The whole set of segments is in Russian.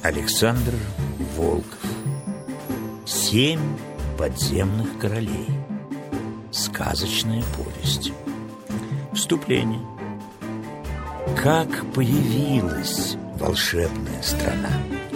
Александр Волков. 7 подземных королей. Сказочная повесть. Вступление. Как появилась волшебная страна?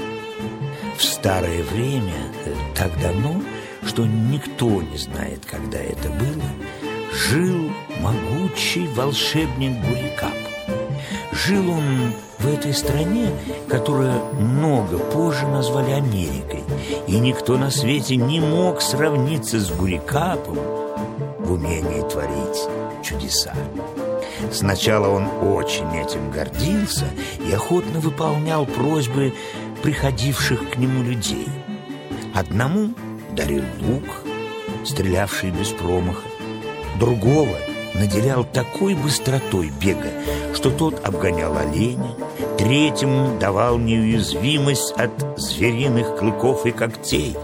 В старое время, так давно, что никто не знает, когда это было, жил могучий волшебник Гурикап. Жил он в этой стране, которую много позже назвали Америкой, и никто на свете не мог сравниться с Гурикапом в умении творить чудеса. Сначала он очень этим гордился и охотно выполнял просьбы приходивших к нему людей. Одному дарил лук, стрелявший без промаха, другого наделял такой быстротой бега, что тот обгонял оленя, третьему давал неуязвимость от звериных клыков и когтей.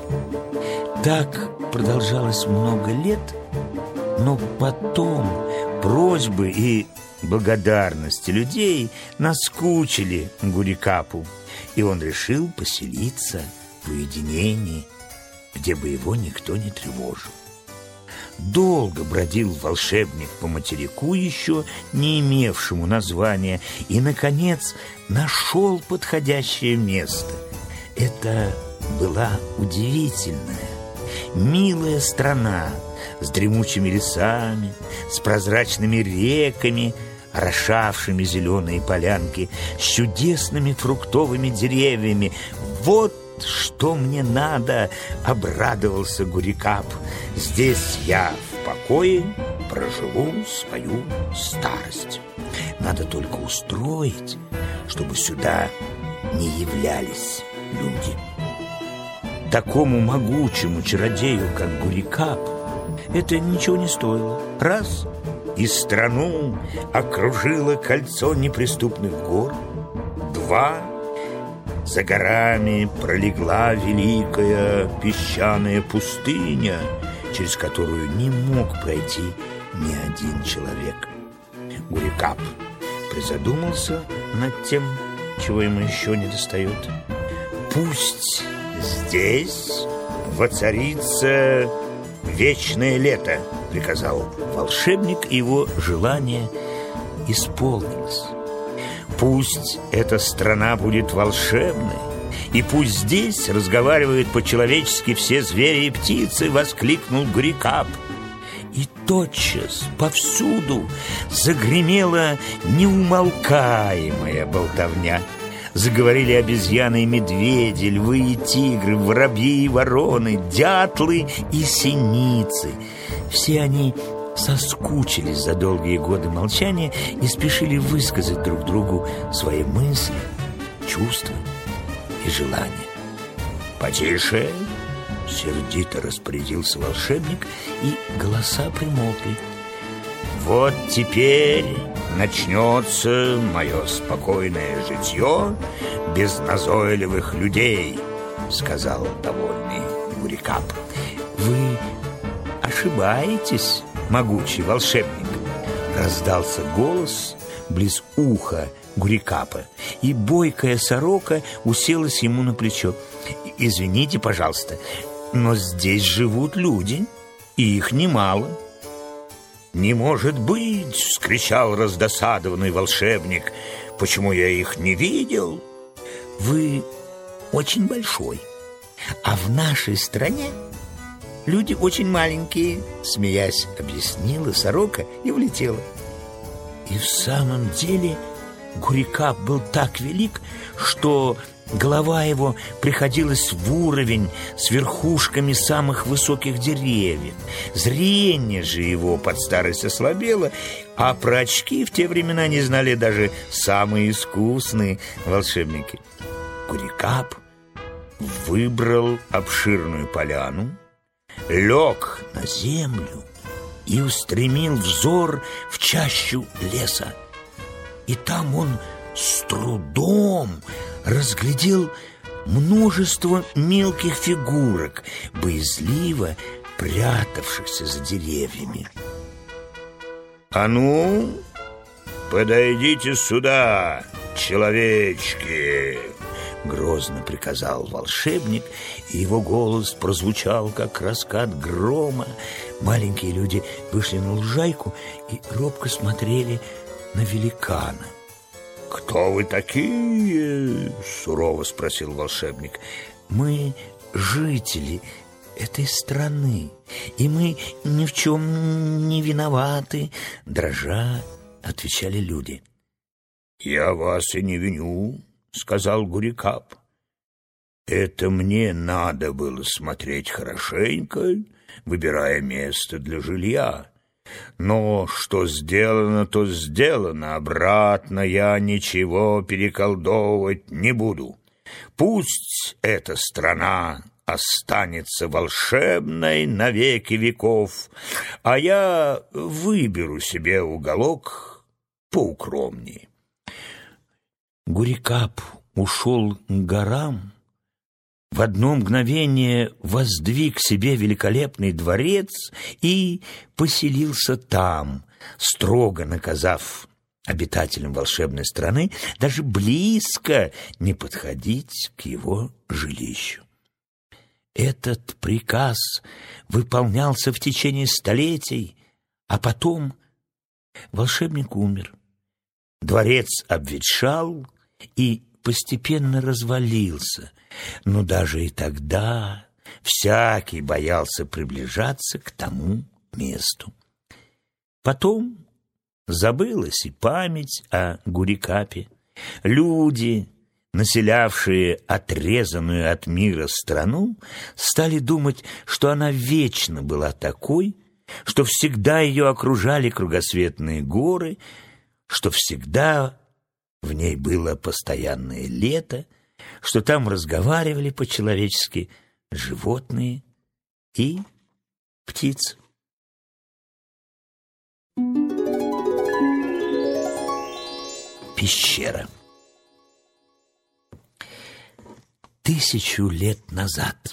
Так продолжалось много лет, но потом просьбы и благодарности людей наскучили Гурикапу, и он решил поселиться в уединении, где бы его никто не тревожил. Долго бродил волшебник по материку, еще не имевшему названия, и, наконец, нашел подходящее место. Это была удивительная, милая страна с дремучими лесами, с прозрачными реками, орошавшими зеленые полянки, с чудесными фруктовыми деревьями. «Вот что мне надо!» — обрадовался Гурикап. «Здесь я в покое проживу свою старость. Надо только устроить, чтобы сюда не являлись люди». Такому могучему чародею, как Гурикап, это ничего не стоило. Раз — и страну окружило кольцо неприступных гор. 2 — за горами пролегла великая песчаная пустыня, через которую не мог пройти ни один человек. Гурикап призадумался над тем, чего ему еще не достает. «Пусть здесь воцарится вечное лето», — приказал волшебник, и его желание исполнилось. «Пусть эта страна будет волшебной, и пусть здесь разговаривают по-человечески все звери и птицы», — воскликнул Гурикап. И тотчас повсюду загремела неумолкаемая болтовня. Заговорили обезьяны и медведи, львы и тигры, воробьи и вороны, дятлы и синицы. Все они соскучились за долгие годы молчания и спешили высказать друг другу свои мысли, чувства и желания. «Потише!» — сердито распорядился волшебник, и голоса примолкли. «Вот теперь начнется мое спокойное житье без назойливых людей», — сказал довольный Гурикап. «Вы ошибаетесь, могучий волшебник», — раздался голос близ уха Гурикапа, и бойкая сорока уселась ему на плечо. «Извините, пожалуйста, но здесь живут люди, и их немало». «Не может быть!» — вскричал раздосадованный волшебник. «Почему я их не видел?» «Вы очень большой, а в нашей стране люди очень маленькие», — смеясь объяснила сорока и улетела. И в самом деле Гурикап был так велик, что голова его приходилась в уровень с верхушками самых высоких деревьев. Зрение же его под старость ослабело, а про очки в те времена не знали даже самые искусные волшебники. Гурикап выбрал обширную поляну, лег на землю и устремил взор в чащу леса. И там он с трудом разглядел множество мелких фигурок, боязливо прятавшихся за деревьями. «А ну, подойдите сюда, человечки!» грозно приказал волшебник, и его голос прозвучал, как раскат грома. Маленькие люди вышли на лужайку и робко смотрели на великана. «Кто вы такие?» — сурово спросил волшебник. «Мы жители этой страны, и мы ни в чем не виноваты», — дрожа отвечали люди. «Я вас и не виню», — сказал Гурикап. «Это мне надо было смотреть хорошенько, выбирая место для жилья. Но что сделано, то сделано. Обратно я ничего переколдовывать не буду. Пусть эта страна останется волшебной на веки веков, а я выберу себе уголок поукромнее». Гурикап ушел к горам, в одно мгновение воздвиг себе великолепный дворец и поселился там, строго наказав обитателям волшебной страны даже близко не подходить к его жилищу. Этот приказ выполнялся в течение столетий, а потом волшебник умер. Дворец обветшал и постепенно развалился, но даже и тогда всякий боялся приближаться к тому месту. Потом забылась и память о Гурикапе. Люди, населявшие отрезанную от мира страну, стали думать, что она вечно была такой, что всегда ее окружали кругосветные горы, что всегда в ней было постоянное лето, что там разговаривали по-человечески животные и птицы. Пещера. 1000 лет назад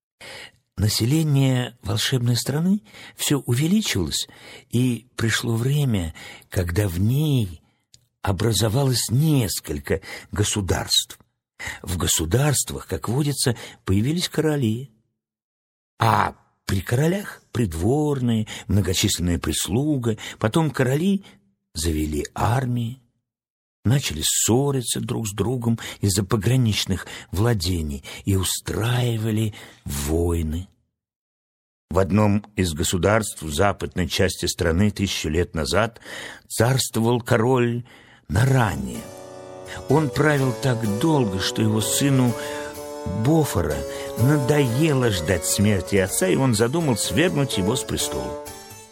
население волшебной страны все увеличилось, и пришло время, когда в ней образовалось несколько государств. В государствах, как водится, появились короли, а при королях придворные, многочисленная прислуга. Потом короли завели армии, начали ссориться друг с другом из-за пограничных владений и устраивали войны. В одном из государств в западной части страны 1000 лет назад царствовал король Нарания. Он правил так долго, что его сыну Бофора надоело ждать смерти отца, и он задумал свергнуть его с престола.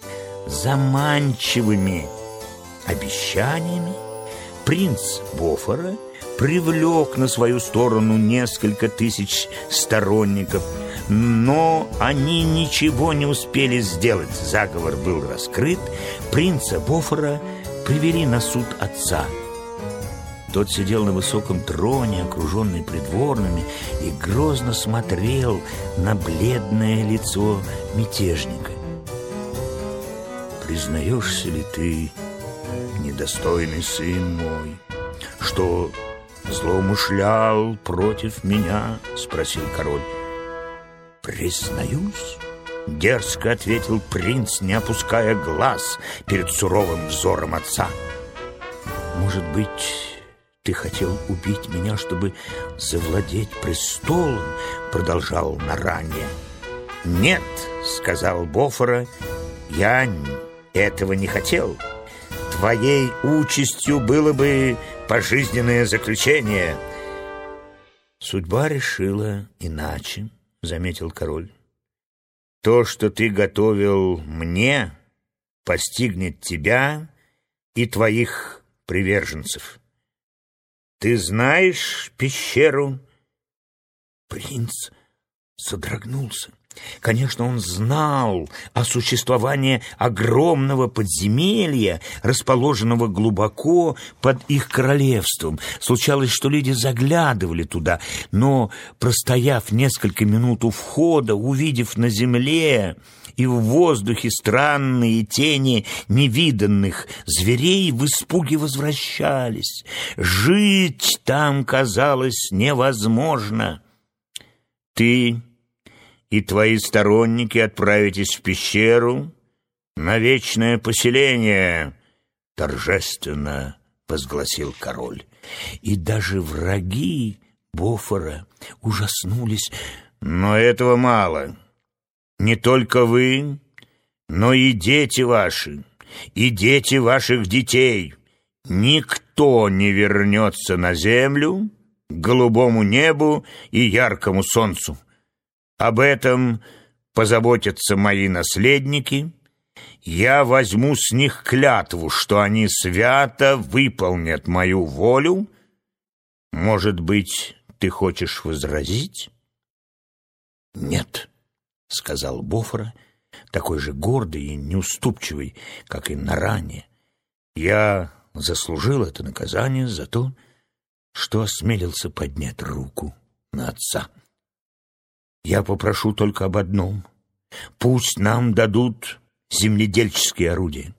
Заманчивыми обещаниями принц Бофора привлек на свою сторону несколько тысяч сторонников, но они ничего не успели сделать. Заговор был раскрыт, принца Бофора привели на суд отца. Тот сидел на высоком троне, окруженный придворными, и грозно смотрел на бледное лицо мятежника. «Признаешься ли ты, недостойный сын мой, что злоумышлял против меня?» — спросил король. «Признаюсь», — дерзко ответил принц, не опуская глаз перед суровым взором отца. «Может быть, ты хотел убить меня, чтобы завладеть престолом?» — продолжал Нарания. «Нет», — сказал Бофора, — «я этого не хотел. Твоей участью было бы пожизненное заключение». «Судьба решила иначе», — заметил король. «То, что ты готовил мне, постигнет тебя и твоих приверженцев. Ты знаешь пещеру?» Принц содрогнулся. Конечно, он знал о существовании огромного подземелья, расположенного глубоко под их королевством. Случалось, что люди заглядывали туда, но, простояв несколько минут у входа, увидев на земле и в воздухе странные тени невиданных зверей, в испуге возвращались. Жить там казалось невозможно. Ты и твои сторонники отправитесь в пещеру на вечное поселение, — торжественно возгласил король. И даже враги Бофора ужаснулись. Но этого мало. Не только вы, но и дети ваши, и дети ваших детей. Никто не вернется на землю, к голубому небу и яркому солнцу. Об этом позаботятся мои наследники. Я возьму с них клятву, что они свято выполнят мою волю. Может быть, ты хочешь возразить? Нет, — сказал Бофора, такой же гордый и неуступчивый, как и на ране. Я заслужил это наказание за то, что осмелился поднять руку на отца. Я попрошу только об одном. Пусть нам дадут земледельческие орудия.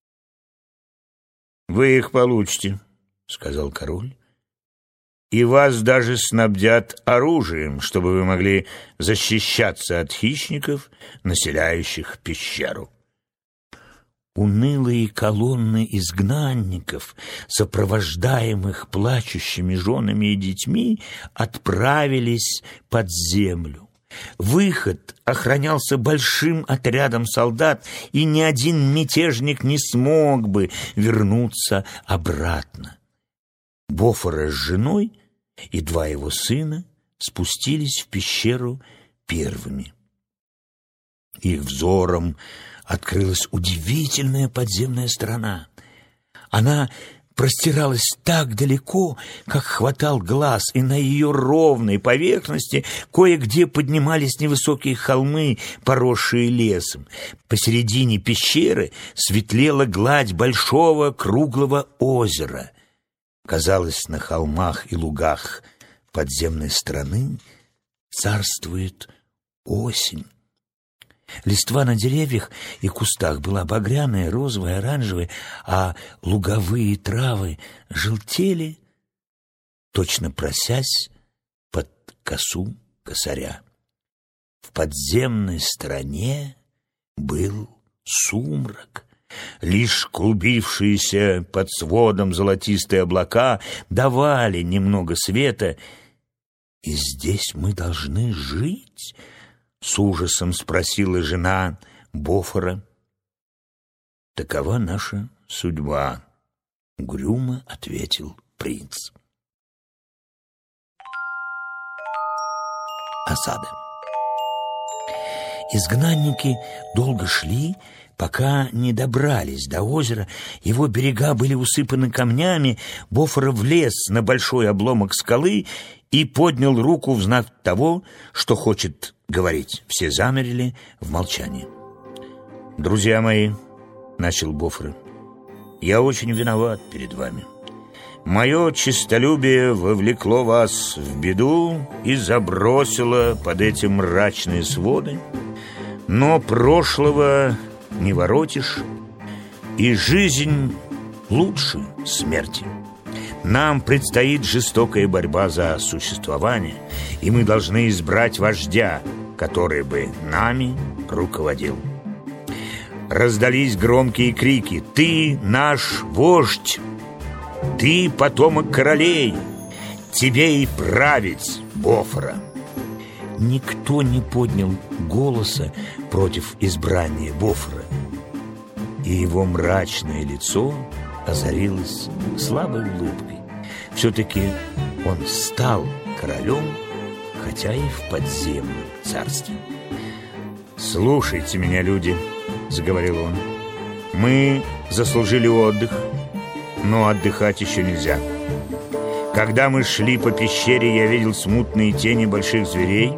Вы их получите, — сказал король, — и вас даже снабдят оружием, чтобы вы могли защищаться от хищников, населяющих пещеру. Унылые колонны изгнанников, сопровождаемых плачущими женами и детьми, отправились под землю. Выход охранялся большим отрядом солдат, и ни один мятежник не смог бы вернуться обратно. Бофора с женой и 2 его сына спустились в пещеру первыми. Их взором открылась удивительная подземная страна. Она простиралась так далеко, как хватал глаз, и на ее ровной поверхности кое-где поднимались невысокие холмы, поросшие лесом. Посередине пещеры светлела гладь большого круглого озера. Казалось, на холмах и лугах подземной страны царствует осень. Листва на деревьях и кустах была багряная, розовая, оранжевая, а луговые травы желтели, точно просясь под косу косаря. В подземной стороне был сумрак. Лишь клубившиеся под сводом золотистые облака давали немного света. «И здесь мы должны жить?» — с ужасом спросила жена Бофора. «Такова наша судьба», — угрюмо ответил принц. Осада. Изгнанники долго шли, пока не добрались до озера. Его берега были усыпаны камнями. Бофора влез на большой обломок скалы и поднял руку в знак того, что хочет говорить. Все замерли в молчании. «Друзья мои», — начал Бофора, — «я очень виноват перед вами. Мое честолюбие вовлекло вас в беду и забросило под эти мрачные своды, но прошлого не воротишь, и жизнь лучше смерти. Нам предстоит жестокая борьба за существование, и мы должны избрать вождя, который бы нами руководил». Раздались громкие крики: «Ты наш вождь! Ты потомок королей! Тебе и править, Бофора!» Никто не поднял голоса против избрания Бофора, и его мрачное лицо озарилось слабой улыбкой. Все-таки он стал королем, хотя и в подземном царстве. «Слушайте меня, люди», — заговорил он. «Мы заслужили отдых, но отдыхать еще нельзя. Когда мы шли по пещере, я видел смутные тени больших зверей,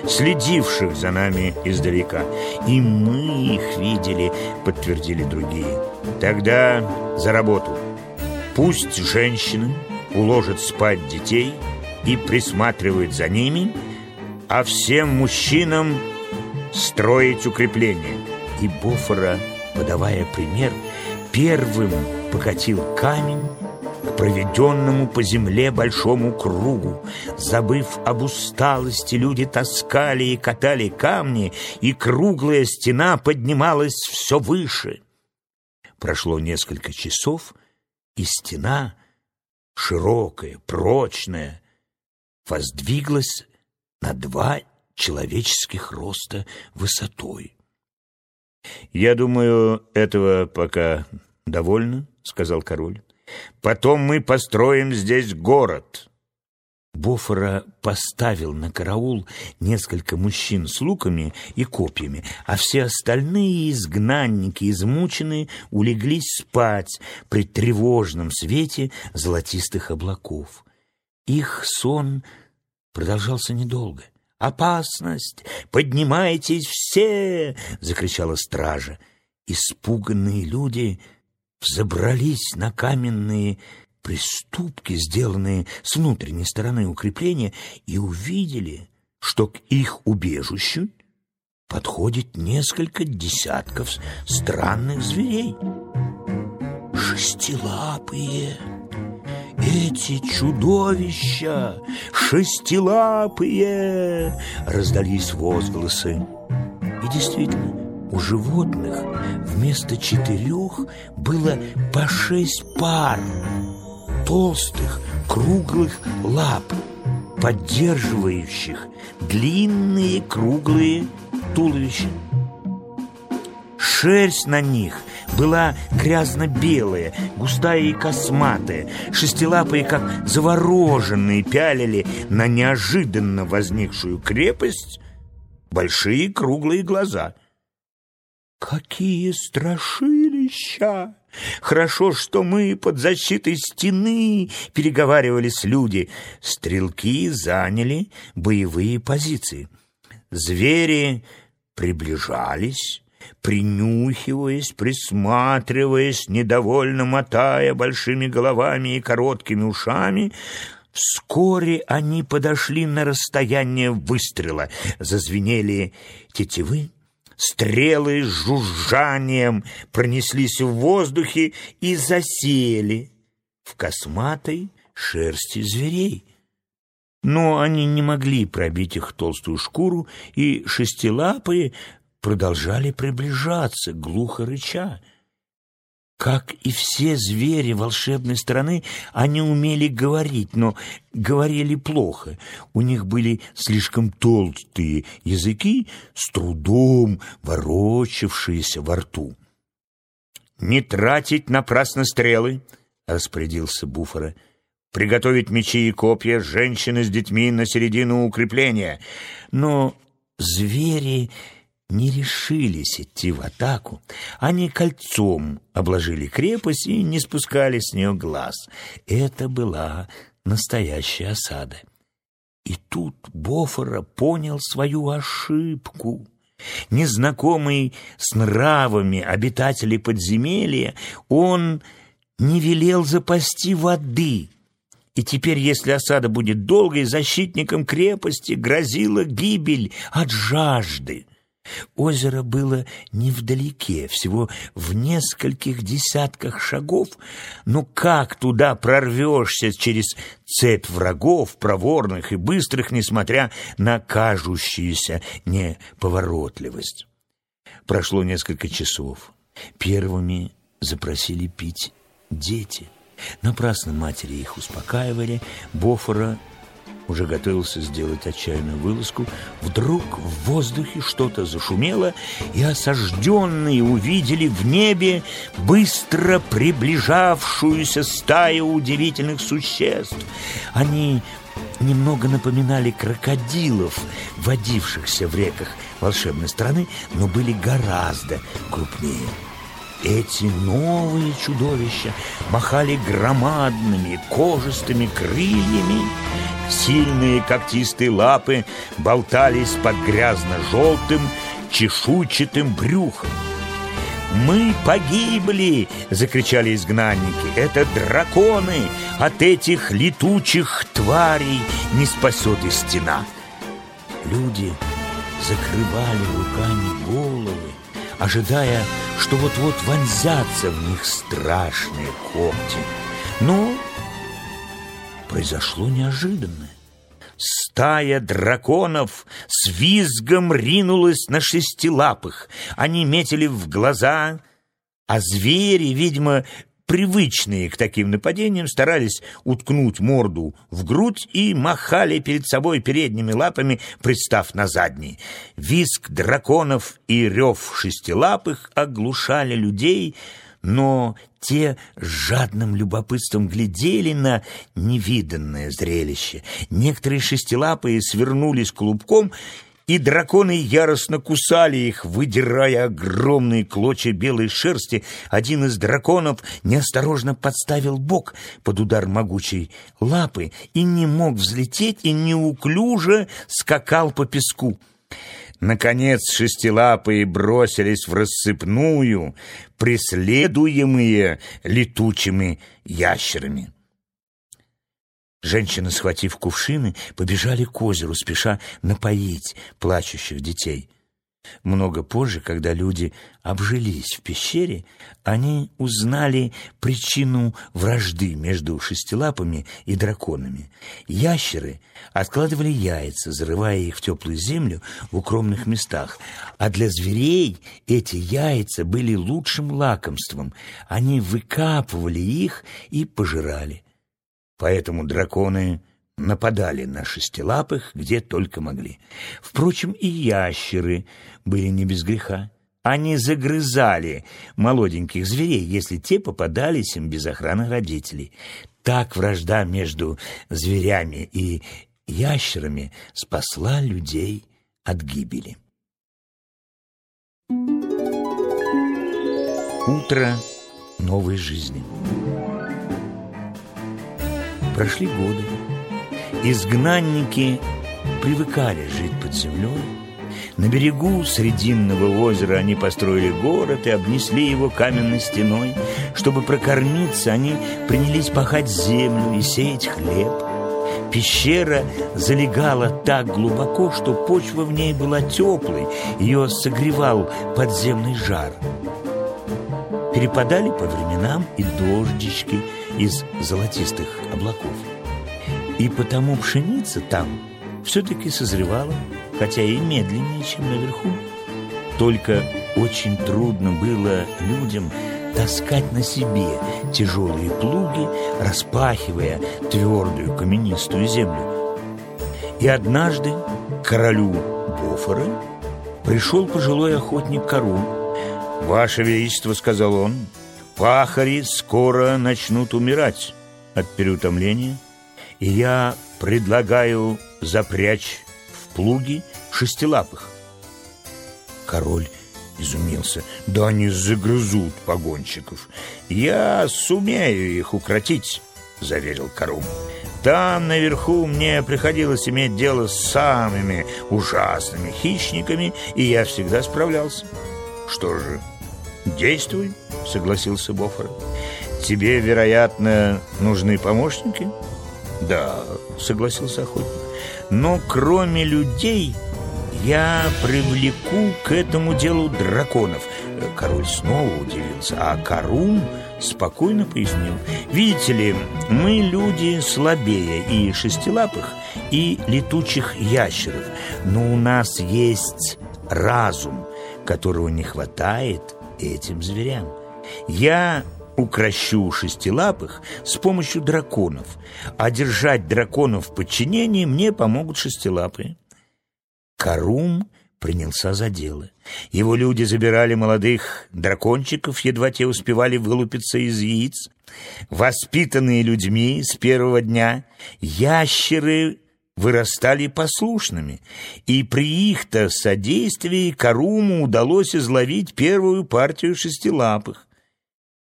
следивших за нами издалека. И мы их видели, подтвердили другие. Тогда за работу. Пусть женщины уложат спать детей и присматривают за ними, а всем мужчинам строить укрепления. И Бофора, подавая пример, первым покатил камень к проведенному по земле большому кругу. Забыв об усталости, люди таскали и катали камни, и круглая стена поднималась все выше. Прошло несколько часов, и стена, широкая, прочная, воздвиглась на 2 человеческих роста высотой. «Я думаю, этого пока довольно», — сказал король. «Потом мы построим здесь город». Бофора поставил на караул несколько мужчин с луками и копьями, а все остальные изгнанники, измученные, улеглись спать при тревожном свете золотистых облаков. Их сон продолжался недолго. «Опасность! Поднимайтесь все!» — закричала стража. Испуганные люди взобрались на каменные приступки, сделанные с внутренней стороны укрепления, и увидели, что к их убежищу подходит несколько десятков странных зверей. «Шестилапые! Эти чудовища! Шестилапые!» — раздались возгласы. И действительно, у животных вместо 4 было по 6 пар толстых круглых лап, поддерживающих длинные круглые туловища. Шерсть на них была грязно-белая, густая и косматая. Шестилапые, как завороженные, пялили на неожиданно возникшую крепость большие круглые глаза. «Какие страшилища! Хорошо, что мы под защитой стены!» — переговаривались люди. Стрелки заняли боевые позиции. Звери приближались, принюхиваясь, присматриваясь, недовольно мотая большими головами и короткими ушами. Вскоре они подошли на расстояние выстрела. Зазвенели тетивы, стрелы с жужжанием пронеслись в воздухе и засели в косматой шерсти зверей. Но они не могли пробить их толстую шкуру, и шестилапые продолжали приближаться, глухо рыча. Как и все звери волшебной страны, они умели говорить, но говорили плохо. У них были слишком толстые языки, с трудом ворочавшиеся во рту. «Не тратить напрасно стрелы», — распорядился Буфора. «Приготовить мечи и копья, женщины с детьми на середину укрепления». Но звери не решились идти в атаку. Они кольцом обложили крепость и не спускали с нее глаз. Это была настоящая осада. И тут Бофора понял свою ошибку. Незнакомый с нравами обитателей подземелья, он не велел запасти воды. И теперь, если осада будет долгой, защитникам крепости грозила гибель от жажды. Озеро было невдалеке, всего в нескольких десятках шагов, но как туда прорвешься через цепь врагов, проворных и быстрых, несмотря на кажущуюся неповоротливость? Прошло несколько часов. Первыми запросили пить дети. Напрасно матери их успокаивали. Бофора уже готовился сделать отчаянную вылазку. Вдруг в воздухе что-то зашумело, и осажденные увидели в небе быстро приближавшуюся стаю удивительных существ. Они немного напоминали крокодилов, водившихся в реках волшебной страны, но были гораздо крупнее. Эти новые чудовища махали громадными кожистыми крыльями. Сильные когтистые лапы болтались под грязно-желтым чешуйчатым брюхом. «Мы погибли!» — закричали изгнанники. «Это драконы! От этих летучих тварей не спасет и стена!» Люди закрывали руками головы, ожидая, что вот-вот вонзятся в них страшные когти. Но произошло неожиданное. Стая драконов с визгом ринулась на шестилапых. Они метили в глаза, а звери, видимо, привычные к таким нападениям, старались уткнуть морду в грудь и махали перед собой передними лапами, пристав на задние. Визг драконов и рев шестилапых оглушали людей, но те с жадным любопытством глядели на невиданное зрелище. Некоторые шестилапые свернулись клубком, и драконы яростно кусали их, выдирая огромные клочья белой шерсти. Один из драконов неосторожно подставил бок под удар могучей лапы и не мог взлететь, и неуклюже скакал по песку. Наконец шестилапые бросились в рассыпную, преследуемые летучими ящерами. Женщины, схватив кувшины, побежали к озеру, спеша напоить плачущих детей. Много позже, когда люди обжились в пещере, они узнали причину вражды между шестилапыми и драконами. Ящеры откладывали яйца, зарывая их в теплую землю в укромных местах, а для зверей эти яйца были лучшим лакомством. Они выкапывали их и пожирали. Поэтому драконы нападали на шестилапых, где только могли. Впрочем, и ящеры были не без греха. Они загрызали молоденьких зверей, если те попадались им без охраны родителей. Так вражда между зверями и ящерами спасла людей от гибели. Утро новой жизни. Прошли годы. Изгнанники привыкали жить под землей. На берегу Срединного озера они построили город и обнесли его каменной стеной. Чтобы прокормиться, они принялись пахать землю и сеять хлеб. Пещера залегала так глубоко, что почва в ней была теплой, ее согревал подземный жар. Перепадали по временам и дождички из золотистых облаков. И потому пшеница там все-таки созревала, хотя и медленнее, чем наверху. Только очень трудно было людям таскать на себе тяжелые плуги, распахивая твердую каменистую землю. И однажды к королю Бофора пришел пожилой охотник Карум. «Ваше Величество, — сказал он, — пахари скоро начнут умирать от переутомления, и я предлагаю запрячь в плуги шестилапых». Король изумился. «Да они загрызут погонщиков. Я сумею их укротить», — заверил Карум. «Там наверху мне приходилось иметь дело с самыми ужасными хищниками, и я всегда справлялся». «Что же, действуй», — согласился Бофор. «Тебе, вероятно, нужны помощники?» «Да», — согласился охотник. «Но кроме людей я привлеку к этому делу драконов». Король снова удивился, а Карум спокойно пояснил: «Видите ли, мы люди слабее и шестилапых, и летучих ящеров, но у нас есть разум, которого не хватает этим зверям. Я укрощу шестилапых с помощью драконов, а держать драконов в подчинении мне помогут шестилапые». Карум принялся за дело. Его люди забирали молодых дракончиков, едва те успевали вылупиться из яиц. Воспитанные людьми с первого дня, ящеры вырастали послушными, и при их-то содействии Каруму удалось изловить первую партию шестилапых.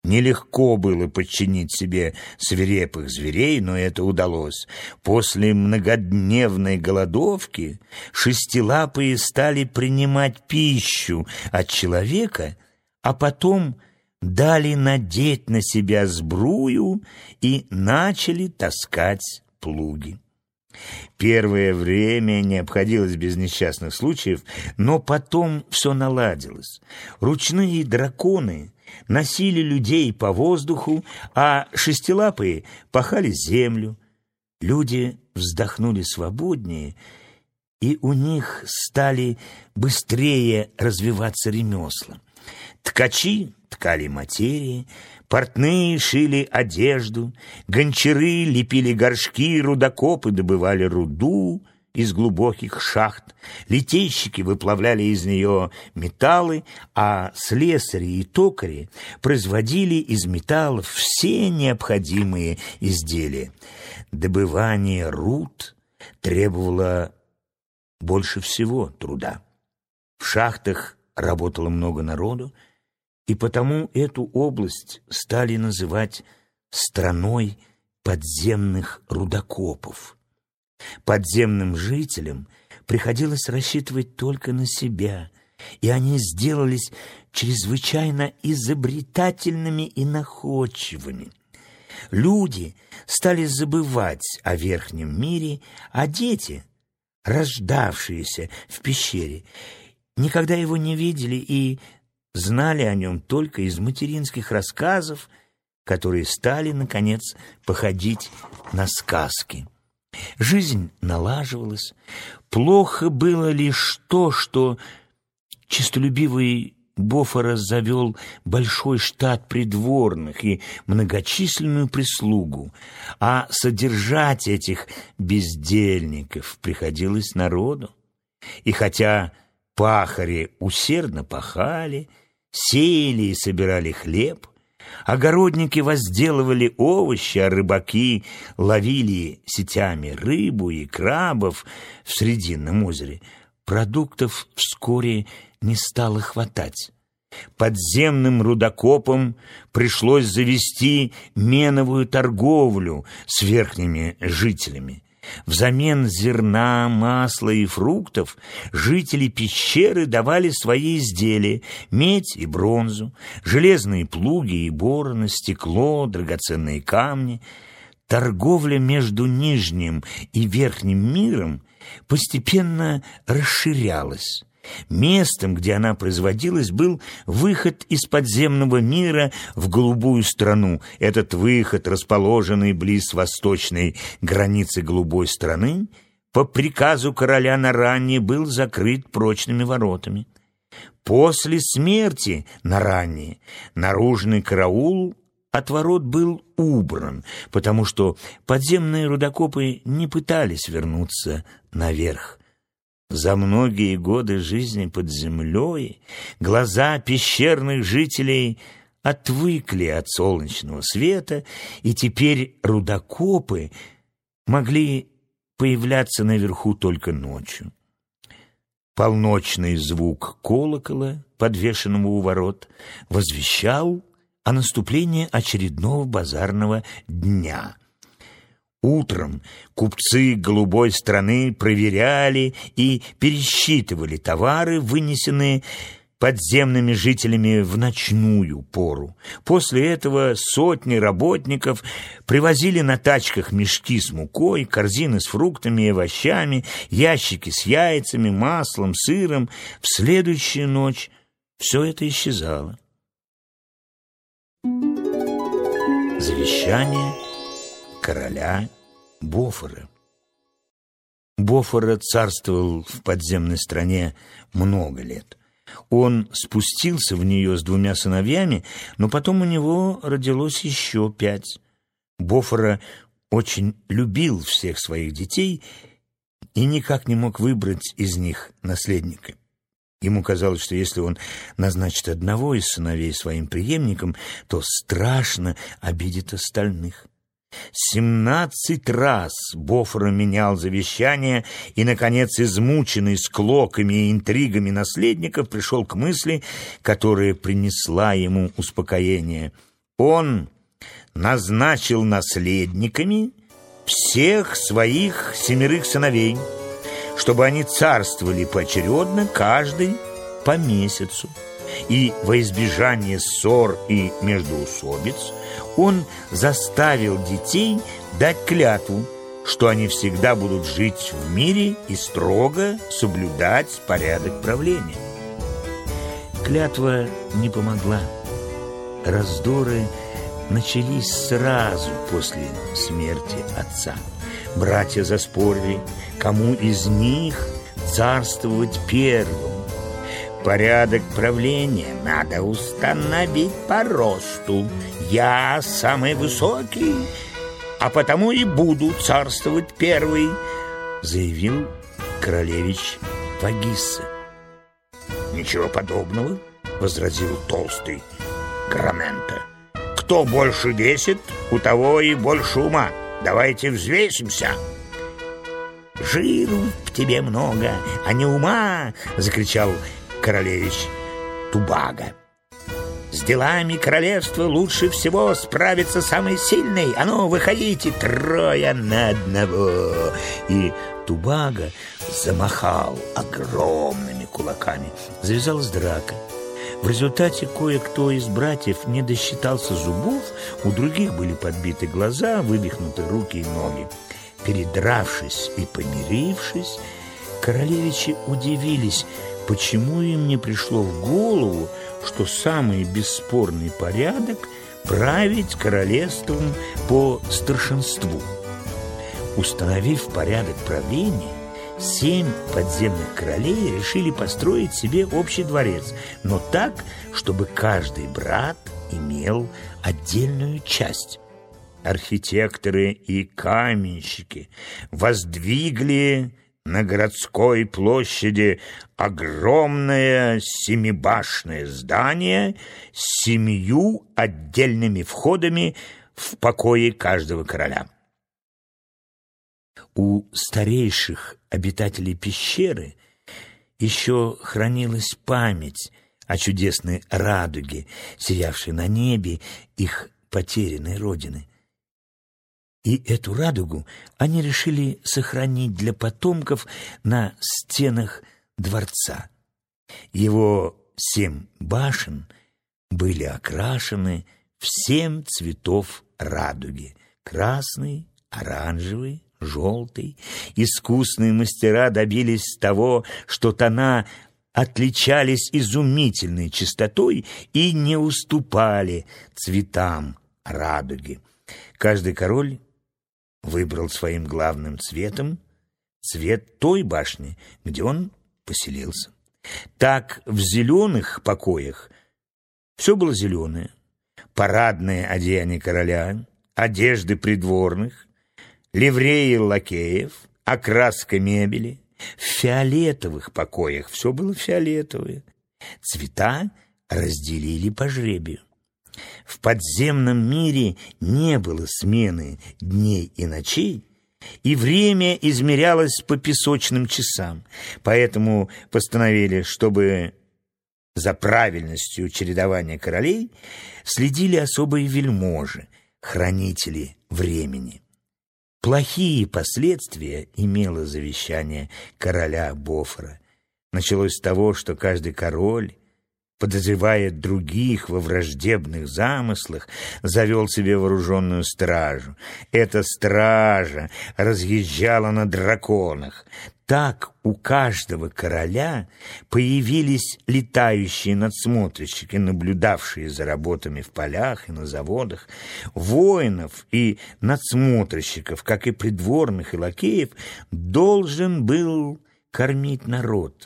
Нелегко было подчинить себе свирепых зверей, но это удалось. После многодневной голодовки шестилапые стали принимать пищу от человека, а потом дали надеть на себя сбрую и начали таскать плуги. Первое время не обходилось без несчастных случаев, но потом все наладилось. Ручные драконы носили людей по воздуху, а шестилапые пахали землю. Люди вздохнули свободнее, и у них стали быстрее развиваться ремесла. Ткачи ткали материи, портные шили одежду, гончары лепили горшки, рудокопы добывали руду из глубоких шахт, литейщики выплавляли из нее металлы, а слесари и токари производили из металлов все необходимые изделия. Добывание руд требовало больше всего труда. В шахтах работало много народу, и потому эту область стали называть страной подземных рудокопов. Подземным жителям приходилось рассчитывать только на себя, и они сделались чрезвычайно изобретательными и находчивыми. Люди стали забывать о верхнем мире, а дети, рождавшиеся в пещере, никогда его не видели и знали о нем только из материнских рассказов, которые стали, наконец, походить на сказки. Жизнь налаживалась. Плохо было лишь то, что честолюбивый Бофора завел большой штат придворных и многочисленную прислугу, а содержать этих бездельников приходилось народу. И хотя пахари усердно пахали, сеяли и собирали хлеб, огородники возделывали овощи, а рыбаки ловили сетями рыбу и крабов в Срединном озере, продуктов вскоре не стало хватать. Подземным рудокопам пришлось завести меновую торговлю с верхними жителями. Взамен зерна, масла и фруктов жители пещеры давали свои изделия: медь и бронзу, железные плуги и бороны, стекло, драгоценные камни. Торговля между нижним и верхним миром постепенно расширялась. Местом, где она производилась, был выход из подземного мира в голубую страну. Этот выход, расположенный близ восточной границы голубой страны, по приказу короля Наранни был закрыт прочными воротами. После смерти Наранни наружный караул от ворот был убран, потому что подземные рудокопы не пытались вернуться наверх. За многие годы жизни под землей глаза пещерных жителей отвыкли от солнечного света, и теперь рудокопы могли появляться наверху только ночью. Полночный звук колокола, подвешенного у ворот, возвещал о наступлении очередного базарного дня. Утром купцы голубой страны проверяли и пересчитывали товары, вынесенные подземными жителями в ночную пору. После этого сотни работников привозили на тачках мешки с мукой, корзины с фруктами и овощами, ящики с яйцами, маслом, сыром. В следующую ночь все это исчезало. Завещание короля Бофора. Бофора царствовал в подземной стране много лет. Он спустился в нее с 2 сыновьями, но потом у него родилось еще 5. Бофора очень любил всех своих детей и никак не мог выбрать из них наследника. Ему казалось, что если он назначит одного из сыновей своим преемником, то страшно обидит остальных. 17 раз Бофора менял завещание и, наконец, измученный склоками и интригами наследников, пришел к мысли, которая принесла ему успокоение. он назначил наследниками всех своих 7 сыновей, чтобы они царствовали поочередно, каждый по месяцу. И во избежание ссор и междоусобиц он заставил детей дать клятву, что они всегда будут жить в мире и строго соблюдать порядок правления. Клятва не помогла. Раздоры начались сразу после смерти отца. Братья заспорили, кому из них царствовать первым. Порядок правления надо установить по росту. Я самый высокий, а потому и буду царствовать первый, заявил королевич Вагисса. Ничего подобного, возразил толстый Граменто. Кто больше весит, у того и больше ума. Давайте взвесимся. Жиру в тебе много, а не ума, закричал королевич Тубага. С делами королевства лучше всего справится самый сильный. А ну, выходите, 3 на 1. И Тубага замахал огромными кулаками. Завязалась драка. В результате кое-кто из братьев не досчитался зубов, у других были подбиты глаза, вывихнуты руки и ноги. Передравшись и помирившись, королевичи удивились, почему им не пришло в голову, что самый бесспорный порядок – править королевством по старшинству. Установив порядок правления, 7 подземных королей решили построить себе общий дворец, но так, чтобы каждый брат имел отдельную часть. Архитекторы и каменщики воздвигли на городской площади огромное 7-башенное здание с 7 отдельными входами в покои каждого короля. У старейших обитателей пещеры еще хранилась память о чудесной радуге, сиявшей на небе их потерянной родины. И эту радугу они решили сохранить для потомков на стенах дворца. Его 7 башен были окрашены в 7 цветов радуги: красный, оранжевый, желтый. Искусные мастера добились того, что тона отличались изумительной чистотой и не уступали цветам радуги. Каждый король выбрал своим главным цветом цвет той башни, где он поселился. Так в зеленых покоях все было зеленое: парадное одеяние короля, одежды придворных, ливреи лакеев, окраска мебели. В фиолетовых покоях все было фиолетовое. Цвета разделили по жребию. В подземном мире не было смены дней и ночей, и время измерялось по песочным часам. Поэтому постановили, чтобы за правильностью чередования королей следили особые вельможи, хранители времени. Плохие последствия имело завещание короля Бофора. Началось с того, что каждый король, подозревая других во враждебных замыслах, завел себе вооруженную стражу. Эта стража разъезжала на драконах. Так у каждого короля появились летающие надсмотрщики, наблюдавшие за работами в полях и на заводах. Воинов и надсмотрщиков, как и придворных и лакеев, должен был кормить народ.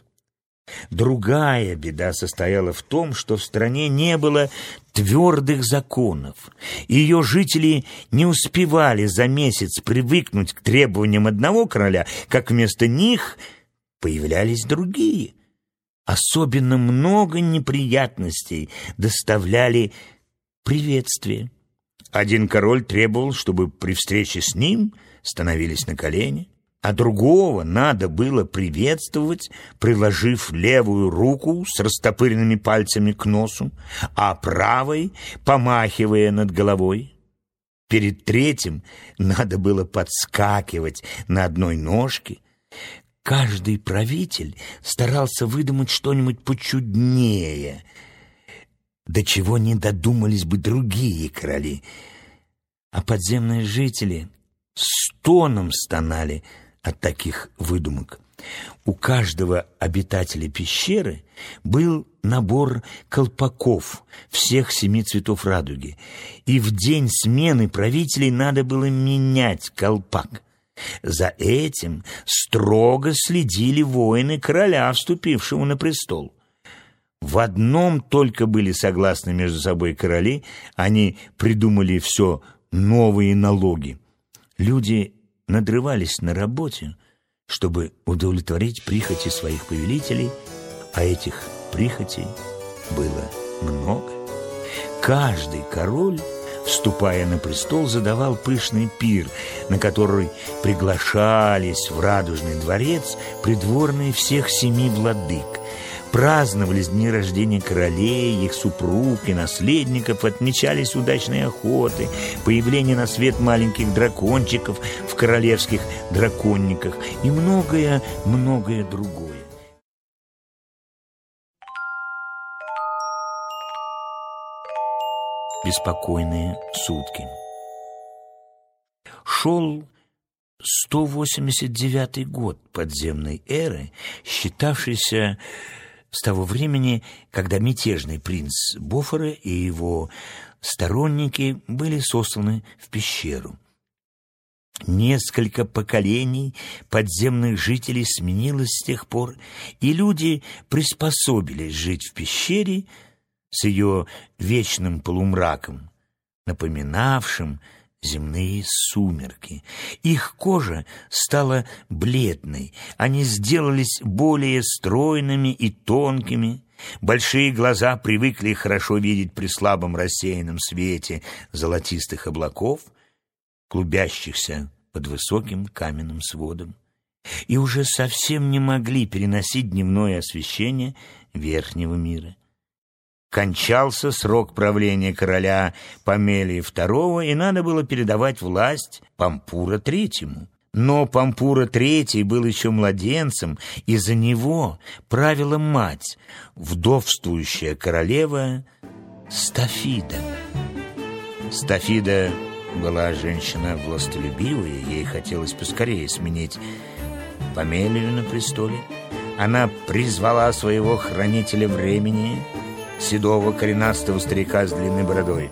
Другая беда состояла в том, что в стране не было твердых законов. Ее жители не успевали за месяц привыкнуть к требованиям одного короля, как вместо них появлялись другие. Особенно много неприятностей доставляли приветствия. Один король требовал, чтобы при встрече с ним становились на колени, а другого надо было приветствовать, приложив левую руку с растопыренными пальцами к носу, а правой помахивая над головой. Перед третьим надо было подскакивать на одной ножке. Каждый правитель старался выдумать что-нибудь почуднее, до чего не додумались бы другие короли. А подземные жители стоном стонали от таких выдумок. У каждого обитателя пещеры был набор колпаков всех 7 цветов радуги, и в день смены правителей надо было менять колпак. За этим строго следили воины короля, вступившего на престол. В одном только были согласны между собой короли: они придумали все новые налоги. Люди надрывались на работе, чтобы удовлетворить прихоти своих повелителей, а этих прихотей было много. Каждый король, вступая на престол, задавал пышный пир, на который приглашались в Радужный дворец придворные всех 7 владык. Праздновались дни рождения королей, их супруг и наследников, отмечались удачные охоты, появление на свет маленьких дракончиков в королевских драконниках и многое другое. Беспокойные сутки. Шел 189-й год подземной эры, считавшийся с того времени, когда мятежный принц Бофора и его сторонники были сосланы в пещеру. Несколько поколений подземных жителей сменилось с тех пор, и люди приспособились жить в пещере с ее вечным полумраком, напоминавшим земные сумерки. Их кожа стала бледной, они сделались более стройными и тонкими, большие глаза привыкли хорошо видеть при слабом рассеянном свете золотистых облаков, клубящихся под высоким каменным сводом, и уже совсем не могли переносить дневное освещение верхнего мира. Кончался срок правления короля Помелия II, и надо было передавать власть Пампура III. Но Пампура III был еще младенцем, и за него правила мать, вдовствующая королева Стафида. Стафида была женщина властолюбивая, ей хотелось поскорее сменить Помелию на престоле. Она призвала своего хранителя времени, седого коренастого старика с длинной бородой.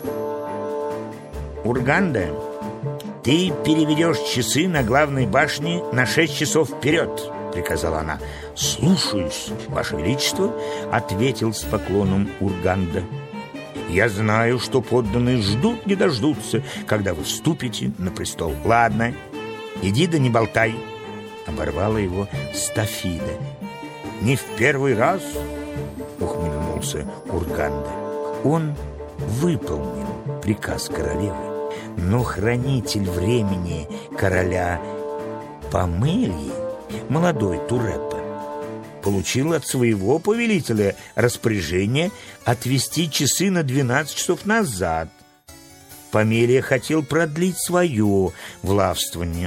«Урганда, ты переведешь часы на главной башне на 6 часов вперед», — приказала она. «Слушаюсь, Ваше Величество», — ответил с поклоном Урганда. «Я знаю, что подданные ждут не дождутся, когда вы вступите на престол». «Ладно, иди да не болтай», — оборвала его Стафида. «Не в первый раз», — ухмыльнулся Урганда. Он выполнил приказ королевы, но хранитель времени короля Помелии, молодой Туреппа, получил от своего повелителя распоряжение отвести часы на 12 часов назад. Помелия хотел продлить свое властвование.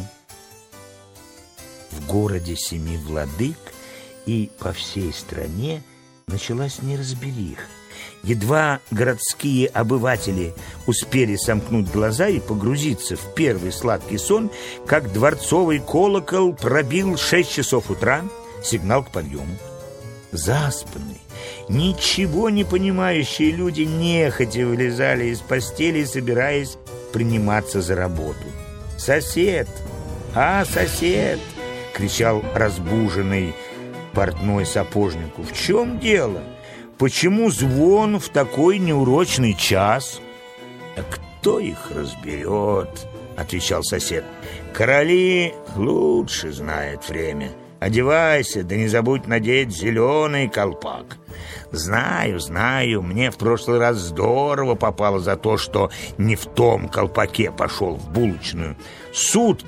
В городе 7 владык и по всей стране началась неразбериха. Едва городские обыватели успели сомкнуть глаза и погрузиться в первый сладкий сон, как дворцовый колокол пробил 6 часов утра, сигнал к подъему. Заспанные, ничего не понимающие люди нехотя вылезали из постели, собираясь приниматься за работу. «Сосед! Сосед!» — кричал разбуженный портной сапожнику. «В чем дело? Почему звон в такой неурочный час?» «А кто их разберет?» — отвечал сосед. «Короли лучше знают время. Одевайся, да не забудь надеть зеленый колпак». Знаю, мне в прошлый раз здорово попало за то, что не в том колпаке пошел в булочную. Сутки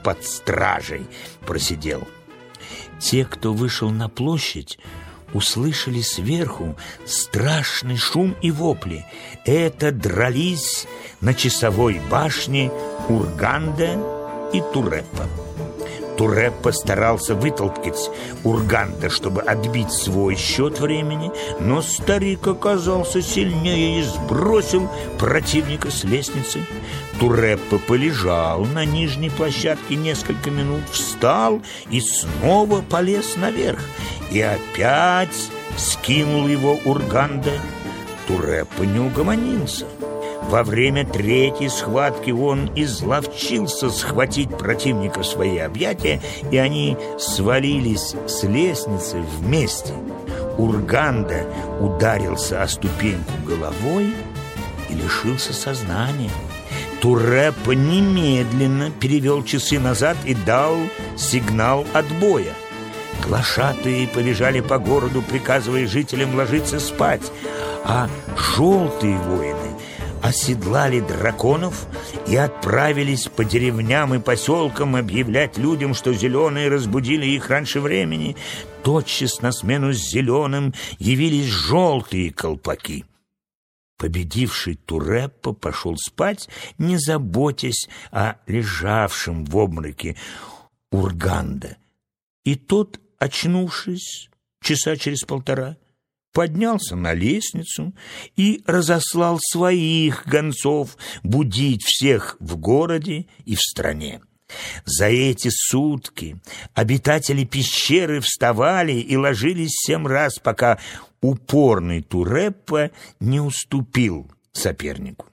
под стражей просидел. Те, кто вышел на площадь, услышали сверху страшный шум и вопли. Это дрались на часовой башне Урганда и Туреппа. Туреппа старался вытолкать Урганда, чтобы отбить свой счет времени, но старик оказался сильнее и сбросил противника с лестницы. Туреппа полежал на нижней площадке несколько минут, встал и снова полез наверх, и опять скинул его Урганда. Туреппа не угомонился. Во время третьей схватки он изловчился схватить противника в свои объятия, и они свалились с лестницы вместе. Урганда ударился о ступеньку головой и лишился сознания. Туреппа немедленно перевел часы назад и дал сигнал отбоя. Глашатые побежали по городу, приказывая жителям ложиться спать, а желтые воины оседлали драконов и отправились по деревням и поселкам объявлять людям, что зеленые разбудили их раньше времени. Тотчас на смену с зеленым явились желтые колпаки. Победивший Туреппа пошел спать, не заботясь о лежавшем в обмороке Урганда. И тот, очнувшись часа через полтора, поднялся на лестницу и разослал своих гонцов будить всех в городе и в стране. За эти сутки обитатели пещеры вставали и ложились 7 раз, пока упорный Туреппа не уступил сопернику.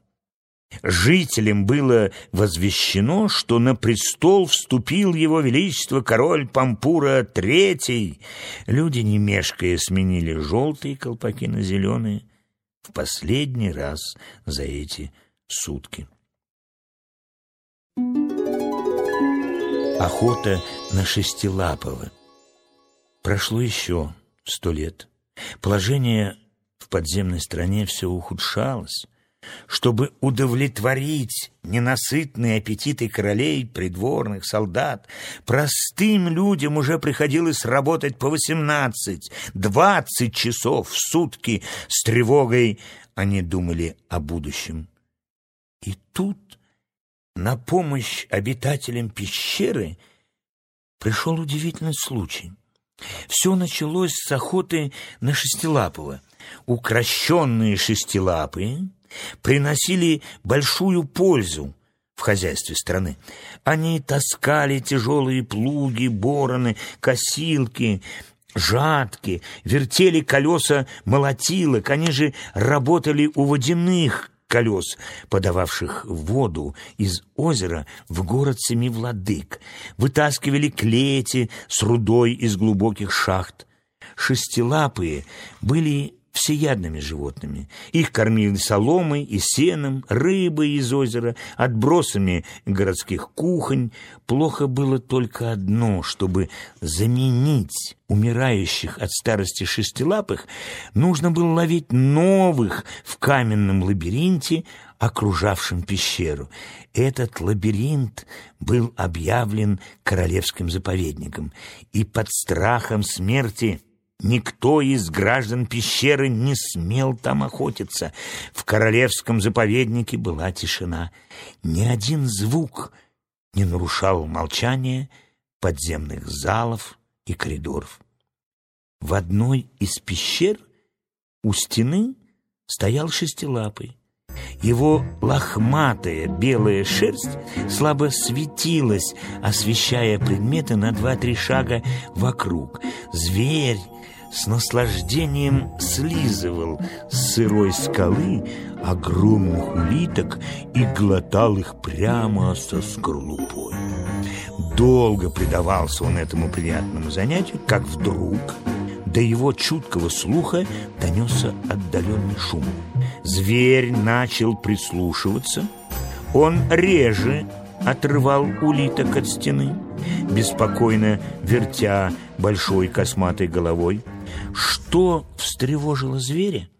Жителям было возвещено, что на престол вступил его величество король Пампура III. Люди, не мешкая, сменили желтые колпаки на зеленые в последний раз за эти сутки. Охота на шестилапого. Прошло еще 100 лет. Положение в подземной стране все ухудшалось. Чтобы удовлетворить ненасытные аппетиты королей, придворных, солдат, простым людям уже приходилось работать по 18-20 часов в сутки. С тревогой они думали о будущем. И тут на помощь обитателям пещеры пришел удивительный случай. Все началось с охоты на шестилапого. Укращенные шестилапые приносили большую пользу в хозяйстве страны. Они таскали тяжелые плуги, бороны, косилки, жатки, вертели колеса молотилок. Они же работали у водяных колес, подававших воду из озера в город Семи Владык, вытаскивали клети с рудой из глубоких шахт. Шестилапые были всеядными животными. Их кормили соломой и сеном, рыбой из озера, отбросами городских кухонь. Плохо было только одно: чтобы заменить умирающих от старости шестилапых, нужно было ловить новых в каменном лабиринте, окружавшем пещеру. Этот лабиринт был объявлен королевским заповедником, и под страхом смерти никто из граждан пещеры не смел там охотиться. В королевском заповеднике была тишина. Ни один звук не нарушал молчание подземных залов и коридоров. В одной из пещер у стены стоял шестилапый. Его лохматая белая шерсть слабо светилась, освещая предметы на 2-3 шага вокруг. Зверь с наслаждением слизывал с сырой скалы огромных улиток и глотал их прямо со скорлупой. Долго предавался он этому приятному занятию, как вдруг до его чуткого слуха донесся отдаленный шум. Зверь начал прислушиваться. Он реже отрывал улиток от стены, беспокойно вертя большой косматой головой. Что встревожило зверя?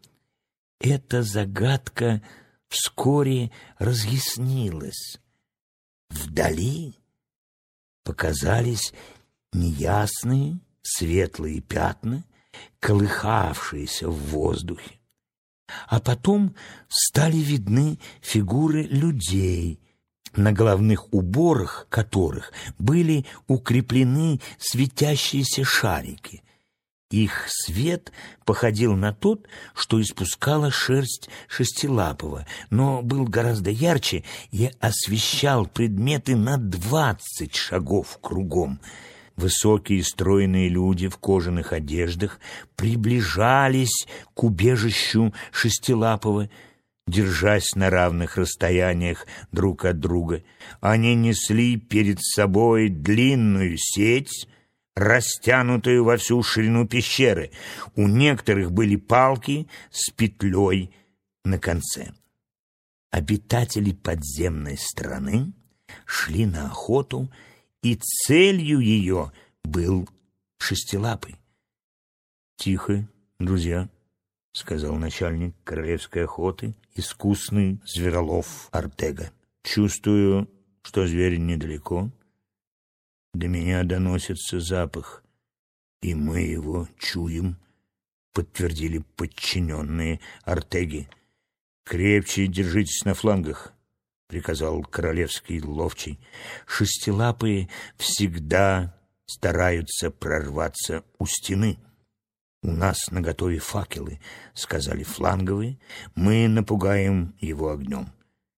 Эта загадка вскоре разъяснилась. Вдали показались неясные светлые пятна, колыхавшиеся в воздухе. А потом стали видны фигуры людей, на головных уборах которых были укреплены светящиеся шарики. Их свет походил на тот, что испускала шерсть шестилапого, но был гораздо ярче и освещал предметы на 20 шагов кругом. Высокие стройные люди в кожаных одеждах приближались к убежищу шестилапого, держась на равных расстояниях друг от друга. Они несли перед собой длинную сеть, растянутую во всю ширину пещеры. У некоторых были палки с петлей на конце. Обитатели подземной страны шли на охоту, и целью ее был шестилапый. «Тихо, друзья», — сказал начальник королевской охоты, искусный зверолов Артега. «Чувствую, что зверь недалеко. До меня доносится запах, и мы его чуем», — подтвердили подчиненные Артеги. «Крепче держитесь на флангах», — приказал королевский ловчий. «Шестилапые всегда стараются прорваться у стены». «У нас наготове факелы», — сказали фланговые, — «мы напугаем его огнем».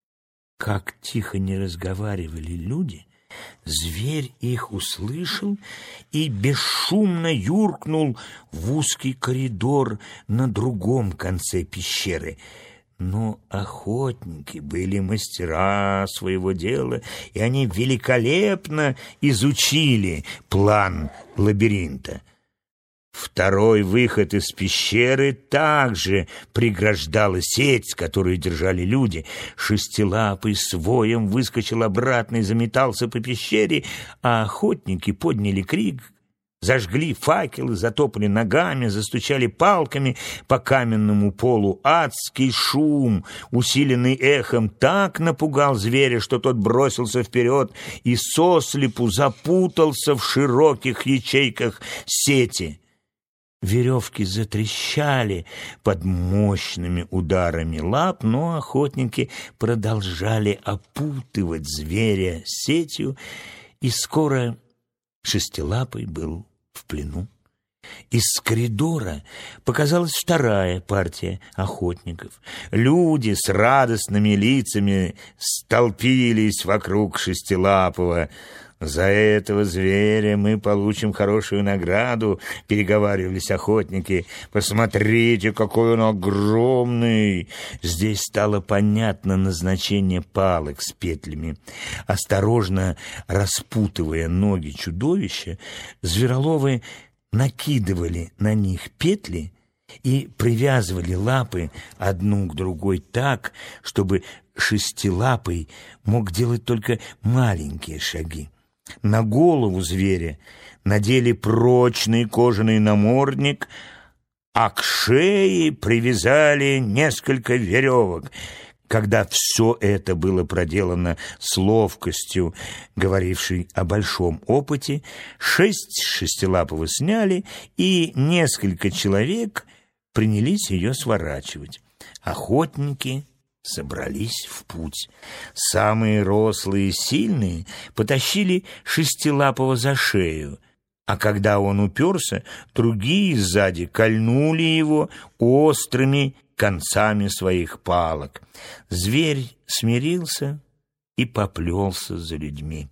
Как тихо не разговаривали люди, зверь их услышал и бесшумно юркнул в узкий коридор на другом конце пещеры. Но охотники были мастера своего дела, и они великолепно изучили план лабиринта. Второй выход из пещеры также преграждала сеть, которую держали люди. Шестилапый с воем выскочил обратно и заметался по пещере, а охотники подняли крик, зажгли факелы, затопали ногами, застучали палками по каменному полу. Адский шум, усиленный эхом, так напугал зверя, что тот бросился вперед и сослепу запутался в широких ячейках сети. Веревки затрещали под мощными ударами лап, но охотники продолжали опутывать зверя сетью, и скоро шестилапый был в плену. Из коридора показалась вторая партия охотников. Люди с радостными лицами столпились вокруг шестилапого. «За этого зверя мы получим хорошую награду», — переговаривались охотники. «Посмотрите, какой он огромный!» Здесь стало понятно назначение палок с петлями. Осторожно распутывая ноги чудовища, звероловы накидывали на них петли и привязывали лапы одну к другой так, чтобы шестилапый мог делать только маленькие шаги. На голову зверя надели прочный кожаный намордник, а к шее привязали несколько веревок. Когда все это было проделано с ловкостью, говорившей о большом опыте, 6 шестилапого сняли, и несколько человек принялись ее сворачивать. Охотники собрались в путь. Самые рослые и сильные потащили шестилапого за шею, а когда он уперся, другие сзади кольнули его острыми концами своих палок. Зверь смирился и поплелся за людьми.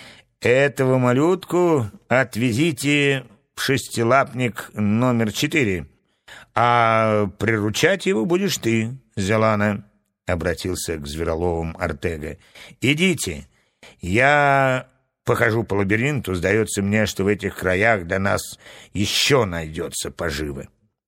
«Этого малютку отвезите в шестилапник номер 4, а приручать его будешь ты, Зелана», — обратился к звероловам Артега. «Идите, я похожу по лабиринту, сдается мне, что в этих краях до нас еще найдется поживы».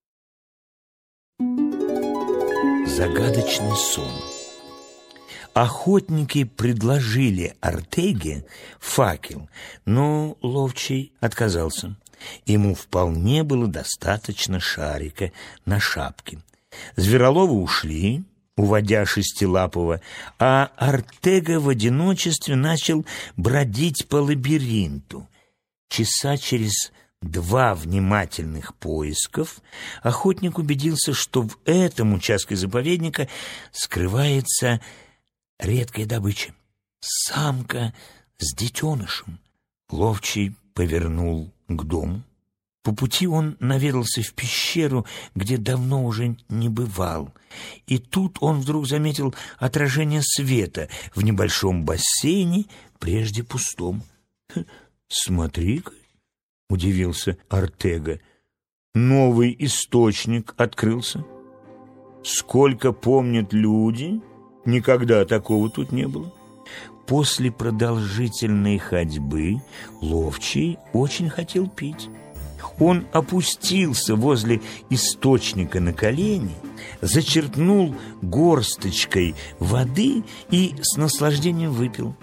Загадочный сон. Охотники предложили Артеге факел, но ловчий отказался. Ему вполне было достаточно шарика на шапке. Звероловы ушли, уводя Шестилапого, а Артега в одиночестве начал бродить по лабиринту. Часа через 2 внимательных поисков охотник убедился, что в этом участке заповедника скрывается редкая добыча — самка с детенышем. Ловчий повернул к дому. По пути он наведался в пещеру, где давно уже не бывал, и тут он вдруг заметил отражение света в небольшом бассейне, прежде пустом. «Смотри-ка!» — удивился Артега. «Новый источник открылся. Сколько помнят люди, никогда такого тут не было». После продолжительной ходьбы Ловчий очень хотел пить. Он опустился возле источника на колени, зачерпнул горсточкой воды и с наслаждением выпил.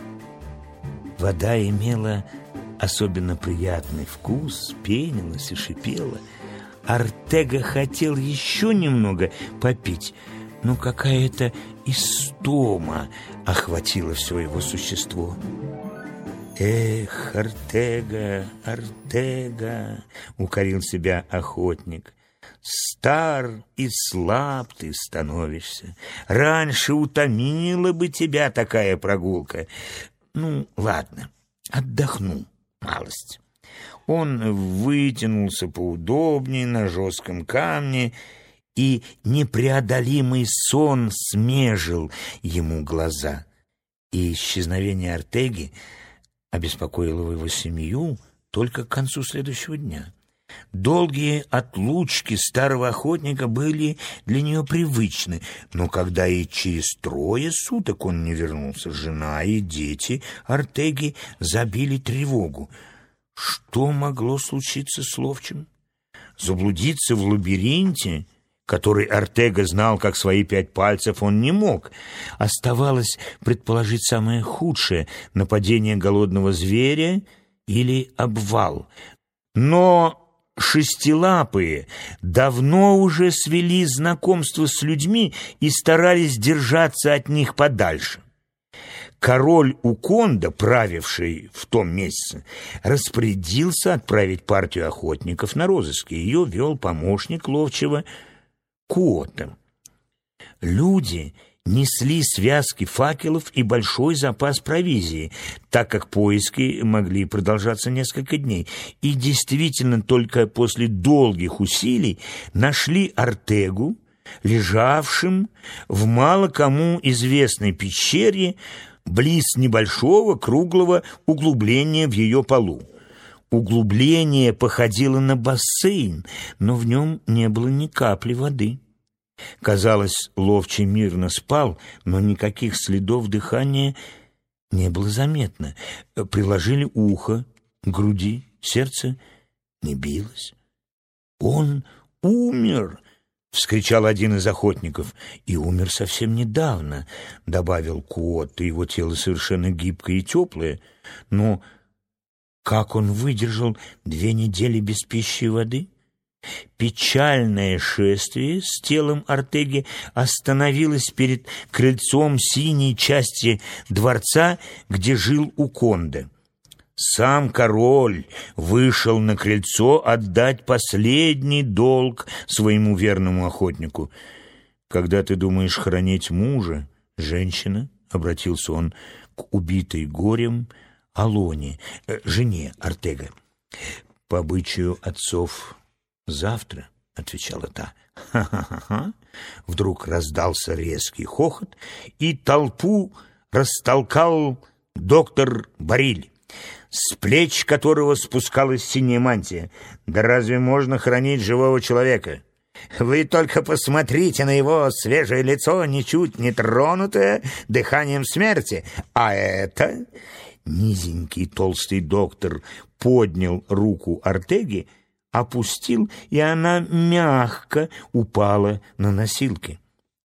Вода имела особенно приятный вкус, пенилась и шипела. Артега хотел еще немного попить, но какая-то истома охватила все его существо. «Эх, Артега, Артега!» — укорил себя охотник. «Стар и слаб ты становишься. Раньше утомила бы тебя такая прогулка. Ну, ладно, отдохну малость». Он вытянулся поудобнее на жестком камне, и непреодолимый сон смежил ему глаза. И исчезновение Артеги обеспокоило его семью только к концу следующего дня. Долгие отлучки старого охотника были для нее привычны, но когда и через 3 суток он не вернулся, жена и дети Артеги забили тревогу. Что могло случиться с Ловчим? Заблудиться в лабиринте, который Артега знал как свои 5 пальцев, он не мог. Оставалось предположить самое худшее — нападение голодного зверя или обвал. Но Шестилапые давно уже свели знакомство с людьми и старались держаться от них подальше. Король Уконда, правивший в том месяце, распорядился отправить партию охотников на розыск, и ее вел помощник Ловчего Куота. Люди несли связки факелов и большой запас провизии, так как поиски могли продолжаться несколько дней. И действительно, только после долгих усилий нашли Артегу, лежавшим в мало кому известной пещере близ небольшого круглого углубления в ее полу. Углубление походило на бассейн, но в нем не было ни капли воды. Казалось, Ловчий мирно спал, но никаких следов дыхания не было заметно. Приложили ухо к груди, сердце не билось. «Он умер!» — вскричал один из охотников. «И умер совсем недавно», — добавил Куот, — «его тело совершенно гибкое и теплое. Но как он выдержал 2 недели без пищи и воды?» Печальное шествие с телом Артеги остановилось перед крыльцом синей части дворца, где жил Уконда. Сам король вышел на крыльцо отдать последний долг своему верному охотнику. «Когда ты думаешь хоронить мужа, женщина?» — обратился он к убитой горем Алоне, жене Артега. «По обычаю отцов, завтра», — отвечала та. «Ха-ха-ха!» Вдруг раздался резкий хохот, и толпу растолкал доктор Бариль, с плеч которого спускалась синяя мантия. «Да разве можно хоронить живого человека? Вы только посмотрите на его свежее лицо, ничуть не тронутое дыханием смерти. А это...» Низенький толстый доктор поднял руку Артеги, опустил, и она мягко упала на носилки.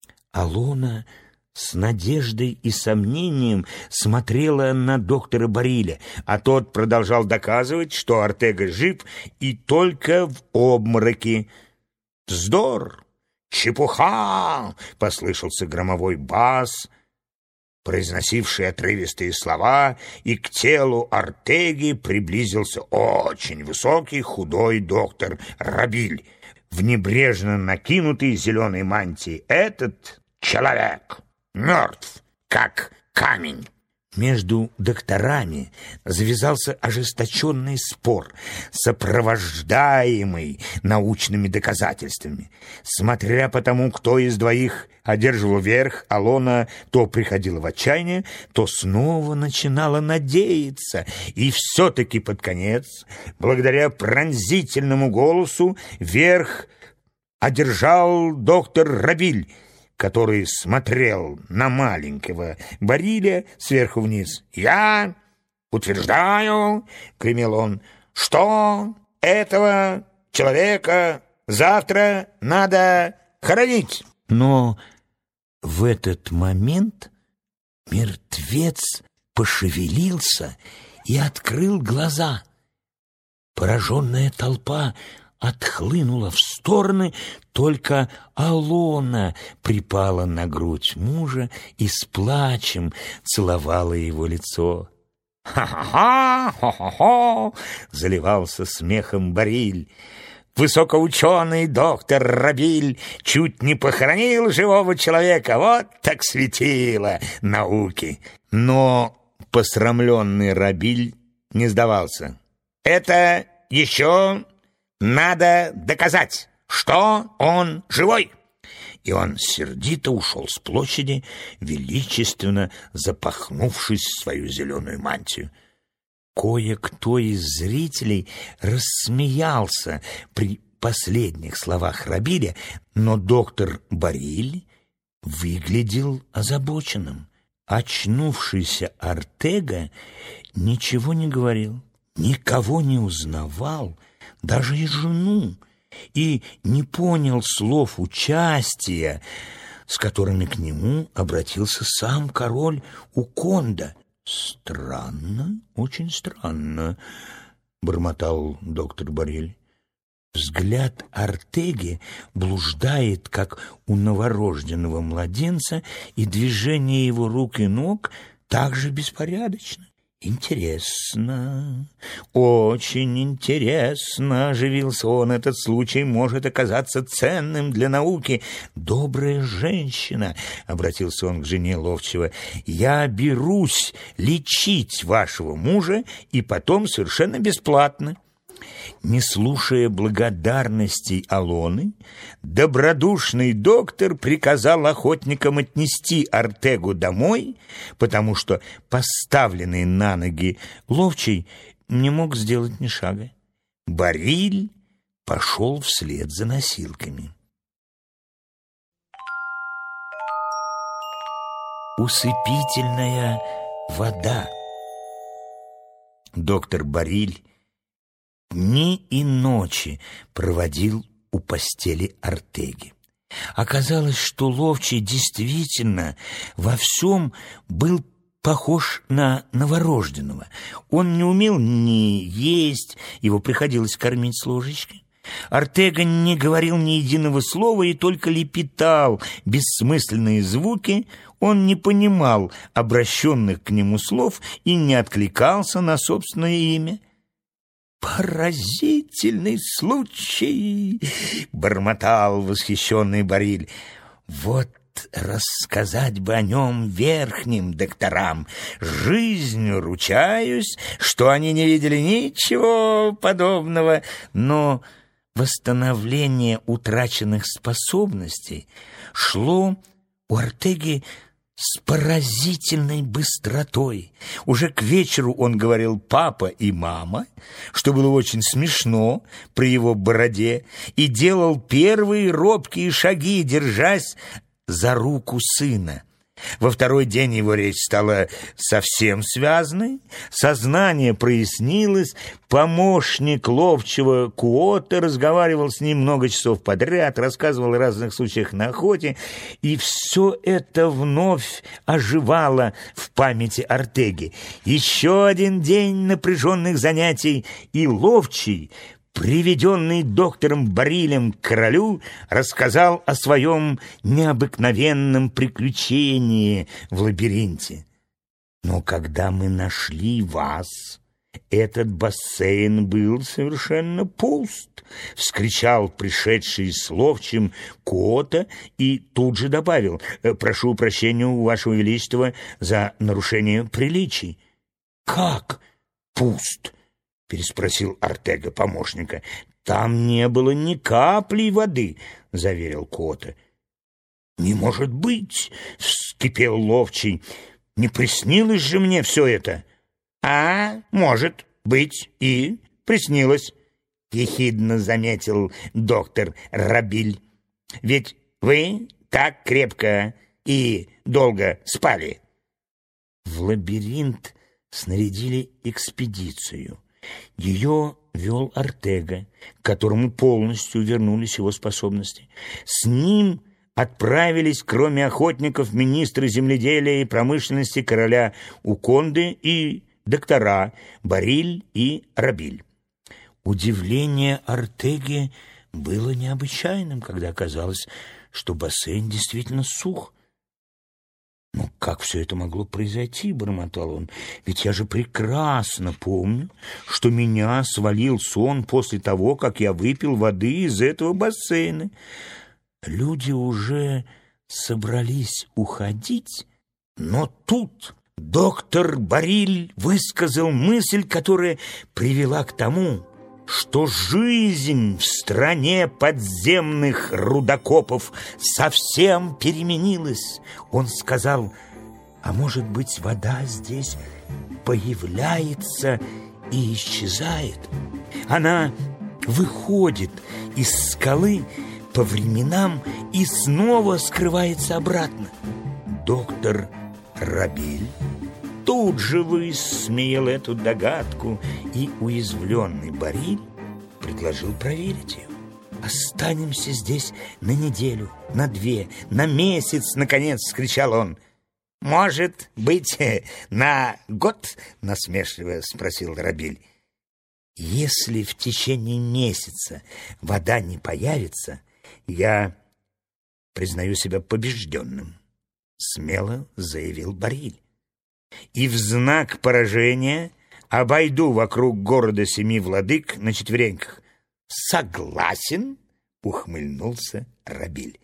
Алона с надеждой и сомнением смотрела на доктора Бариля, а тот продолжал доказывать, что Артега жив и только в обмороке. «Вздор! «Чепуха!» — послышался громовой бас, произносивший отрывистые слова, и к телу Ортеги приблизился очень высокий худой доктор Рабиль, в небрежно накинутой зеленой мантии. Этот человек мертв, как камень. Между докторами завязался ожесточенный спор, сопровождаемый научными доказательствами. Смотря по тому, кто из двоих одерживал верх, Алона то приходила в отчаяние, то снова начинала надеяться. И все-таки под конец, благодаря пронзительному голосу, верх одержал доктор Рабиль, который смотрел на маленького Бариля сверху вниз. «Я утверждаю, — гремел он, — что этого человека завтра надо хоронить». Но в этот момент мертвец пошевелился и открыл глаза. Пораженная толпа отхлынула в стороны, только Алона припала на грудь мужа и с плачем целовала его лицо. «Ха-ха-ха! Хо-хо-хо!» — заливался смехом Бариль. «Высокоученый доктор Рабиль чуть не похоронил живого человека. Вот так светило науки!» Но посрамленный Рабиль не сдавался. «Это еще надо доказать, что он живой!» И он сердито ушел с площади, величественно запахнувшись в свою зеленую мантию. Кое-кто из зрителей рассмеялся при последних словах Рабиля, но доктор Бариль выглядел озабоченным. Очнувшийся Ортега ничего не говорил, никого не узнавал, даже и жену, и не понял слов участия, с которыми к нему обратился сам король Уконда. «Странно, очень странно», — бормотал доктор Бариль. Взгляд Ортеги блуждает, как у новорожденного младенца, и движение его рук и ног также беспорядочно. «Интересно, очень интересно», — оживился он, — «этот случай может оказаться ценным для науки». «Добрая женщина», — обратился он к жене ловчего, — «я берусь лечить вашего мужа и потом совершенно бесплатно». Не слушая благодарностей Алоны, добродушный доктор приказал охотникам отнести Ортегу домой, потому что поставленный на ноги ловчий не мог сделать ни шага. Бариль пошел вслед за носилками. Усыпительная вода. Доктор Бариль дни и ночи проводил у постели Ортеги. Оказалось, что ловчий действительно во всем был похож на новорожденного. Он не умел ни есть, его приходилось кормить с ложечки. Ортега не говорил ни единого слова и только лепетал бессмысленные звуки. Он не понимал обращенных к нему слов и не откликался на собственное имя. «Поразительный случай!» — бормотал восхищенный Бариль. «Вот рассказать бы о нем верхним докторам. Жизнью ручаюсь, что они не видели ничего подобного, но восстановление утраченных способностей шло у Ортеги с поразительной быстротой. Уже к вечеру он говорил «папа» и «мама», что было очень смешно при его бороде, и делал первые робкие шаги, держась за руку сына. Во второй день его речь стала совсем связной, сознание прояснилось, помощник ловчего Куота разговаривал с ним много часов подряд, рассказывал о разных случаях на охоте, и все это вновь оживало в памяти Ортеги. Еще один день напряженных занятий, и ловчий приведенный доктором Барилем к королю, рассказал о своем необыкновенном приключении в лабиринте. «Но когда мы нашли вас, этот бассейн был совершенно пуст», — вскричал пришедший с ловчим Кота и тут же добавил: «Прошу прощения у вашего величества за нарушение приличий». «Как пуст?» — переспросил Артега помощника. «Там не было ни капли воды», — заверил Кота. «Не может быть!» — вскипел ловчий. «Не приснилось же мне все это?» «А, может быть, и приснилось», — ехидно заметил доктор Рабиль. «Ведь вы так крепко и долго спали». В лабиринт снарядили экспедицию. Ее вел Артега, к которому полностью вернулись его способности. С ним отправились, кроме охотников, министры земледелия и промышленности короля Уконды и доктора Бариль и Рабиль. Удивление Артеги было необычайным, когда оказалось, что бассейн действительно сух. «Ну, как все это могло произойти?» — бормотал он. «Ведь я же прекрасно помню, что меня свалил сон после того, как я выпил воды из этого бассейна». Люди уже собрались уходить, но тут доктор Бариль высказал мысль, которая привела к тому, что жизнь в стране подземных рудокопов совсем переменилась. Он сказал: «А может быть, вода здесь появляется и исчезает? Она выходит из скалы по временам и снова скрывается обратно». Доктор Рабиль тут же высмеял эту догадку, и уязвленный Бариль предложил проверить ее. «Останемся здесь на неделю, на 2, на месяц, наконец!» — вскричал он. «Может быть, на год?» — насмешливо спросил Рабиль. «Если в течение месяца вода не появится, я признаю себя побежденным», — смело заявил Бариль. «И в знак поражения обойду вокруг города 7 владык на четвереньках». «Согласен», — ухмыльнулся Рабиль.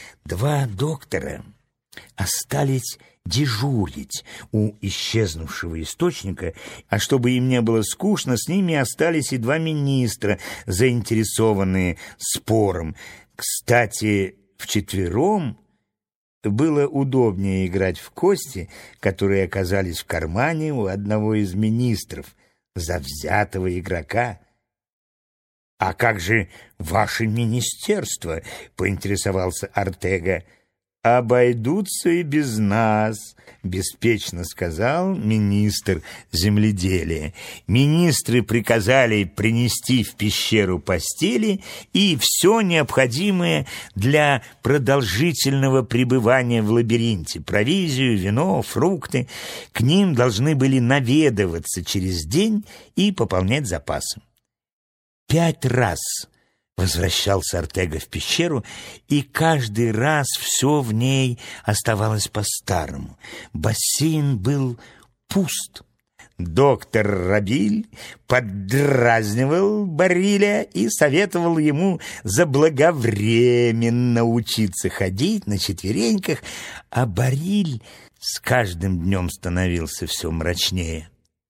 2 доктора остались дежурить у исчезнувшего источника, а чтобы им не было скучно, с ними остались и 2 министра, заинтересованные спором. Кстати, вчетвером было удобнее играть в кости, которые оказались в кармане у одного из министров, завзятого игрока. «А как же ваше министерство?» — поинтересовался Артега. «Обойдутся и без нас», — беспечно сказал министр земледелия. Министры приказали принести в пещеру постели и все необходимое для продолжительного пребывания в лабиринте: провизию, вино, фрукты. К ним должны были наведываться через день и пополнять запасы. 5 раз возвращался Артега в пещеру, и каждый раз все в ней оставалось по-старому. Бассейн был пуст. Доктор Рабиль поддразнивал Бариля и советовал ему заблаговременно учиться ходить на четвереньках, а Бариль с каждым днем становился все мрачнее.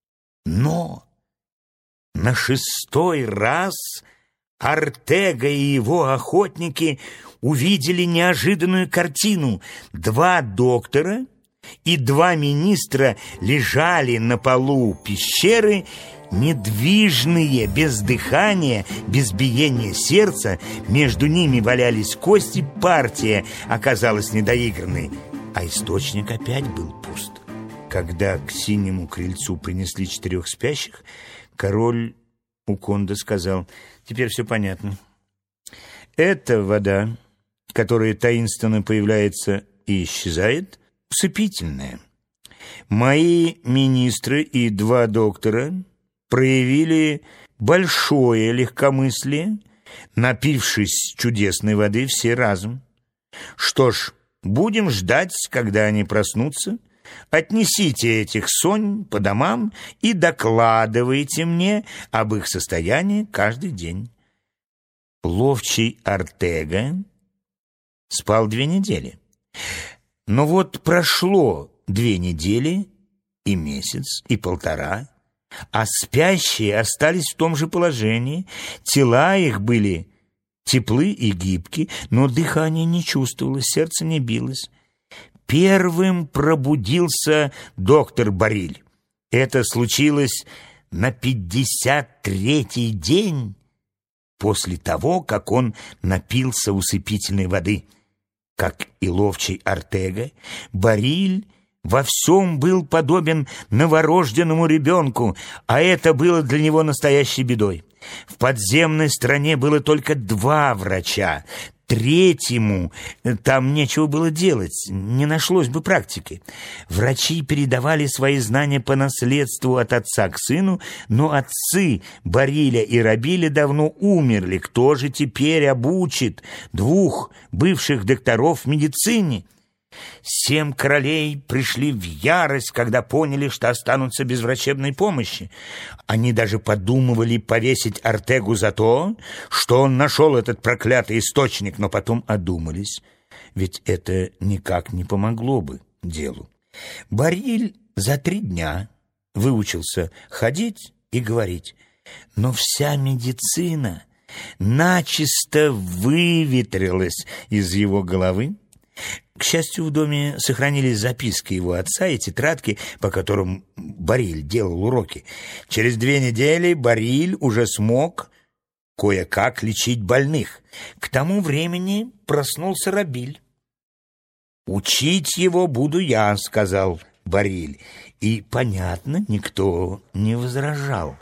Но на 6-й раз Артега и его охотники увидели неожиданную картину. 2 доктора и 2 министра лежали на полу пещеры, недвижные, без дыхания, без биения сердца. Между ними валялись кости, партия оказалась недоигранной, а источник опять был пуст. Когда к синему крыльцу принесли 4 спящих, король Уконда сказал: «Теперь все понятно. Эта вода, которая таинственно появляется и исчезает, усыпительная. Мои министры и 2 доктора проявили большое легкомыслие, напившись чудесной воды все разом. Что ж, будем ждать, когда они проснутся. Отнесите этих сонь по домам и докладывайте мне об их состоянии каждый день. Ловчий Артега спал 2 недели. Но вот прошло 2 недели, и месяц, и 1,5, а спящие остались в том же положении. Тела их были теплы и гибки, но дыхание не чувствовалось, сердце не билось. Первым пробудился доктор Бариль. Это случилось на 53-й день после того, как он напился усыпительной воды. Как и ловчий Артега, Бариль во всем был подобен новорожденному ребенку, а это было для него настоящей бедой. В подземной стране было только 2 врача. 3-му там нечего было делать, не нашлось бы практики. Врачи передавали свои знания по наследству от отца к сыну, но отцы Бариля и Рабиля давно умерли. Кто же теперь обучит 2 бывших докторов в медицине? 7 королей пришли в ярость, когда поняли, что останутся без врачебной помощи. Они даже подумывали повесить Артегу за то, что он нашел этот проклятый источник, но потом одумались, ведь это никак не помогло бы делу. Бариль за 3 дня выучился ходить и говорить, но вся медицина начисто выветрилась из его головы. К счастью, в доме сохранились записки его отца и тетрадки, по которым Бариль делал уроки. Через 2 недели Бариль уже смог кое-как лечить больных. К тому времени проснулся Рабиль. «Учить его буду я», — сказал Бариль. И, понятно, никто не возражал.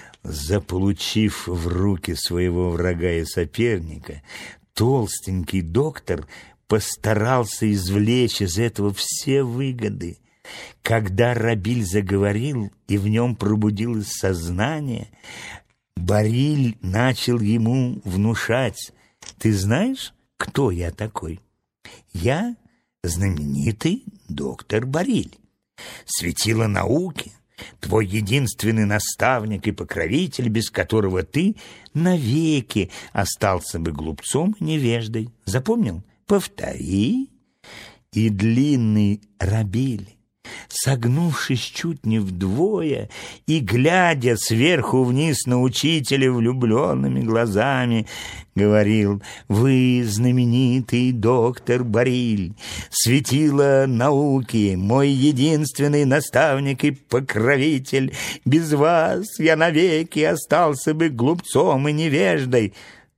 Заполучив в руки своего врага и соперника, толстенький доктор постарался извлечь из этого все выгоды. Когда Рабиль заговорил, и в нем пробудилось сознание, Бариль начал ему внушать: «Ты знаешь, кто я такой? Я знаменитый доктор Бариль, светило науки, твой единственный наставник и покровитель, без которого ты навеки остался бы глупцом и невеждой. Запомнил? Повтори». И длинный Рабиль, согнувшись чуть не вдвое и глядя сверху вниз на учителя влюбленными глазами, говорил: «Вы, знаменитый доктор Бариль, светило науки, мой единственный наставник и покровитель. Без вас я навеки остался бы глупцом и невеждой.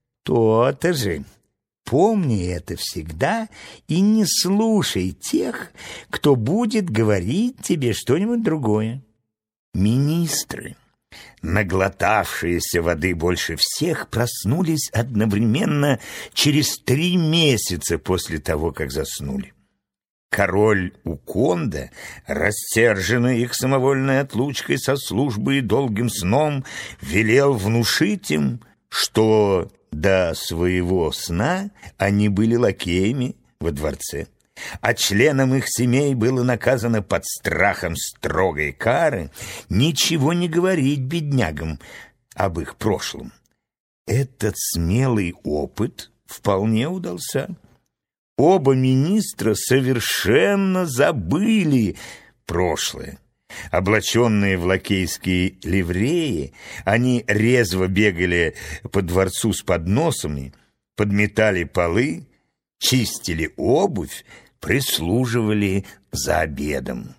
То-то же. Помни это всегда и не слушай тех, кто будет говорить тебе что-нибудь другое». Министры, наглотавшиеся воды больше всех, проснулись одновременно через 3 месяца после того, как заснули. Король Уконда, рассерженный их самовольной отлучкой со службы и долгим сном, велел внушить им, что до своего сна они были лакеями во дворце, а членам их семей было наказано под страхом строгой кары ничего не говорить беднягам об их прошлом. Этот смелый опыт вполне удался. Оба министра совершенно забыли прошлое. Облаченные в лакейские ливреи, они резво бегали по дворцу с подносами, подметали полы, чистили обувь, прислуживали за обедом.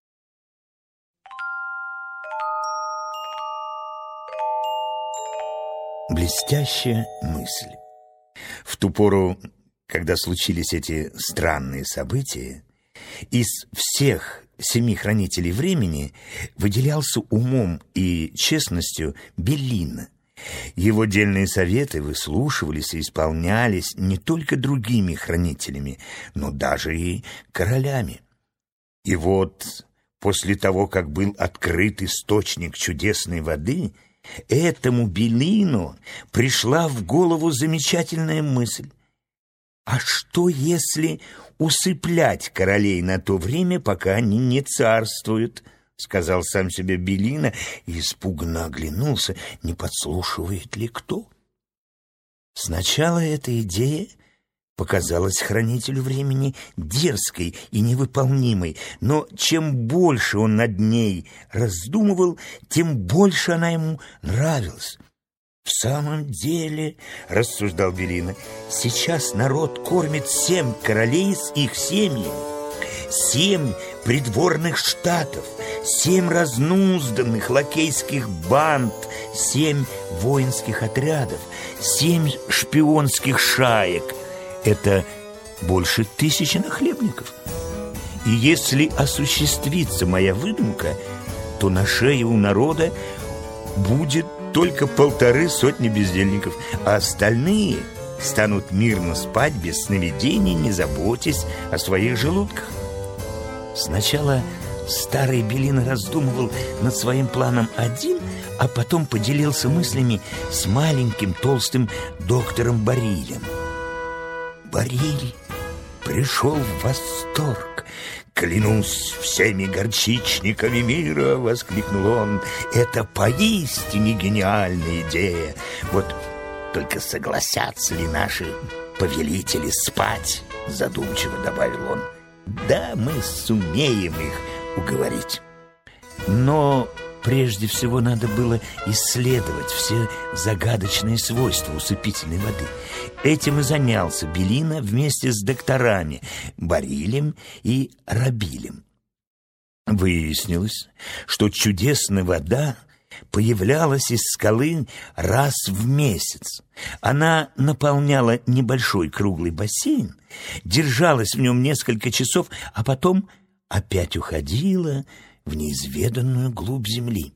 Блестящая мысль. В ту пору, когда случились эти странные события, из всех 7 хранителей времени выделялся умом и честностью Беллино. Его дельные советы выслушивались и исполнялись не только другими хранителями, но даже и королями. И вот, после того, как был открыт источник чудесной воды, Этому Беллино пришла в голову замечательная мысль. А что, если усыплять королей на то время, пока они не царствуют? Сказал сам себе Беллино и испуганно оглянулся, не подслушивает ли кто. Сначала эта идея показалась хранителю времени дерзкой и невыполнимой, но чем больше он над ней раздумывал, тем больше она ему нравилась. «В самом деле, — рассуждал Беллино, — сейчас народ кормит 7 королей с их семьями, 7 придворных штатов, 7 разнузданных лакейских банд, 7 воинских отрядов, 7 шпионских шаек. Это больше 1000 нахлебников. И если осуществится моя выдумка, то на шее у народа будет только 150 бездельников, а остальные станут мирно спать без сновидений, не заботясь о своих желудках». Сначала старый Беллино раздумывал над своим планом один, а потом поделился мыслями с маленьким толстым доктором Барилем. Бариль пришел в восторг. «Клянусь всеми горчичниками мира!» — воскликнул он. «Это поистине гениальная идея! Вот только согласятся ли наши повелители спать?» — задумчиво добавил он. «Да, мы сумеем их уговорить. Но прежде всего надо было исследовать все загадочные свойства усыпительной воды. Этим и занялся Беллино вместе с докторами Барилем и Рабилем. Выяснилось, что чудесная вода появлялась из скалы раз в месяц. Она наполняла небольшой круглый бассейн, держалась в нем несколько часов, а потом опять уходила в неизведанную глубь земли.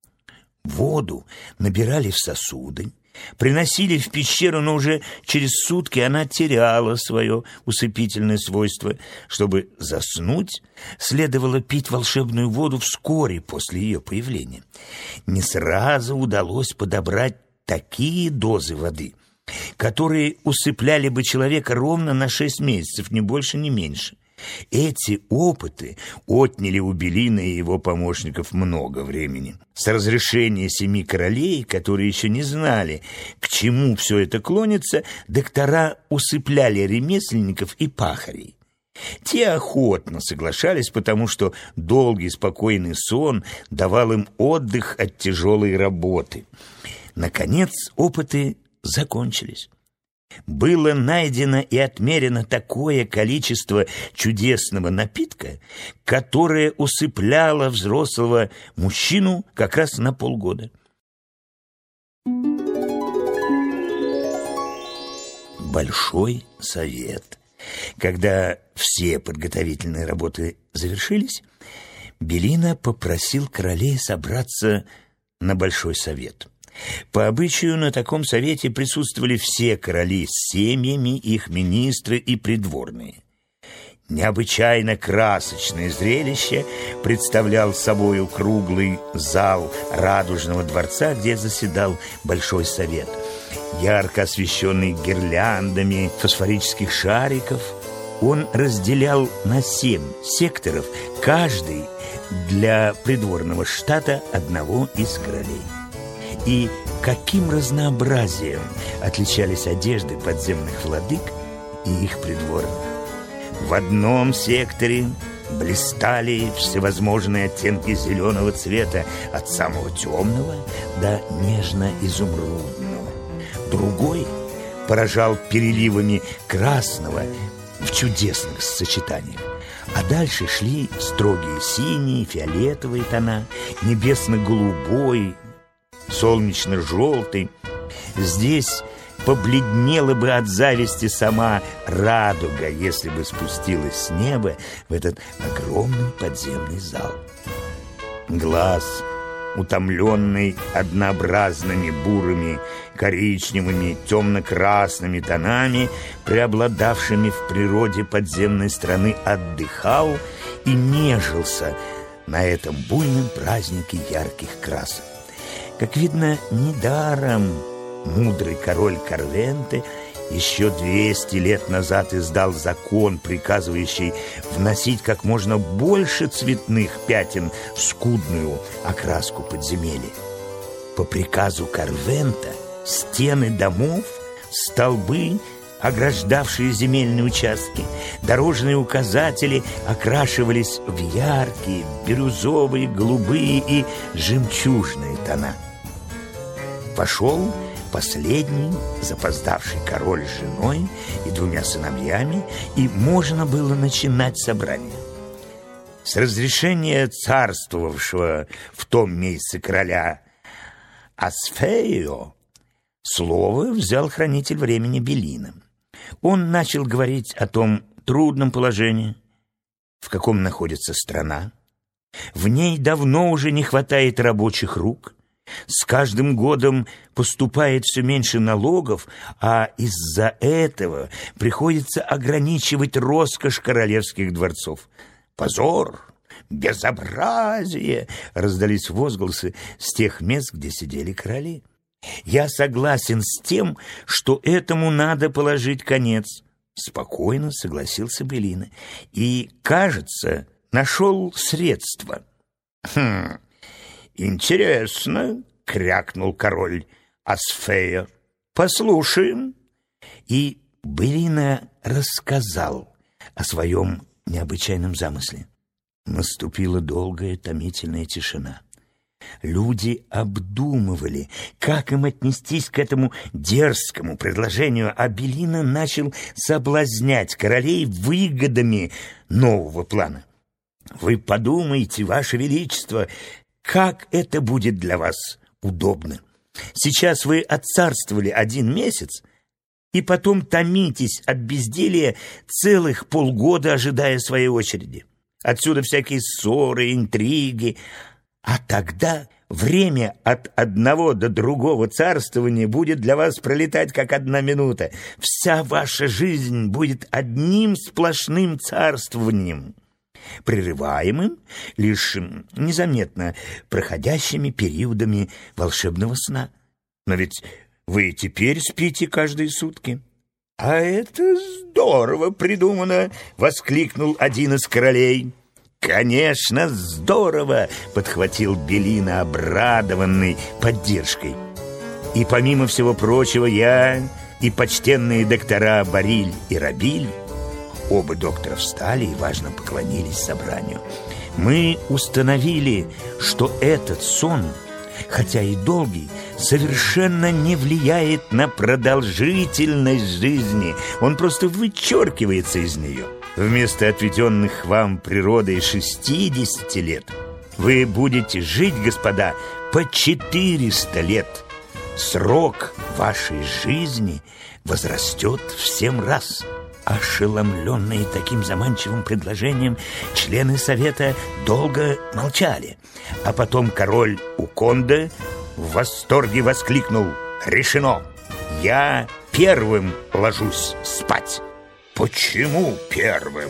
Воду набирали в сосуды, приносили в пещеру, но уже через сутки она теряла свое усыпительное свойство. Чтобы заснуть, следовало пить волшебную воду вскоре после ее появления. Не сразу удалось подобрать такие дозы воды, которые усыпляли бы человека ровно на 6 месяцев, ни больше, ни меньше. Эти опыты отняли у Беллино и его помощников много времени. С разрешения 7 королей, которые еще не знали, к чему все это клонится, доктора усыпляли ремесленников и пахарей. Те охотно соглашались, потому что долгий спокойный сон давал им отдых от тяжелой работы. Наконец опыты закончились. Было найдено и отмерено такое количество чудесного напитка, которое усыпляло взрослого мужчину как раз на полгода. Большой совет. Когда все подготовительные работы завершились, Беллино попросил королей собраться на большой совет. По обычаю на таком совете присутствовали все короли с семьями, их министры и придворные. Необычайно красочное зрелище представлял собою круглый зал радужного дворца, где заседал Большой совет. Ярко освещенный гирляндами фосфорических шариков, он разделял на 7 секторов, каждый для придворного штата одного из королей. И каким разнообразием отличались одежды подземных владык и их придворных. В одном секторе блистали всевозможные оттенки зеленого цвета, от самого темного до нежно-изумрудного. Другой поражал переливами красного в чудесных сочетаниях. А дальше шли строгие синие, фиолетовые тона, небесно-голубой, солнечно-желтый. Здесь побледнела бы от зависти сама радуга, если бы спустилась с неба в этот огромный подземный зал. Глаз, утомленный однообразными бурыми, коричневыми, темно-красными тонами, преобладавшими в природе подземной страны, отдыхал и нежился на этом буйном празднике ярких красок. Как видно, недаром мудрый король Карвенте еще 200 лет назад издал закон, приказывающий вносить как можно больше цветных пятен в скудную окраску подземелья. По приказу Карвента стены домов, столбы, ограждавшие земельные участки, дорожные указатели окрашивались в яркие, бирюзовые, голубые и жемчужные тона. Пошел последний запоздавший король с женой и 2 сыновьями, и можно было начинать собрание. С разрешения царствовавшего в том месяце короля Асфеио слово взял хранитель времени Беллино. Он начал говорить о том трудном положении, в каком находится страна. В ней давно уже не хватает рабочих рук. С каждым годом поступает все меньше налогов, а из-за этого приходится ограничивать роскошь королевских дворцов. «Позор! Безобразие!» — раздались возгласы с тех мест, где сидели короли. «Я согласен с тем, что этому надо положить конец», — спокойно согласился Беллино. «И, кажется, нашел средства». «Интересно», — крякнул король Асфея. «Послушаем». И Беллино рассказал о своем необычайном замысле. Наступила долгая томительная тишина. Люди обдумывали, как им отнестись к этому дерзкому предложению, а Беллино начал соблазнять королей выгодами нового плана. «Вы подумайте, Ваше Величество, как это будет для вас удобно. Сейчас вы отцарствовали 1 месяц, и потом томитесь от безделья целых полгода, ожидая своей очереди. Отсюда всякие ссоры, интриги. А тогда время от одного до другого царствования будет для вас пролетать как 1 минута. Вся ваша жизнь будет одним сплошным царствованием, прерываемым лишь незаметно проходящими периодами волшебного сна. Но ведь вы теперь спите каждые сутки». «А это здорово придумано!» — воскликнул один из королей. «Конечно, здорово!» — подхватил Беллино, обрадованный поддержкой. «И помимо всего прочего, я и почтенные доктора Бариль и Рабиль». Оба доктора встали и важно поклонились собранию. «Мы установили, что этот сон, хотя и долгий, совершенно не влияет на продолжительность жизни. Он просто вычеркивается из нее. Вместо отведенных вам природой 60 лет вы будете жить, господа, по 400 лет. Срок вашей жизни возрастет в 7 раз». Ошеломленные таким заманчивым предложением, члены совета долго молчали. А потом король Уконда в восторге воскликнул: «Решено! Я первым ложусь спать!» «Почему первым?»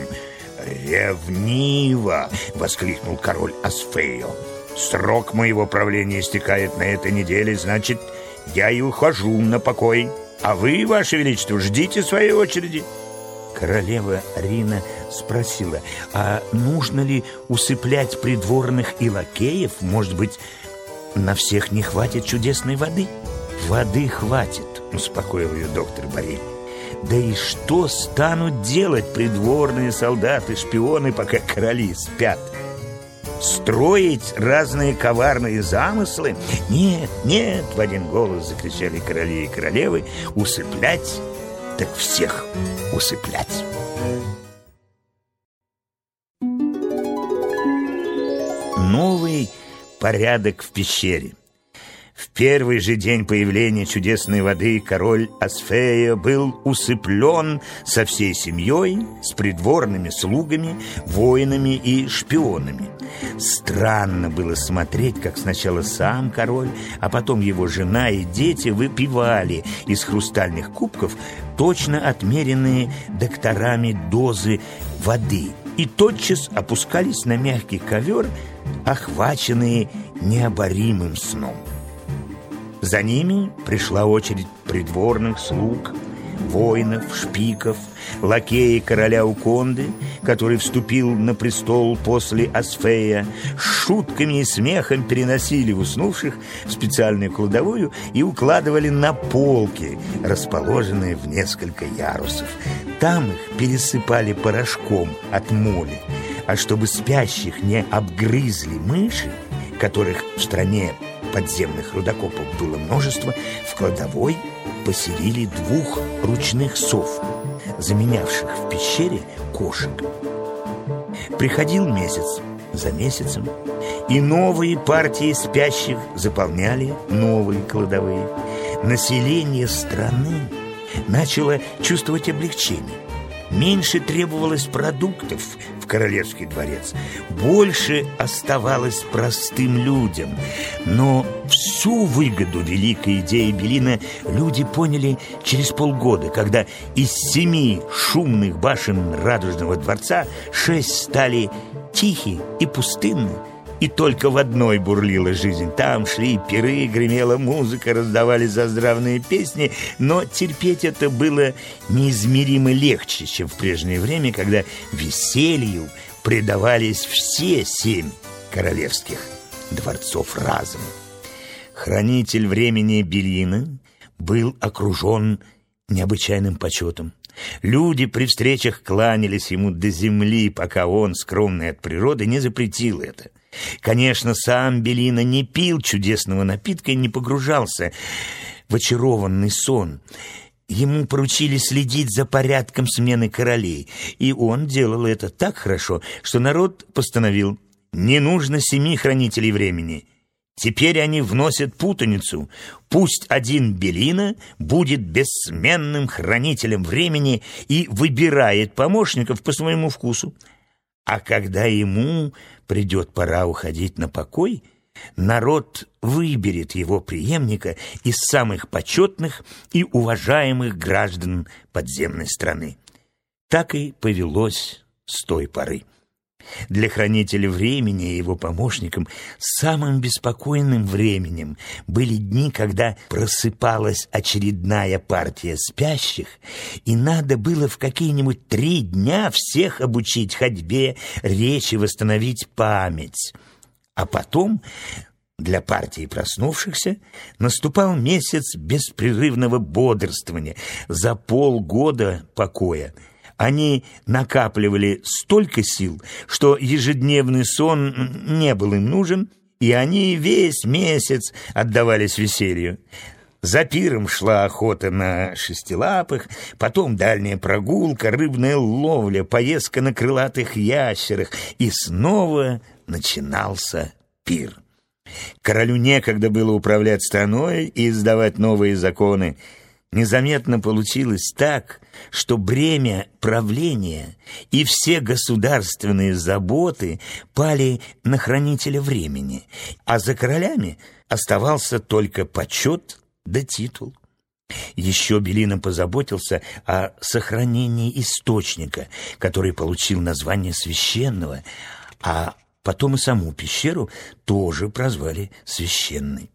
«Ревниво!» — воскликнул король Асфео. «Срок моего правления истекает на этой неделе, значит, я и ухожу на покой. А вы, Ваше Величество, ждите своей очереди». Королева Рина спросила: «А нужно ли усыплять придворных и лакеев? Может быть, на всех не хватит чудесной воды?» «Воды хватит», — успокоил ее доктор Бариль. «Да и что станут делать придворные солдаты, шпионы, пока короли спят? Строить разные коварные замыслы? Нет, нет!» — в один голос закричали короли и королевы. «Усыплять, так всех усыплять!» Новый порядок в пещере. В первый же день появления чудесной воды король Асфея был усыплен со всей семьей, с придворными слугами, воинами и шпионами. Странно было смотреть, как сначала сам король, а потом его жена и дети выпивали из хрустальных кубков точно отмеренные докторами дозы воды и тотчас опускались на мягкий ковер, охваченные необоримым сном. За ними пришла очередь придворных слуг, воинов, шпиков, лакеи короля Уконды, который вступил на престол после Асфея, с шутками и смехом переносили уснувших в специальную кладовую и укладывали на полки, расположенные в несколько ярусов. Там их пересыпали порошком от моли, а чтобы спящих не обгрызли мыши, которых в стране подземных рудокопов было множество, в кладовой поселили 2 ручных сов, заменявших в пещере кошек. Приходил месяц за месяцем, и новые партии спящих заполняли новые кладовые. Население страны начало чувствовать облегчение. Меньше требовалось продуктов в королевский дворец, больше оставалось простым людям. Но всю выгоду великой идеи Белина люди поняли через полгода, когда из 7 шумных башен Радужного дворца 6 стали тихие и пустынные, и только в одной бурлила жизнь. Там шли пиры, гремела музыка, раздавались заздравные песни, но терпеть это было неизмеримо легче, чем в прежнее время, когда веселью предавались все 7 королевских дворцов разом. Хранитель времени Белина был окружен необычайным почетом. Люди при встречах кланялись ему до земли, пока он, скромный от природы, не запретил это. Конечно, сам Белина не пил чудесного напитка и не погружался в очарованный сон. Ему поручили следить за порядком смены королей, и он делал это так хорошо, что народ постановил: не нужно 7 хранителей времени. Теперь они вносят путаницу. Пусть один Белина будет бессменным хранителем времени и выбирает помощников по своему вкусу. А когда ему придет пора уходить на покой, народ выберет его преемника из самых почетных и уважаемых граждан подземной страны. Так и повелось с той поры. Для хранителя времени и его помощникам самым беспокойным временем были дни, когда просыпалась очередная партия спящих, и надо было в какие-нибудь 3 дня всех обучить ходьбе, речи, восстановить память. А потом для партии проснувшихся наступал месяц беспрерывного бодрствования. За полгода покоя они накапливали столько сил, что ежедневный сон не был им нужен, и они весь месяц отдавались веселью. За пиром шла охота на шестилапых, потом дальняя прогулка, рыбная ловля, поездка на крылатых ящерах, и снова начинался пир. Королю некогда было управлять страной и издавать новые законы. Незаметно получилось так, что бремя правления и все государственные заботы пали на хранителя времени, а за королями оставался только почет да титул. Еще Белина позаботился о сохранении источника, который получил название священного, а потом и саму пещеру тоже прозвали священной.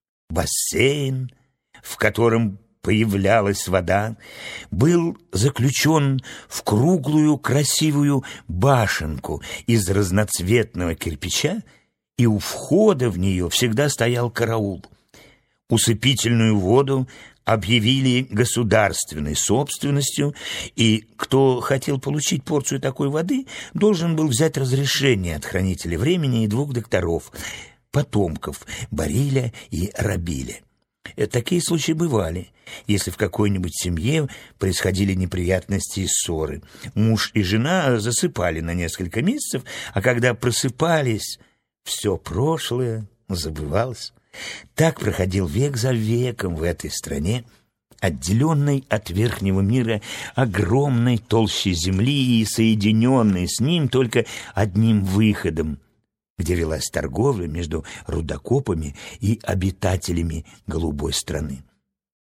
Бассейн, в котором появлялась вода, был заключен в круглую красивую башенку из разноцветного кирпича, и у входа в нее всегда стоял караул. Усыпительную воду объявили государственной собственностью, и кто хотел получить порцию такой воды, должен был взять разрешение от хранителя времени и 2 докторов, потомков Бариля и Рабиля. Такие случаи бывали, если в какой-нибудь семье происходили неприятности и ссоры. Муж и жена засыпали на несколько месяцев, а когда просыпались, все прошлое забывалось. Так проходил век за веком в этой стране, отделенной от верхнего мира огромной толщей земли и соединенной с ним только одним выходом, где велась торговля между рудокопами и обитателями голубой страны.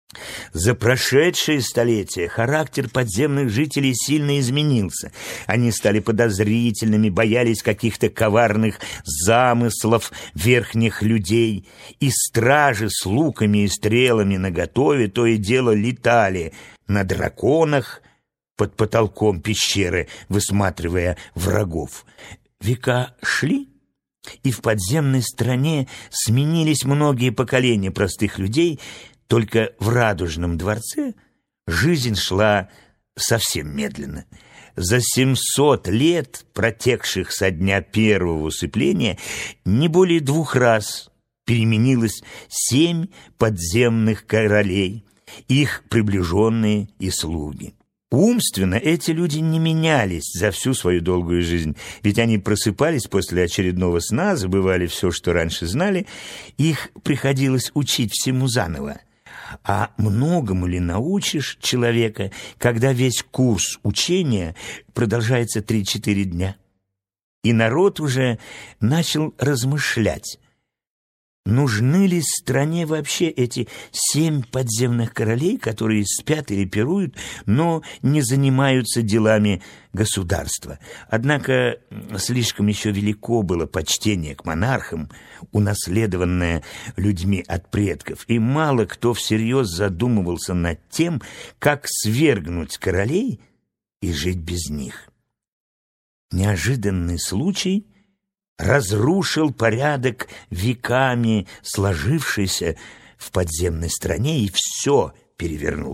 За прошедшие столетия характер подземных жителей сильно изменился. Они стали подозрительными, боялись каких-то коварных замыслов верхних людей, и стражи с луками и стрелами наготове то и дело летали на драконах под потолком пещеры, высматривая врагов. Века шли, и в подземной стране сменились многие поколения простых людей. Только в Радужном дворце жизнь шла совсем медленно. За 700 лет, протекших со дня первого усыпления, не более 2 раз переменилось 7 подземных королей, их приближенные и слуги. Умственно эти люди не менялись за всю свою долгую жизнь, ведь они просыпались после очередного сна, забывали все, что раньше знали, их приходилось учить всему заново. А многому ли научишь человека, когда весь курс учения продолжается 3-4 дня? И народ уже начал размышлять, нужны ли стране вообще эти 7 подземных королей, которые спят или пируют, но не занимаются делами государства. Однако слишком еще велико было почтение к монархам, унаследованное людьми от предков, и мало кто всерьез задумывался над тем, как свергнуть королей и жить без них. Неожиданный случай разрушил порядок, веками сложившийся в подземной стране, и все перевернул.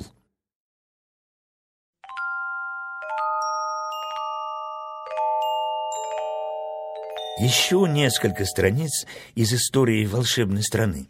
Еще несколько страниц из истории волшебной страны.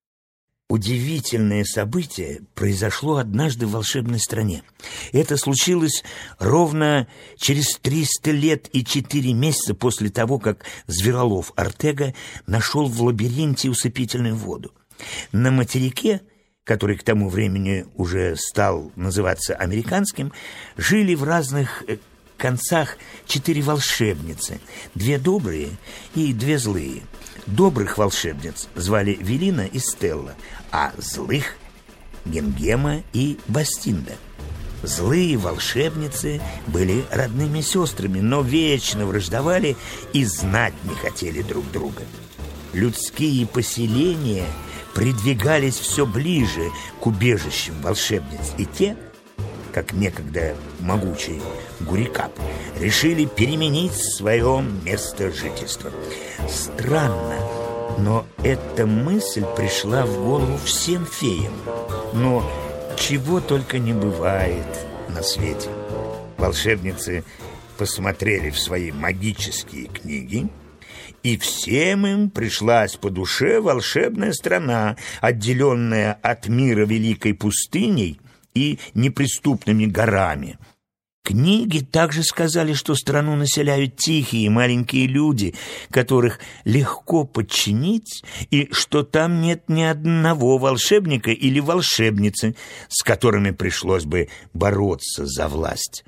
Удивительное событие произошло однажды в волшебной стране. Это случилось ровно через 300 лет и 4 месяца после того, как зверолов Ортега нашел в лабиринте усыпительную воду. На материке, который к тому времени уже стал называться американским, жили в разных концах 4 волшебницы, 2 добрые и 2 злые. Добрых волшебниц звали Велина и Стелла, а злых — Гингема и Бастинда. Злые волшебницы были родными сестрами, но вечно враждовали и знать не хотели друг друга. Людские поселения придвигались все ближе к убежищам волшебниц, и те, как некогда могучий Гурикап, решили переменить свое место жительства. Странно, но эта мысль пришла в голову всем феям. Но чего только не бывает на свете. Волшебницы посмотрели в свои магические книги, и всем им пришлась по душе волшебная страна, отделенная от мира великой пустыней и неприступными горами. Книги также сказали, что страну населяют тихие маленькие люди, которых легко подчинить, и что там нет ни одного волшебника или волшебницы, с которыми пришлось бы бороться за власть.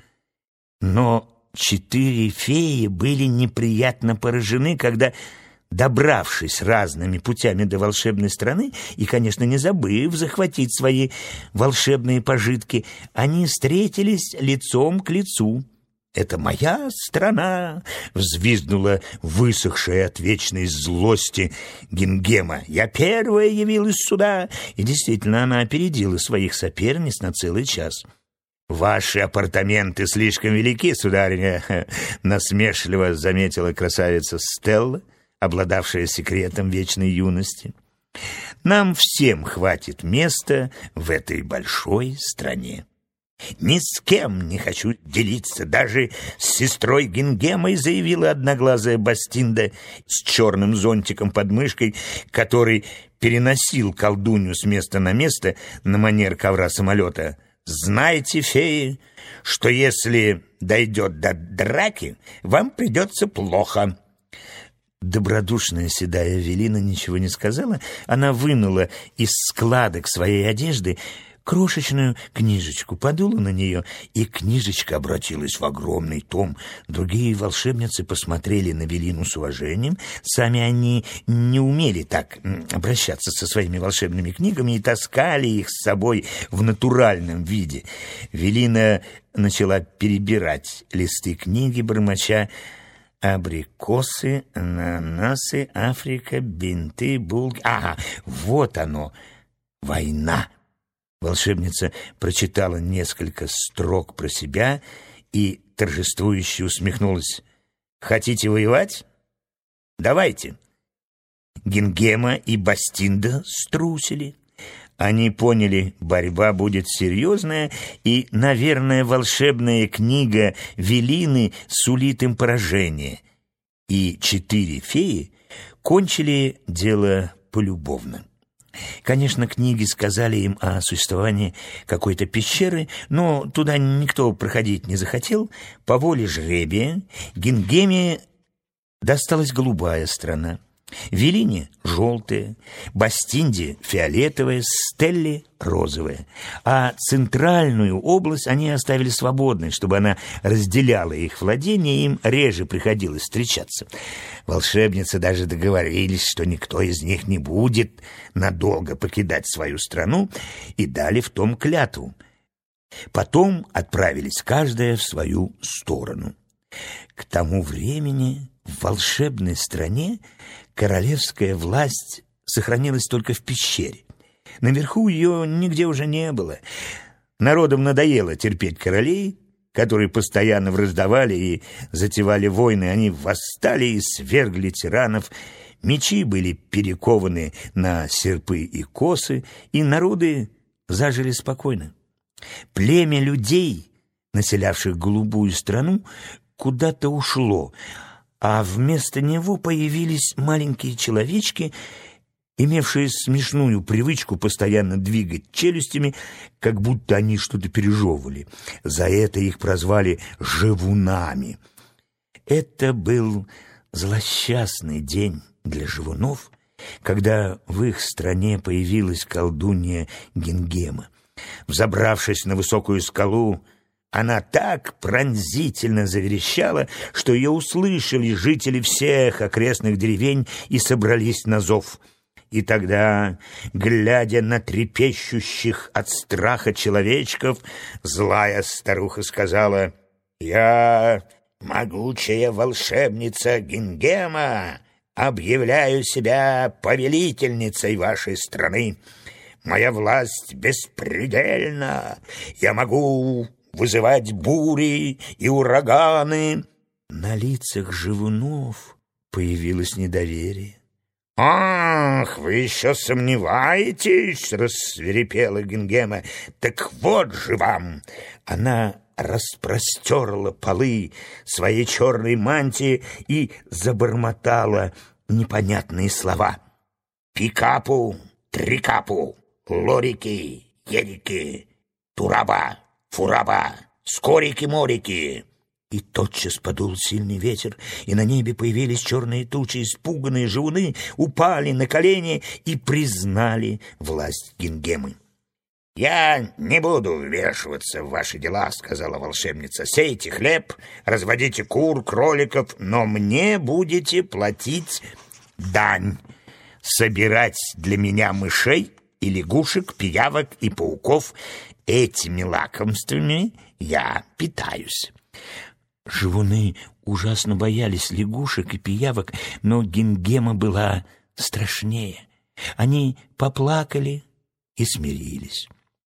Но 4 феи были неприятно поражены, когда, добравшись разными путями до волшебной страны и, конечно, не забыв захватить свои волшебные пожитки, они встретились лицом к лицу. «Это моя страна!» — взвизгнула высохшая от вечной злости Гингема. «Я первая явилась сюда!» И действительно, она опередила своих соперниц на целый час. «Ваши апартаменты слишком велики, сударыня!» — насмешливо заметила красавица Стелла, обладавшая секретом вечной юности. «Нам всем хватит места в этой большой стране. Ни с кем не хочу делиться, даже с сестрой Гингемой», — заявила одноглазая Бастинда с черным зонтиком под мышкой, который переносил колдунью с места на место на манер ковра-самолета. «Знайте, феи, что если дойдет до драки, вам придется плохо». Добродушная седая Велина ничего не сказала. Она вынула из складок своей одежды крошечную книжечку, подула на нее, и книжечка обратилась в огромный том. Другие волшебницы посмотрели на Велину с уважением. Сами они не умели так обращаться со своими волшебными книгами и таскали их с собой в натуральном виде. Велина начала перебирать листы книги, бормоча: абрикосы, ананасы, Африка, бинты, булки. Ага, вот оно, война. Волшебница прочитала несколько строк про себя и торжествующе усмехнулась. Хотите воевать? Давайте. Гингема и Бастинда струсили. Они поняли, борьба будет серьезная, и, наверное, волшебная книга Велины сулит им поражение. И 4 феи кончили дело полюбовно. Конечно, книги сказали им о существовании какой-то пещеры, но туда никто проходить не захотел. По воле жребия Гингеме досталась голубая страна, Велине — желтая, Бастинде — фиолетовая, Стелле — розовая. А центральную область они оставили свободной, чтобы она разделяла их владения, и им реже приходилось встречаться. Волшебницы даже договорились, что никто из них не будет надолго покидать свою страну, и дали в том клятву. Потом отправились каждая в свою сторону. К тому времени в волшебной стране королевская власть сохранилась только в пещере. Наверху ее нигде уже не было. Народам надоело терпеть королей, которые постоянно враждовали и затевали войны. Они восстали и свергли тиранов. Мечи были перекованы на серпы и косы, и народы зажили спокойно. Племя людей, населявших голубую страну, куда-то ушло, а вместо него появились маленькие человечки, имевшие смешную привычку постоянно двигать челюстями, как будто они что-то пережевывали. За это их прозвали живунами. Это был злосчастный день для живунов, когда в их стране появилась колдунья Гингема. Взобравшись на высокую скалу, она так пронзительно заверещала, что ее услышали жители всех окрестных деревень и собрались на зов. И тогда, глядя на трепещущих от страха человечков, злая старуха сказала: «Я, могучая волшебница Гингема, объявляю себя повелительницей вашей страны. Моя власть беспредельна. Я могу вызывать бури и ураганы». На лицах живунов появилось недоверие. «Ах, вы еще сомневаетесь?» — рассвирепела Гингема. «Так вот же вам!» Она распростерла полы своей черной мантии и забормотала непонятные слова. «Пикапу, трикапу, лорики, ерики, тураба, фураба, скорики-морики». И тотчас подул сильный ветер, и на небе появились черные тучи. Испуганные живуны упали на колени и признали власть Гингемы. «Я не буду вмешиваться в ваши дела», — сказала волшебница. «Сейте хлеб, разводите кур, кроликов, но мне будете платить дань, собирать для меня мышей и лягушек, пиявок и пауков. Этими лакомствами я питаюсь». Живуны ужасно боялись лягушек и пиявок, но Гингема была страшнее. Они поплакали и смирились.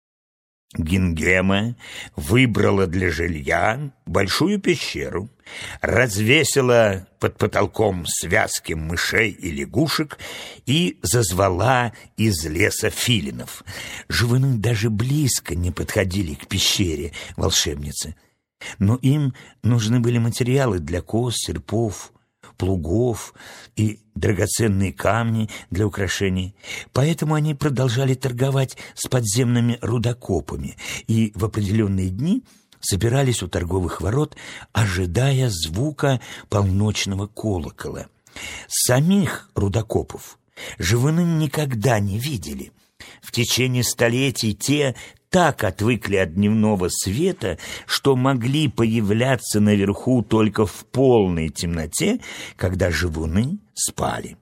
Гингема выбрала для жилья большую пещеру, развесила под потолком связки мышей и лягушек и зазвала из леса филинов. Живуны даже близко не подходили к пещере волшебницы. Но им нужны были материалы для кос, серпов, плугов и драгоценные камни для украшений. Поэтому они продолжали торговать с подземными рудокопами и в определенные дни собирались у торговых ворот, ожидая звука полночного колокола. Самих рудокопов живуны никогда не видели. В течение столетий те так отвыкли от дневного света, что могли появляться наверху только в полной темноте, когда живуны спали.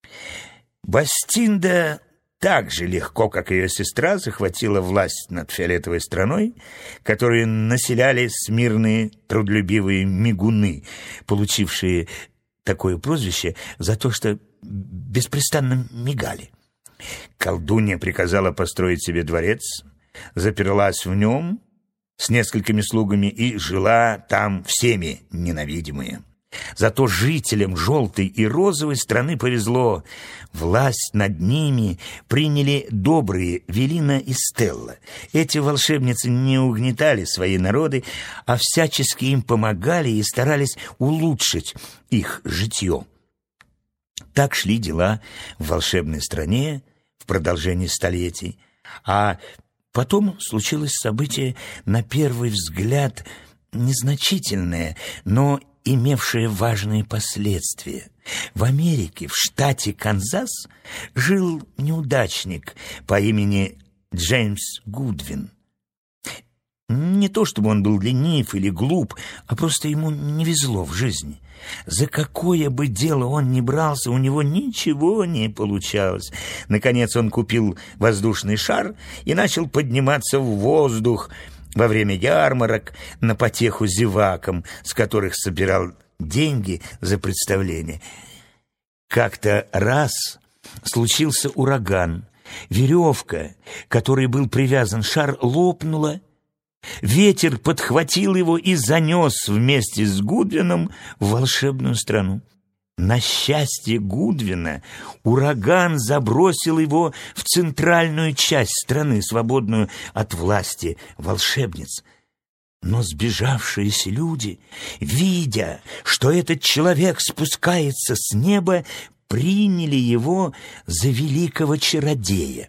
Бастинда так же легко, как ее сестра, захватила власть над фиолетовой страной, которую населяли смирные трудолюбивые мигуны, получившие такое прозвище за то, что беспрестанно мигали. Колдунья приказала построить себе дворец, заперлась в нем с несколькими слугами и жила там всеми ненавидимая. Зато жителям желтой и розовой страны повезло. Власть над ними приняли добрые Велина и Стелла. Эти волшебницы не угнетали свои народы, а всячески им помогали и старались улучшить их житье. Так шли дела в волшебной стране в продолжении столетий. А потом случилось событие, на первый взгляд, незначительное, но имевшее важные последствия. В Америке, в штате Канзас, жил неудачник по имени Джеймс Гудвин. Не то чтобы он был ленив или глуп, а просто ему не везло в жизни. За какое бы дело он ни брался, у него ничего не получалось. Наконец он купил воздушный шар и начал подниматься в воздух во время ярмарок на потеху зевакам, с которых собирал деньги за представление. Как-то раз случился ураган. Веревка, к которой был привязан шар, лопнула. Ветер подхватил его и занес вместе с Гудвином в волшебную страну. На счастье Гудвина ураган забросил его в центральную часть страны, свободную от власти волшебниц. Но сбежавшиеся люди, видя, что этот человек спускается с неба, приняли его за великого чародея.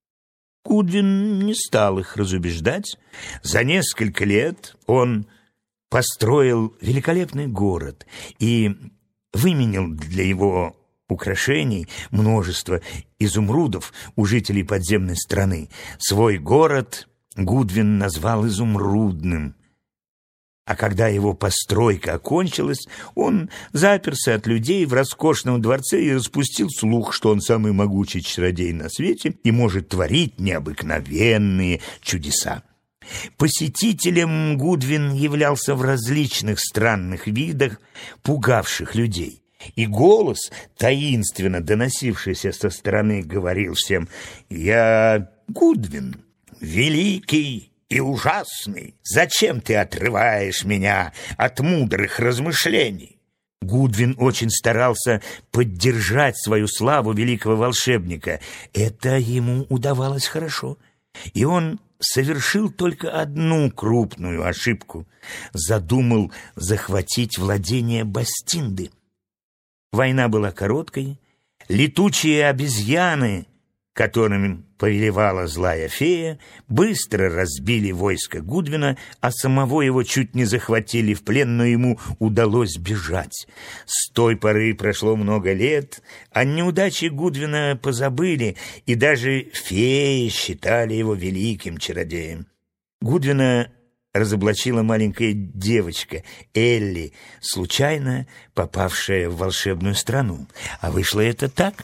Гудвин не стал их разубеждать. За несколько лет он построил великолепный город и выменял для его украшений множество изумрудов у жителей подземной страны. Свой город Гудвин назвал изумрудным. А когда его постройка окончилась, он заперся от людей в роскошном дворце и распустил слух, что он самый могучий чародей на свете и может творить необыкновенные чудеса. Посетителем Гудвин являлся в различных странных видах, пугавших людей. И голос, таинственно доносившийся со стороны, говорил всем: «Я Гудвин, великий и ужасный. Зачем ты отрываешь меня от мудрых размышлений?» Гудвин очень старался поддержать свою славу великого волшебника. Это ему удавалось хорошо. И он совершил только одну крупную ошибку. Задумал захватить владение Бастинды. Война была короткой. Летучие обезьяны, которыми повелевала злая фея, быстро разбили войско Гудвина, а самого его чуть не захватили в плен, но ему удалось бежать. С той поры прошло много лет, о неудаче Гудвина позабыли, и даже феи считали его великим чародеем. Гудвина разоблачила маленькая девочка Элли, случайно попавшая в волшебную страну. А вышло это так.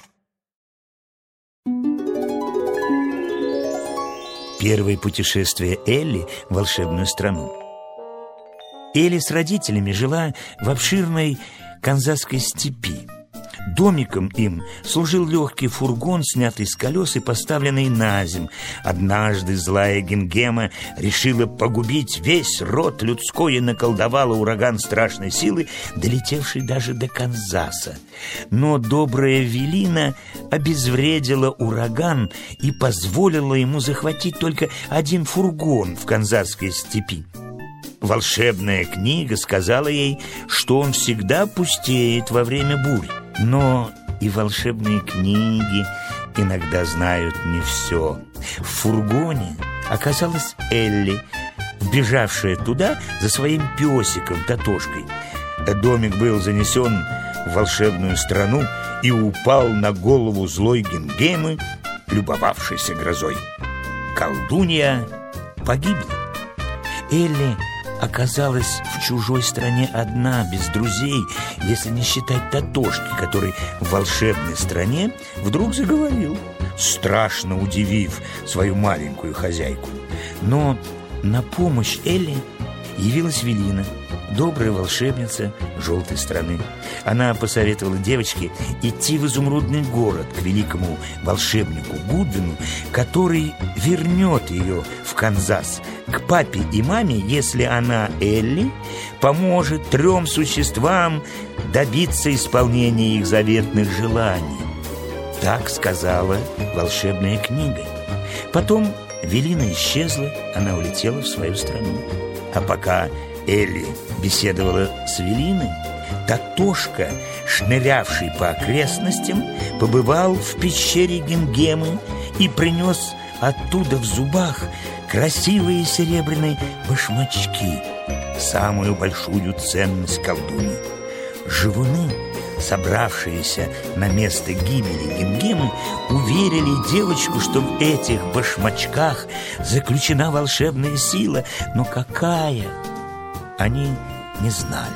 Первое путешествие Элли в волшебную страну. Элли с родителями жила в обширной канзасской степи. Домиком им служил легкий фургон, снятый с колес и поставленный на земь. Однажды злая Гингема решила погубить весь род людской и наколдовала ураган страшной силы, долетевший даже до Канзаса. Но добрая Велина обезвредила ураган и позволила ему захватить только один фургон в канзасской степи. Волшебная книга сказала ей, что он всегда пустеет во время бурь. Но и волшебные книги иногда знают не все. В фургоне оказалась Элли, вбежавшая туда за своим песиком Татошкой. Домик был занесен в волшебную страну и упал на голову злой Гингемы, любовавшейся грозой. Колдунья погибли. Элли оказалась в чужой стране одна, без друзей, если не считать Тотошки, который в волшебной стране вдруг заговорил, страшно удивив свою маленькую хозяйку. Но на помощь Элли явилась Велина, добрая волшебница желтой страны. Она посоветовала девочке идти в изумрудный город к великому волшебнику Гудвину, который вернет ее в Канзас к папе и маме, если она, Элли, поможет 3 существам добиться исполнения их заветных желаний. Так сказала волшебная книга. Потом Велина исчезла, она улетела в свою страну. А пока Элли беседовала с Велиной, Тотошка, шнырявший по окрестностям, побывал в пещере Гимгемы и принес оттуда в зубах красивые серебряные башмачки, самую большую ценность колдуньи. Живуны, собравшиеся на место гибели Гимгемы, уверили девочку, что в этих башмачках заключена волшебная сила, но какая, они не знали.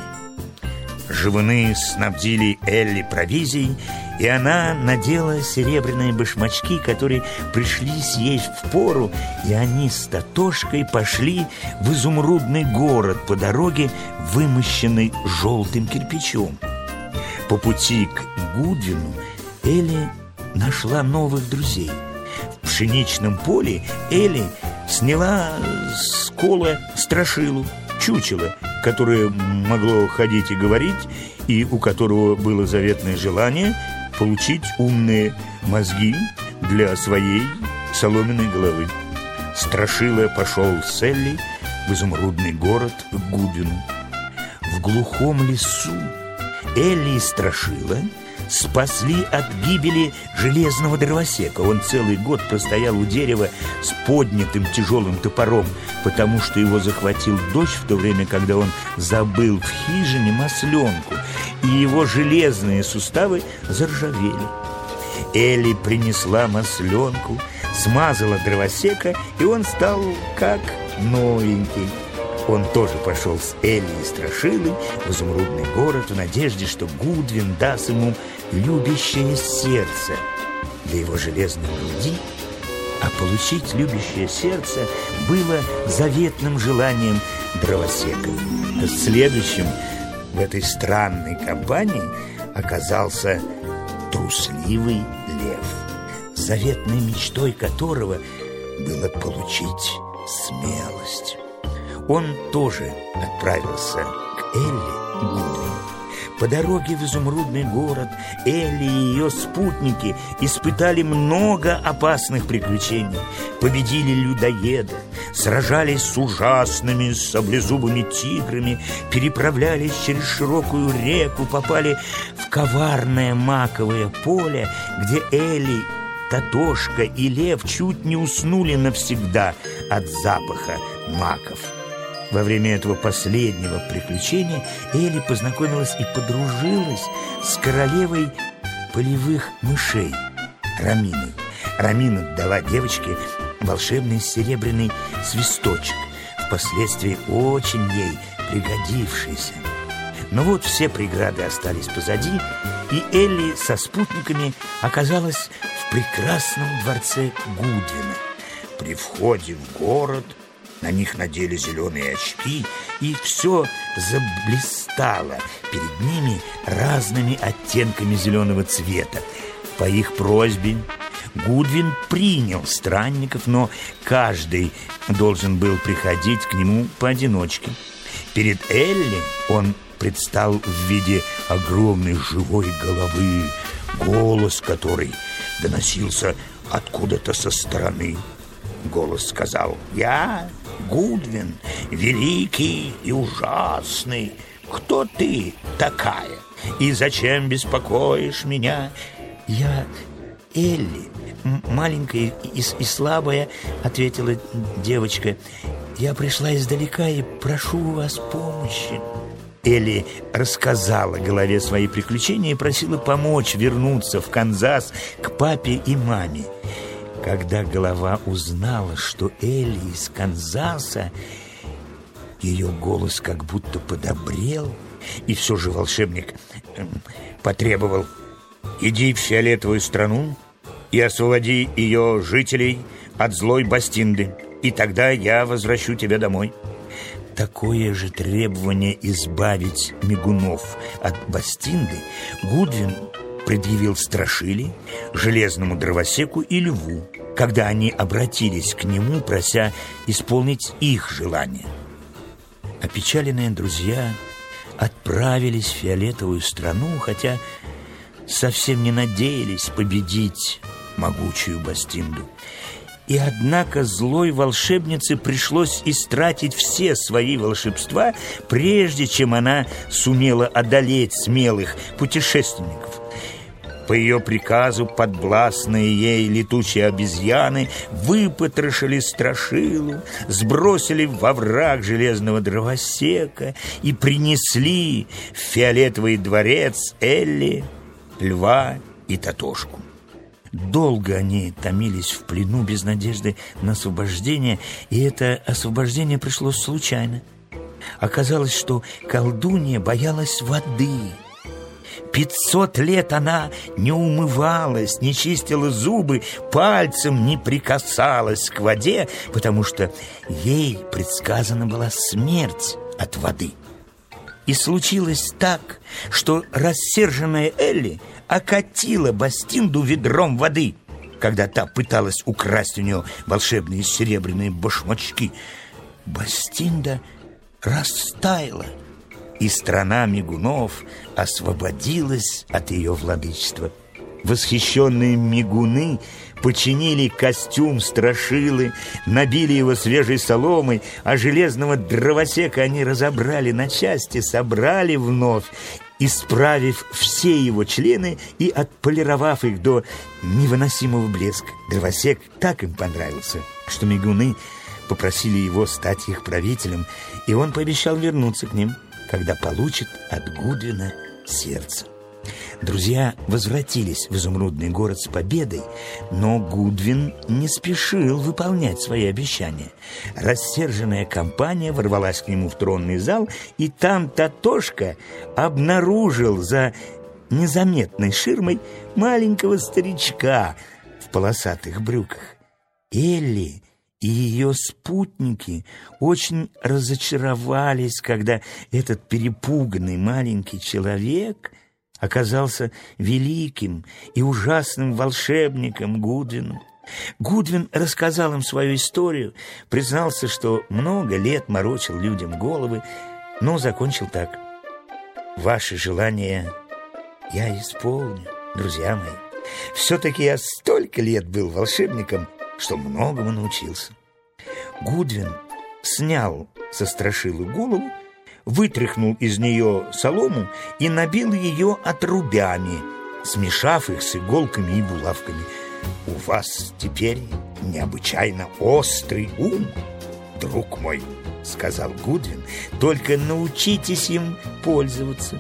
Живуны снабдили Элли провизией, и она надела серебряные башмачки, которые пришлись ей впору, и они с Тотошкой пошли в изумрудный город по дороге, вымощенной желтым кирпичом. По пути к Гудвину Элли нашла новых друзей. В пшеничном поле Элли сняла с кола страшилу, чучело, которое могло ходить и говорить, и у которого было заветное желание получить умные мозги для своей соломенной головы. Страшила пошел с Элли в изумрудный город к Гудвину. В глухом лесу Элли и Страшила спасли от гибели железного дровосека. Он целый год простоял у дерева с поднятым тяжелым топором, потому что его захватил дождь в то время, когда он забыл в хижине масленку, и его железные суставы заржавели. Элли принесла масленку, смазала дровосека, и он стал как новенький. Он тоже пошел с Элли и Страшилой в изумрудный город в надежде, что Гудвин даст ему любящее сердце для его железной груди, а получить любящее сердце было заветным желанием дровосека. Следующим в этой странной компании оказался трусливый лев, заветной мечтой которого было получить смелость. Он тоже отправился к Элли Гудвину. По дороге в изумрудный город Элли и ее спутники испытали много опасных приключений, победили людоеда, сражались с ужасными саблезубыми тиграми, переправлялись через широкую реку, попали в коварное маковое поле, где Элли, Тотошка и лев чуть не уснули навсегда от запаха маков. Во время этого последнего приключения Элли познакомилась и подружилась с королевой полевых мышей Раминой. Рамина дала девочке волшебный серебряный свисточек, впоследствии очень ей пригодившийся. Но вот все преграды остались позади, и Элли со спутниками оказалась в прекрасном дворце Гудвина. При входе в город на них надели зеленые очки, и все заблистало перед ними разными оттенками зеленого цвета. По их просьбе Гудвин принял странников, но каждый должен был приходить к нему поодиночке. Перед Элли он предстал в виде огромной живой головы, голос которой доносился откуда-то со стороны. Голос сказал: «Я Гудвин, великий и ужасный. Кто ты такая? И зачем беспокоишь меня?» «Я Элли, маленькая и слабая», — ответила девочка. «Я пришла издалека и прошу у вас помощи». Элли рассказала голове свои приключения и просила помочь вернуться в Канзас к папе и маме. Когда голова узнала, что Элли из Канзаса, ее голос как будто подобрел, и все же волшебник потребовал: «Иди в фиолетовую страну и освободи ее жителей от злой Бастинды, и тогда я возвращу тебя домой». Такое же требование избавить мигунов от Бастинды Гудвин предъявил Страшиле, Железному Дровосеку и Льву, когда они обратились к нему, прося исполнить их желание. Опечаленные друзья отправились в фиолетовую страну, хотя совсем не надеялись победить могучую Бастинду. И однако злой волшебнице пришлось истратить все свои волшебства, прежде чем она сумела одолеть смелых путешественников. По ее приказу подвластные ей летучие обезьяны выпотрошили Страшилу, сбросили во враг Железного Дровосека и принесли в фиолетовый дворец Элли, Льва и Тотошку. Долго они томились в плену без надежды на освобождение, и это освобождение пришло случайно. Оказалось, что колдунья боялась воды. 500 лет она не умывалась, не чистила зубы, пальцем не прикасалась к воде, потому что ей предсказана была смерть от воды. И случилось так, что рассерженная Элли окатила Бастинду ведром воды, когда та пыталась украсть у нее волшебные серебряные башмачки. Бастинда растаяла, и страна мигунов освободилась от ее владычества. Восхищенные мигуны починили костюм Страшилы, набили его свежей соломой, а Железного Дровосека они разобрали на части, собрали вновь, исправив все его члены и отполировав их до невыносимого блеска. Дровосек так им понравился, что мигуны попросили его стать их правителем, и он пообещал вернуться к ним, когда получит от Гудвина сердце. Друзья возвратились в изумрудный город с победой, но Гудвин не спешил выполнять свои обещания. Рассерженная компания ворвалась к нему в тронный зал, и там Тотошка обнаружил за незаметной ширмой маленького старичка в полосатых брюках. Элли и ее спутники очень разочаровались, когда этот перепуганный маленький человек оказался великим и ужасным волшебником Гудвином. Гудвин рассказал им свою историю, признался, что много лет морочил людям головы, но закончил так: «Ваши желания я исполню, друзья мои. Все-таки я столько лет был волшебником, что многому научился». Гудвин снял со Страшилы голову, вытряхнул из нее солому и набил ее отрубями, смешав их с иголками и булавками. «У вас теперь необычайно острый ум, друг мой», — сказал Гудвин, — «только научитесь им пользоваться».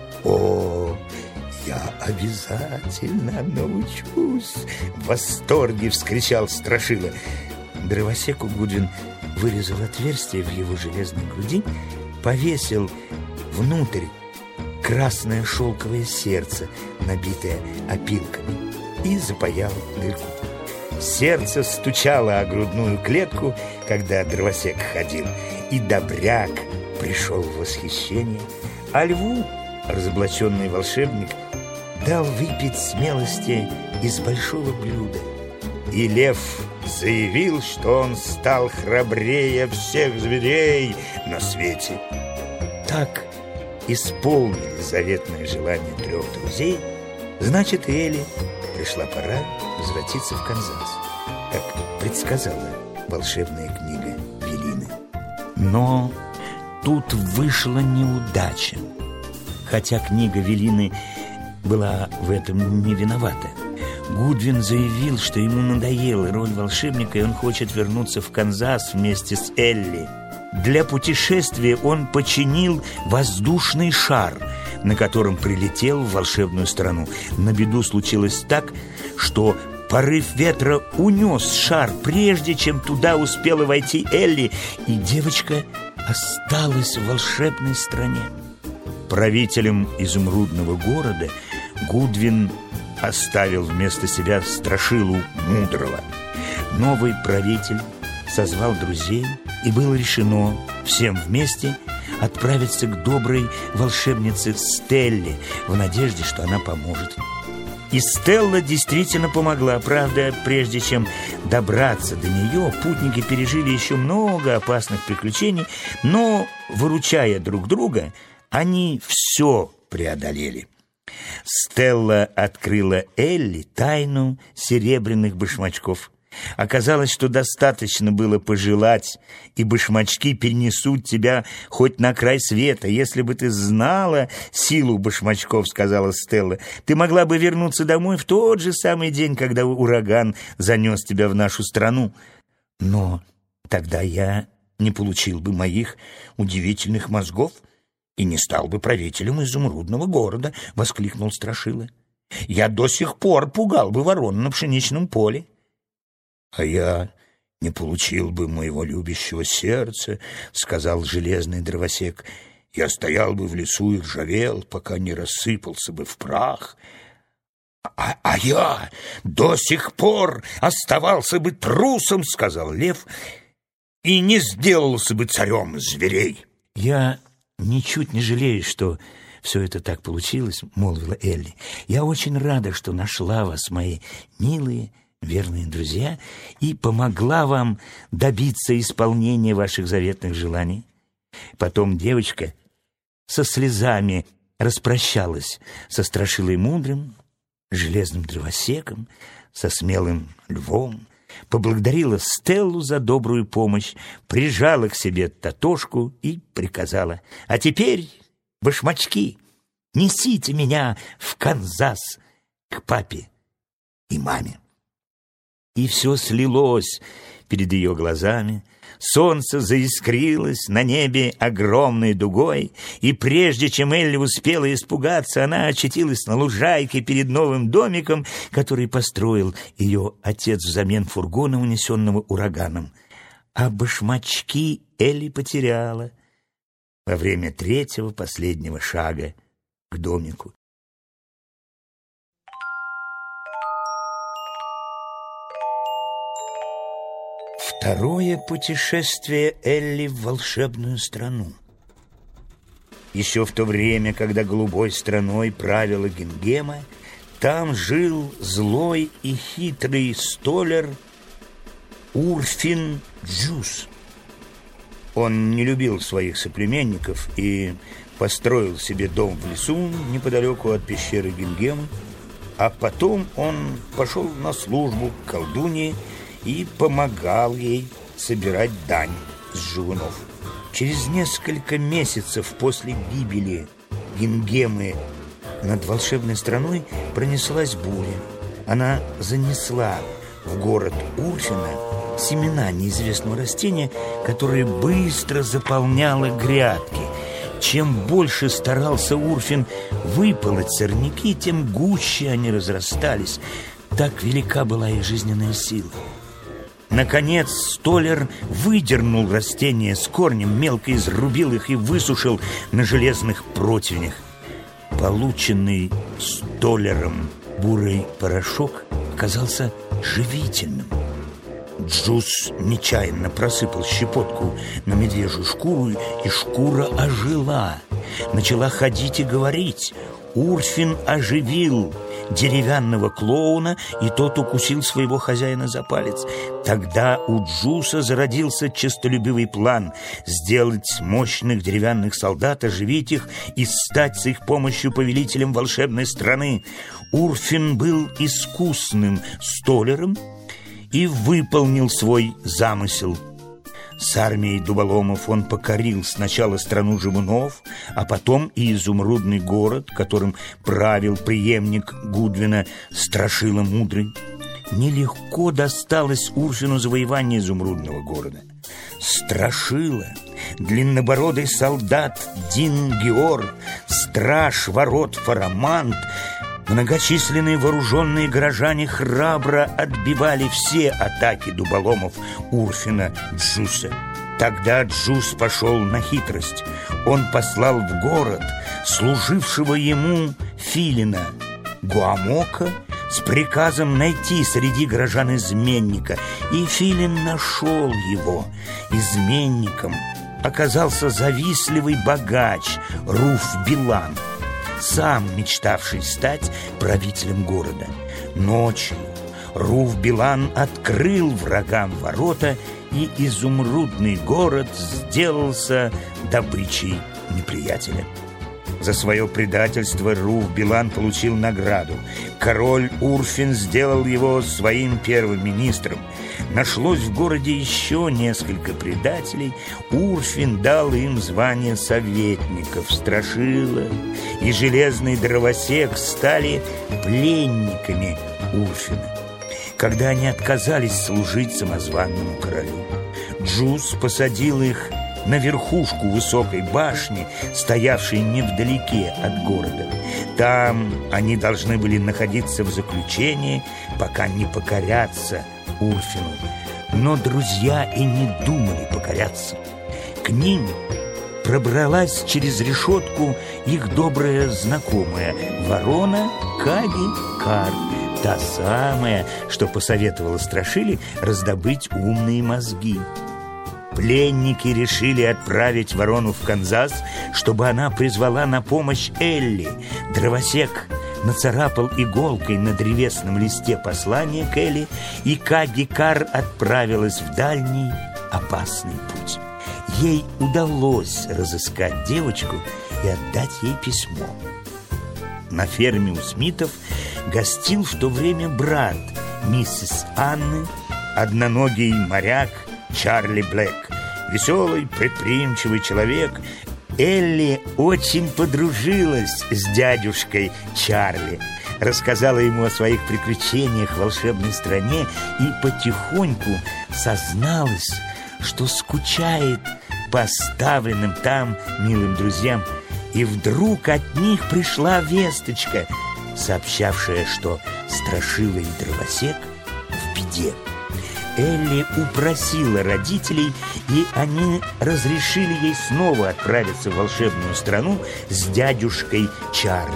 «О, я обязательно научусь!» — в восторге вскричал Страшила. Дровосеку Гудвин вырезал отверстие в его железной груди, повесил внутрь красное шелковое сердце, набитое опилками, и запаял дырку. Сердце стучало о грудную клетку, когда дровосек ходил, и добряк пришел в восхищение, а Льву разоблаченный волшебник дал выпить смелости из большого блюда. И Лев заявил, что он стал храбрее всех зверей на свете. Так исполнили заветное желание 3 друзей. Значит, Элли пришла пора возвратиться в Канзас, как предсказала волшебная книга Велины. Но тут вышла неудача, хотя книга Велины была в этом не виновата. Гудвин заявил, что ему надоела роль волшебника, и он хочет вернуться в Канзас вместе с Элли. Для путешествия он починил воздушный шар, на котором прилетел в волшебную страну. На беду случилось так, что Порыв ветра унес шар, прежде чем туда успела войти Элли, и девочка осталась в волшебной стране. Правителем изумрудного города Гудвин оставил вместо себя Страшилу Мудрого. Новый правитель созвал друзей, и было решено всем вместе отправиться к доброй волшебнице Стелле в надежде, что она поможет. И Стелла действительно помогла. Правда, прежде чем добраться до нее, путники пережили еще много опасных приключений, но, выручая друг друга, они все преодолели. Стелла открыла Элли тайну серебряных башмачков. Оказалось, что достаточно было пожелать, и башмачки перенесут тебя хоть на край света. Если бы ты знала силу башмачков, сказала Стелла, ты могла бы вернуться домой в тот же самый день, когда ураган занес тебя в нашу страну. Но тогда я не получил бы моих удивительных мозгов и не стал бы правителем изумрудного города, воскликнул Страшила. Я до сих пор пугал бы ворон на пшеничном поле. «А я не получил бы моего любящего сердца», — сказал железный дровосек. «Я стоял бы в лесу и ржавел, пока не рассыпался бы в прах. А я до сих пор оставался бы трусом», — сказал лев, «и не сделался бы царем зверей». «Я ничуть не жалею, что все это так получилось», — молвила Элли. «Я очень рада, что нашла вас, мои милые, верные друзья, и помогла вам добиться исполнения ваших заветных желаний». Потом девочка со слезами распрощалась со Страшилой Мудрым, железным дровосеком, со смелым львом, поблагодарила Стеллу за добрую помощь, прижала к себе Тотошку и приказала: «А теперь, башмачки, несите меня в Канзас к папе и маме». И все слилось перед ее глазами. Солнце заискрилось на небе огромной дугой, и прежде чем Элли успела испугаться, она очутилась на лужайке перед новым домиком, который построил ее отец взамен фургона, унесенного ураганом. А башмачки Элли потеряла во время третьего последнего шага к домику. Второе путешествие Элли в волшебную страну. Еще в то время, когда голубой страной правила Гингема, там жил злой и хитрый столяр Урфин Джюс. Он не любил своих соплеменников и построил себе дом в лесу неподалеку от пещеры Гингема, а потом он пошел на службу к колдунье и помогал ей собирать дань с живунов. Через несколько месяцев после гибели Гингемы над волшебной страной пронеслась буря. Она занесла в город Урфина семена неизвестного растения, которое быстро заполняло грядки. Чем больше старался Урфин выполоть сорняки, тем гуще они разрастались. Так велика была их жизненная сила. Наконец столяр выдернул растения с корнем, мелко изрубил их и высушил на железных противнях. Полученный столяром бурый порошок оказался живительным. Джус нечаянно просыпал щепотку на медвежью шкуру, и шкура ожила, начала ходить и говорить. Урфин оживил деревянного клоуна, и тот укусил своего хозяина за палец. Тогда у Джуса зародился честолюбивый план сделать мощных деревянных солдат, оживить их и стать с их помощью повелителем волшебной страны. Урфин был искусным столяром и выполнил свой замысел. С армией дуболомов он покорил сначала страну живунов, а потом и изумрудный город, которым правил преемник Гудвина Страшила Мудрый. Нелегко досталось Урфину завоевание изумрудного города. Страшила, длиннобородый солдат Дин Геор, страж ворот Фарамант Многочисленные вооруженные горожане храбро отбивали все атаки дуболомов Урфина Джуса. Тогда Джус пошел на хитрость. Он послал в город служившего ему филина Гуамока с приказом найти среди горожан изменника. И филин нашел его. Изменником оказался завистливый богач Руф-Билан, сам мечтавший стать правителем города. Ночью Руф-Билан открыл врагам ворота, и изумрудный город сделался добычей неприятеля. За свое предательство Руф-Билан получил награду. Король Урфин сделал его своим первым министром. Нашлось в городе еще несколько предателей. Урфин дал им звание советников. Страшила и железный дровосек стали пленниками Урфина, когда они отказались служить самозванному королю. Джус посадил их на верхушку высокой башни, стоявшей невдалеке от города. Там они должны были находиться в заключении, пока не покорятся Урфину. Но друзья и не думали покоряться. К ним пробралась через решетку их добрая знакомая ворона Каги-Кар, та самая, что посоветовала Страшиле раздобыть умные мозги. Пленники решили отправить ворону в Канзас, чтобы она призвала на помощь Элли. Дровосек нацарапал иголкой на древесном листе послание к Элли, и Каги-Кар отправилась в дальний опасный путь. Ей удалось разыскать девочку и отдать ей письмо. На ферме у Смитов гостил в то время брат миссис Анны, одноногий моряк Чарли Блэк, веселый, предприимчивый человек. Элли очень подружилась с дядюшкой Чарли, рассказала ему о своих приключениях в волшебной стране и потихоньку созналась, что скучает по оставленным там милым друзьям. И вдруг от них пришла весточка, сообщавшая, что Страшила и Дровосек в беде. Элли упросила родителей, и они разрешили ей снова отправиться в волшебную страну с дядюшкой Чарли.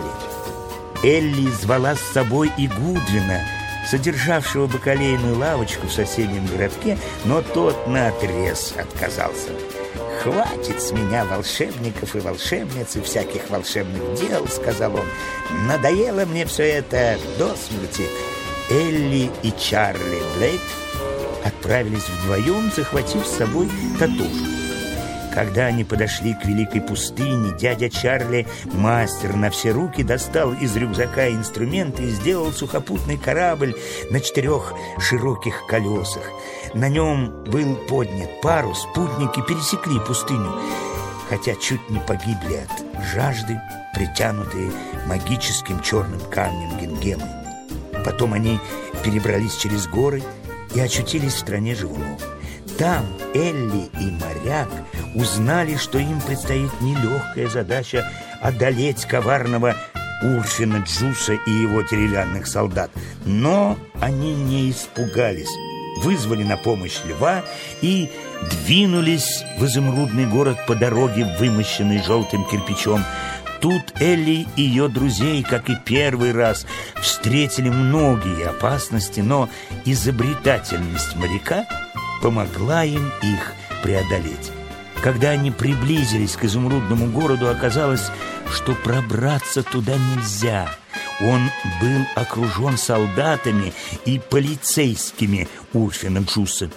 Элли звала с собой и Гудвина, содержавшего бакалейную лавочку в соседнем городке, но тот наотрез отказался. «Хватит с меня волшебников и волшебниц и всяких волшебных дел», — сказал он. «Надоело мне все это до смерти». Элли и Чарли Блейк отправились вдвоем, захватив с собой Татушку. Когда они подошли к великой пустыне, дядя Чарли, мастер на все руки, достал из рюкзака инструменты и сделал сухопутный корабль на 4 широких колесах. На нем был поднят парус, путники пересекли пустыню, хотя чуть не погибли от жажды, притянутые магическим черным камнем Гингемы. Потом они перебрались через горы и очутились в стране живунов. Там Элли и моряк узнали, что им предстоит нелегкая задача одолеть коварного Урфина Джуса и его деревянных солдат. Но они не испугались, вызвали на помощь льва и двинулись в изумрудный город по дороге, вымощенной желтым кирпичом. Тут Элли и ее друзей, как и первый раз, встретили многие опасности, но изобретательность моряка помогла им их преодолеть. Когда они приблизились к изумрудному городу, оказалось, что пробраться туда нельзя. Он был окружен солдатами и полицейскими Урфина Джуса.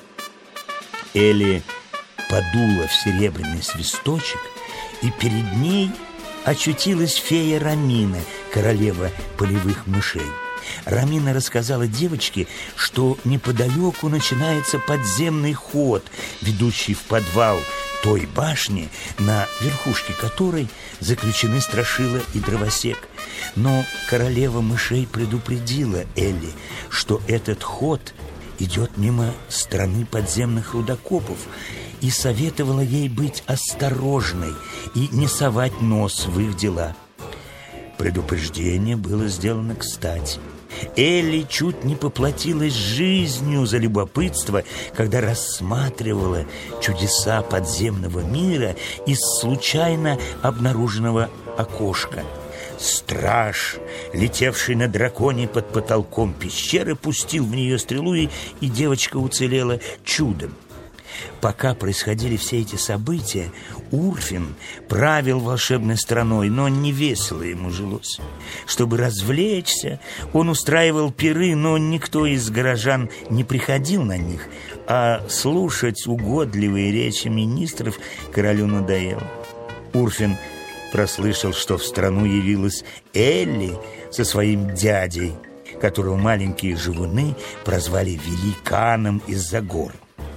Элли подула в серебряный свисточек, и перед ней очутилась фея Рамина, королева полевых мышей. Рамина рассказала девочке, что неподалеку начинается подземный ход, ведущий в подвал той башни, на верхушке которой заключены Страшила и Дровосек. Но королева мышей предупредила Элли, что этот ход идет мимо страны подземных рудокопов, и советовала ей быть осторожной и не совать нос в их дела. Предупреждение было сделано кстати. Элли чуть не поплатилась жизнью за любопытство, когда рассматривала чудеса подземного мира из случайно обнаруженного окошка. Страж, летевший на драконе под потолком пещеры, пустил в нее стрелу, и девочка уцелела чудом. Пока происходили все эти события, Урфин правил волшебной страной, но не весело ему жилось. Чтобы развлечься, он устраивал пиры, но никто из горожан не приходил на них, а слушать угодливые речи министров королю надоело. Урфин прослышал, что в страну явилась Элли со своим дядей, которого маленькие живуны прозвали великаном из-за гор.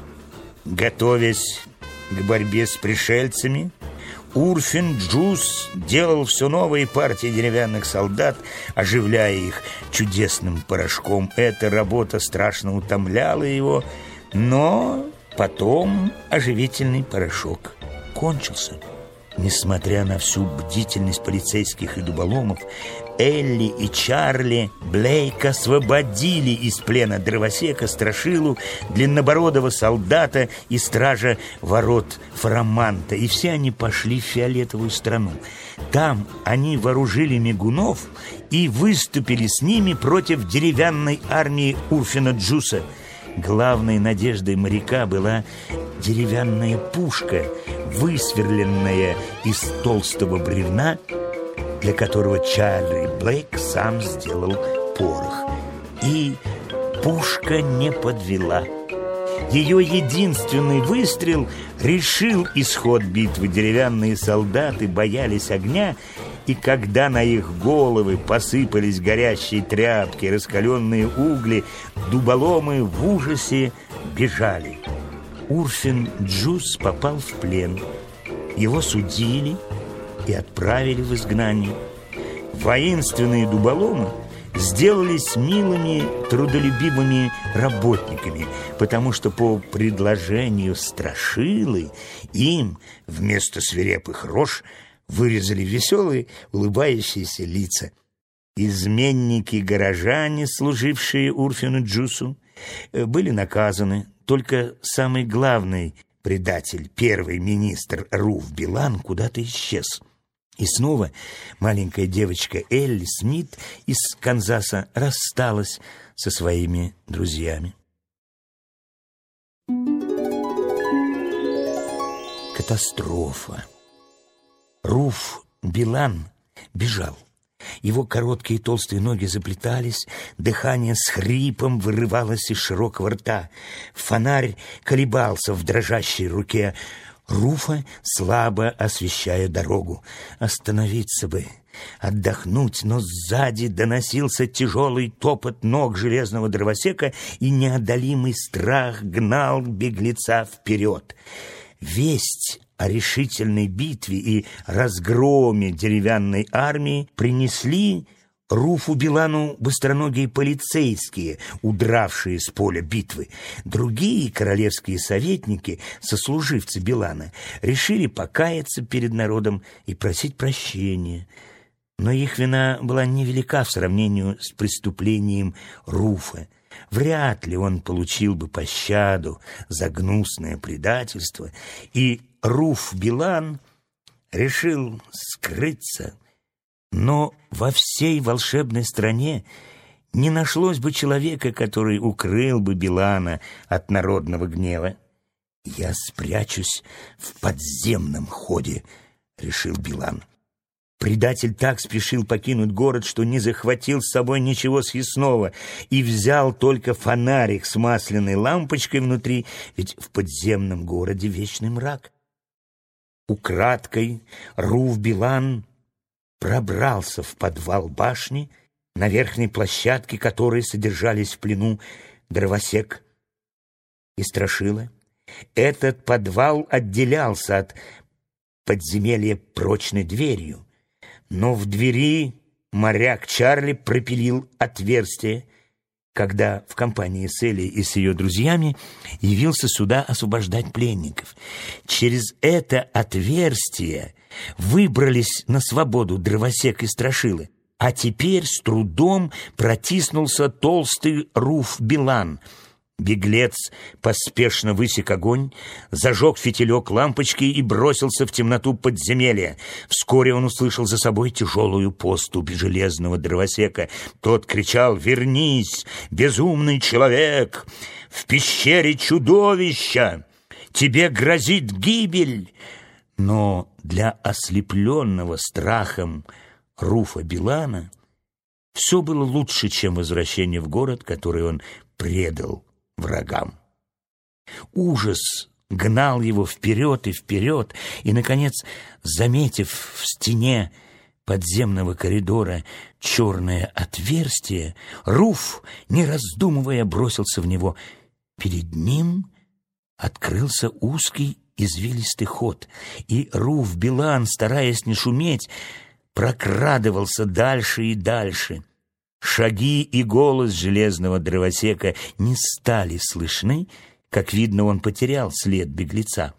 Готовясь к борьбе с пришельцами, Урфин Джус делал все новые партии деревянных солдат, оживляя их чудесным порошком. Эта работа страшно утомляла его, но потом оживительный порошок кончился. Несмотря на всю бдительность полицейских и дуболомов, Элли и Чарли Блейк освободили из плена дровосека, страшилу, длиннобородого солдата и стража ворот Фараманта, и все они пошли в фиолетовую страну. Там они вооружили мигунов и выступили с ними против деревянной армии Урфина Джуса. Главной надеждой моряка была деревянная пушка, высверленная из толстого бревна, для которого Чарли Блейк сам сделал порох. И пушка не подвела. Ее единственный выстрел решил исход битвы. Деревянные солдаты боялись огня, и когда на их головы посыпались горящие тряпки, раскаленные угли, дуболомы в ужасе бежали. Урфин Джус попал в плен. Его судили и отправили в изгнание. Воинственные дуболомы сделались милыми, трудолюбивыми работниками, потому что по предложению страшилы им вместо свирепых рож вырезали веселые, улыбающиеся лица. Изменники-горожане, служившие Урфину Джусу, были наказаны. Только самый главный предатель, первый министр Руф Билан, куда-то исчез. И снова маленькая девочка Элли Смит из Канзаса рассталась со своими друзьями. Катастрофа. Руф Билан бежал. Его короткие толстые ноги заплетались, дыхание с хрипом вырывалось из широкого рта. Фонарь колебался в дрожащей руке Руфа, слабо освещая дорогу. Остановиться бы, отдохнуть, но сзади доносился тяжелый топот ног железного дровосека, и неодолимый страх гнал беглеца вперед. Весть о решительной битве и разгроме деревянной армии принесли Руфу Билану быстроногие полицейские, удравшие с поля битвы. Другие королевские советники, сослуживцы Билана, решили покаяться перед народом и просить прощения. Но их вина была невелика в сравнении с преступлением Руфа. Вряд ли он получил бы пощаду за гнусное предательство, и Руф Билан решил скрыться. Но во всей волшебной стране не нашлось бы человека, который укрыл бы Билана от народного гнева. «Я спрячусь в подземном ходе», — решил Билан. Предатель так спешил покинуть город, что не захватил с собой ничего съестного и взял только фонарик с масляной лампочкой внутри, ведь в подземном городе вечный мрак. Украдкой Руф Билан пробрался в подвал башни, на верхней площадке которой содержались в плену дровосек и страшила. Этот подвал отделялся от подземелья прочной дверью, но в двери моряк Чарли пропилил отверстие, когда в компании с Элли и с ее друзьями явился сюда освобождать пленников. Через это отверстие Выбрались на свободу Дровосек и Страшила, а теперь с трудом протиснулся толстый Руф-Билан. Беглец поспешно высек огонь, зажег фитилек лампочки и бросился в темноту подземелья. Вскоре он услышал за собой тяжелую поступь железного Дровосека. Тот кричал: «Вернись, безумный человек! В пещере чудовища! Тебе грозит гибель!» Но для ослепленного страхом Руфа-Билана все было лучше, чем возвращение в город, который он предал врагам. Ужас гнал его вперед и вперед, и, наконец, заметив в стене подземного коридора черное отверстие, Руф, не раздумывая, бросился в него. Перед ним открылся узкий извилистый ход, и Руф-Билан, стараясь не шуметь, прокрадывался дальше и дальше. Шаги и голос железного Дровосека не стали слышны, как видно, он потерял след беглеца.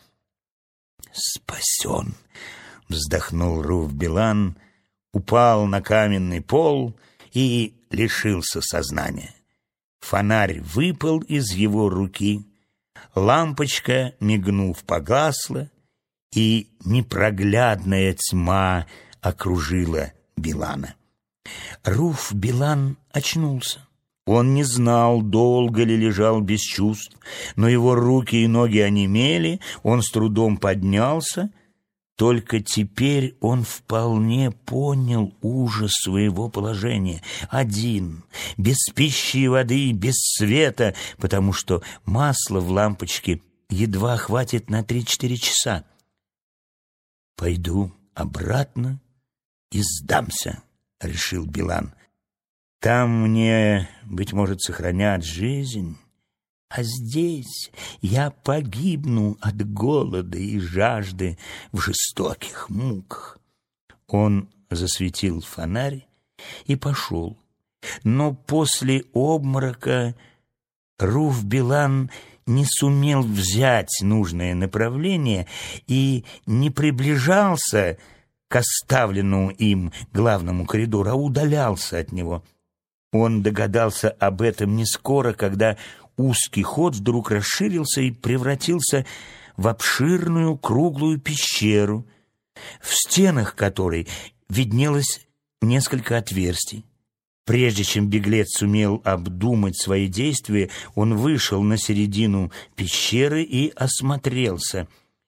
«Спасен!» — вздохнул Руф-Билан, упал на каменный пол и лишился сознания. Фонарь выпал из его руки, лампочка, мигнув, погасла, и непроглядная тьма окружила Билана. Руф-Билан очнулся. Он не знал, долго ли лежал без чувств, но его руки и ноги онемели, он с трудом поднялся. Только теперь он вполне понял ужас своего положения. Один, без пищи и воды, без света, потому что масла в лампочке едва хватит на 3-4 часа. «Пойду обратно и сдамся», — решил Билан. «Там мне, быть может, сохранят жизнь, а здесь я погибну от голода и жажды в жестоких муках». Он засветил фонарь и пошел. Но после обморока Руф-Билан не сумел взять нужное направление и не приближался к оставленному им главному коридору, а удалялся от него. Он догадался об этом не скоро, когда узкий ход вдруг расширился и превратился в обширную круглую пещеру, в стенах которой виднелось несколько отверстий. Прежде чем беглец сумел обдумать свои действия, он вышел на середину пещеры и осмотрелся.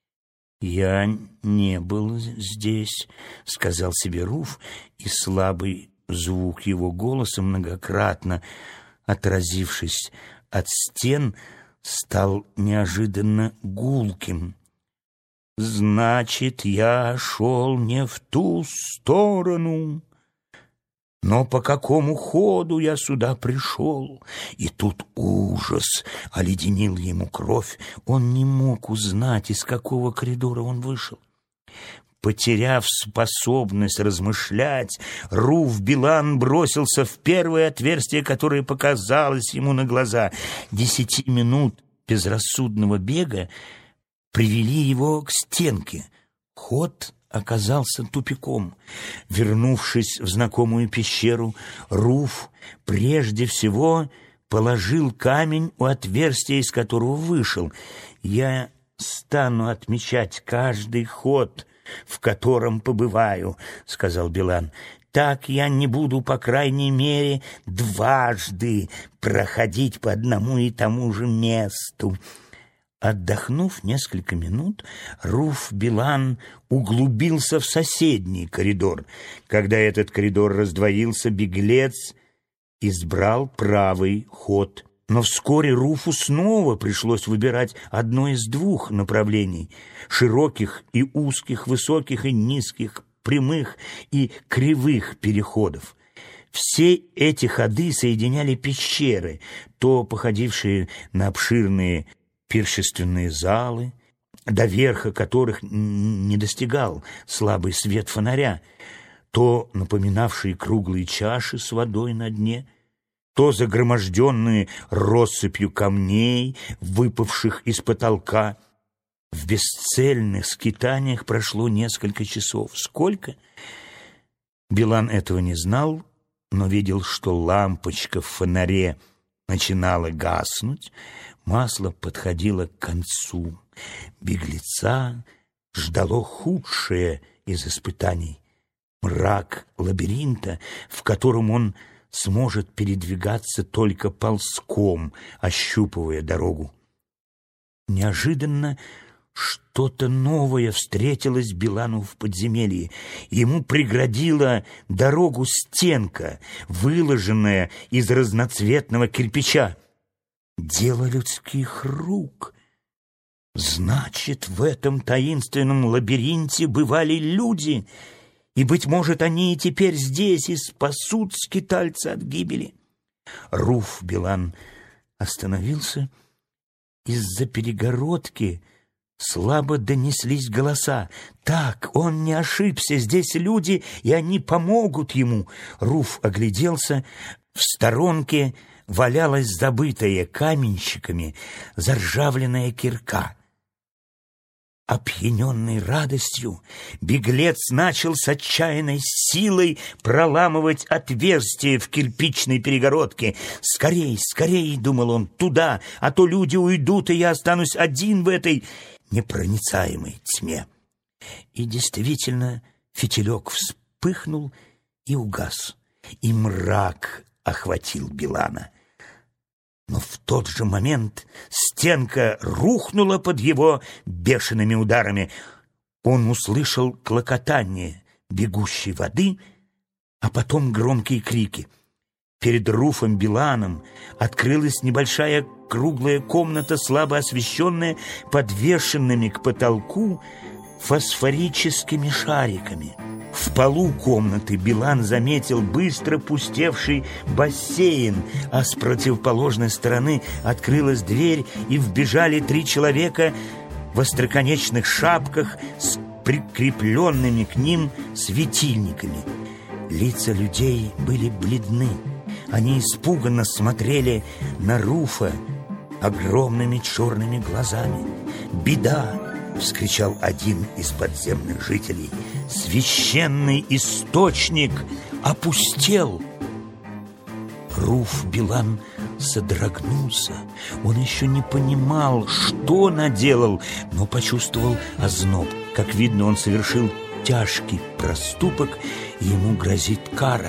«Я не был здесь», — сказал себе Руф, и слабый звук его голоса, многократно отразившись от стен, стал неожиданно гулким. «Значит, я шел не в ту сторону. Но по какому ходу я сюда пришел?» И тут ужас оледенил ему кровь. Он не мог узнать, из какого коридора он вышел. Потеряв способность размышлять, Руф-Билан бросился в первое отверстие, которое показалось ему на глаза. 10 минут безрассудного бега привели его к стенке. Ход оказался тупиком. Вернувшись в знакомую пещеру, Руф прежде всего положил камень у отверстия, из которого вышел. «Я стану отмечать каждый ход, в котором побываю», — сказал Билан. «Так я не буду, по крайней мере, дважды проходить по одному и тому же месту». Отдохнув несколько минут, Руф-Билан углубился в соседний коридор. Когда этот коридор раздвоился, беглец избрал правый ход. Но вскоре Руфу снова пришлось выбирать одно из двух направлений — широких и узких, высоких и низких, прямых и кривых переходов. Все эти ходы соединяли пещеры, то походившие на обширные пиршественные залы, до верха которых не достигал слабый свет фонаря, то напоминавшие круглые чаши с водой на дне, то загроможденные россыпью камней, выпавших из потолка. В бесцельных скитаниях прошло несколько часов. Сколько? Билан этого не знал, но видел, что лампочка в фонаре начинала гаснуть, масло подходило к концу. Беглеца ждало худшее из испытаний — мрак лабиринта, в котором он сможет передвигаться только ползком, ощупывая дорогу. Неожиданно что-то новое встретилось Билану в подземелье. Ему преградила дорогу стенка, выложенная из разноцветного кирпича. Дело людских рук. Значит, в этом таинственном лабиринте бывали люди, и, быть может, они и теперь здесь и спасут скитальца от гибели. Руф Билан остановился. Из-за перегородки слабо донеслись голоса. Так, он не ошибся, здесь люди, и они помогут ему. Руф огляделся. В сторонке валялась забытая каменщиками заржавленная кирка. Опьяненный радостью, беглец начал с отчаянной силой проламывать отверстие в кирпичной перегородке. «Скорей, скорей!» — думал он, — «туда, а то люди уйдут, и я останусь один в этой непроницаемой тьме». И действительно, фитилек вспыхнул и угас, и мрак охватил Билана. Но в тот же момент стенка рухнула под его бешеными ударами. Он услышал клокотание бегущей воды, а потом громкие крики. Перед Руфом Биланом открылась небольшая круглая комната, слабо освещенная подвешенными к потолку фосфорическими шариками. В полу комнаты Билан заметил быстро пустевший бассейн, а с противоположной стороны открылась дверь, и вбежали 3 человека в остроконечных шапках с прикрепленными к ним светильниками. Лица людей были бледны. Они испуганно смотрели на Руфа огромными черными глазами. «Беда!» — вскричал один из подземных жителей. «Священный источник опустел!» Руф Билан содрогнулся. Он еще не понимал, что наделал, но почувствовал озноб. Как видно, он совершил тяжкий проступок, и ему грозит кара.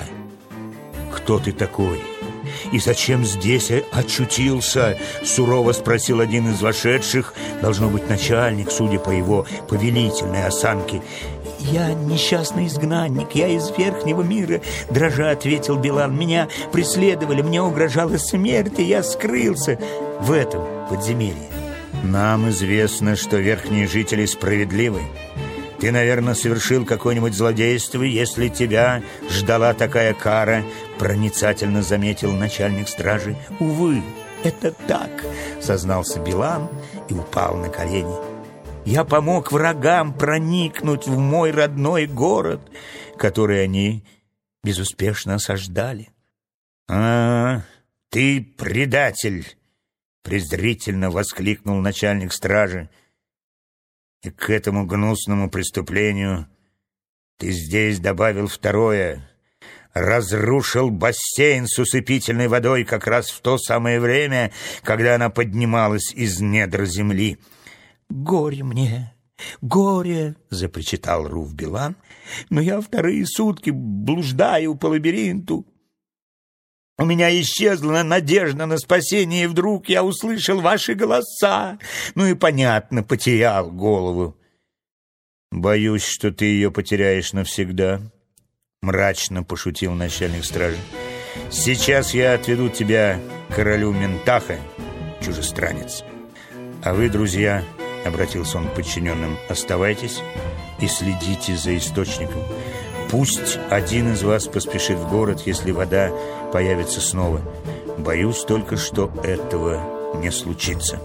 «Кто ты такой? И зачем здесь очутился?» — сурово спросил один из вошедших, должно быть начальник, судя по его повелительной осанке. «Я несчастный изгнанник, я из верхнего мира», — дрожа ответил Билан. «Меня преследовали, мне угрожала смерть, и я скрылся в этом подземелье». «Нам известно, что верхние жители справедливы. Ты, наверное, совершил какое-нибудь злодейство, если тебя ждала такая кара», — проницательно заметил начальник стражи. «Увы, это так», — сознался Билан и упал на колени. «Я помог врагам проникнуть в мой родной город, который они безуспешно осаждали». «А, ты предатель!» — презрительно воскликнул начальник стражи. «И к этому гнусному преступлению ты здесь добавил второе. Разрушил бассейн с усыпительной водой как раз в то самое время, когда она поднималась из недр земли». «Горе мне, горе!» — запричитал Руф Билан. «Но я 2 сутки блуждаю по лабиринту. У меня исчезла надежда на спасение, и вдруг я услышал ваши голоса. Ну и, понятно, потерял голову». «Боюсь, что ты ее потеряешь навсегда», — мрачно пошутил начальник стражи. «Сейчас я отведу тебя к королю Ментаха, чужестранец. А вы, друзья, — обратился он к подчиненным, — оставайтесь и следите за источником. Пусть один из вас поспешит в город, если вода появится снова. Боюсь только, что этого не случится.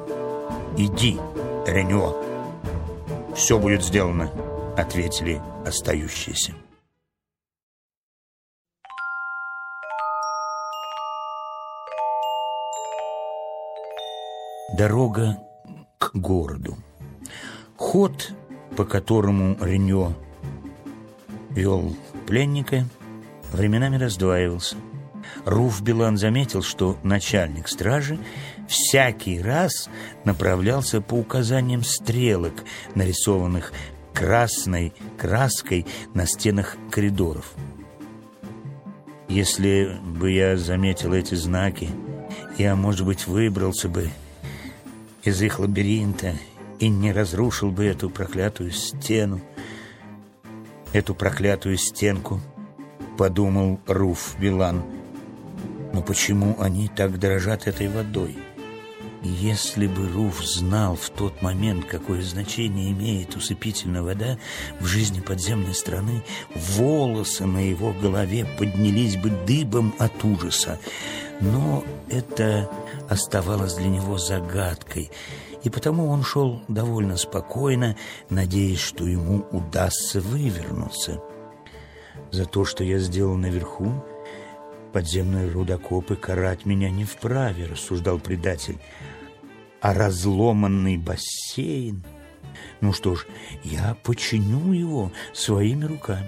Иди, Ренюо». «Все будет сделано», — ответили остающиеся. Дорога к городу. Ход, по которому Реньо вел пленника, временами раздваивался. Руф Билан заметил, что начальник стражи всякий раз направлялся по указаниям стрелок, нарисованных красной краской на стенах коридоров. Если бы я заметил эти знаки, я, может быть, выбрался бы из их лабиринта и не разрушил бы эту проклятую стену, эту проклятую стенку, подумал Руф Билан. Но почему они так дорожат этой водой? Если бы Руф знал в тот момент, какое значение имеет усыпительная вода в жизни подземной страны, волосы на его голове поднялись бы дыбом от ужаса. Но это оставалось для него загадкой, и потому он шел довольно спокойно, надеясь, что ему удастся вывернуться. За то, что я сделал наверху, подземные рудокопы карать меня не вправе, рассуждал предатель. А разломанный бассейн... Ну что ж, я починю его своими руками.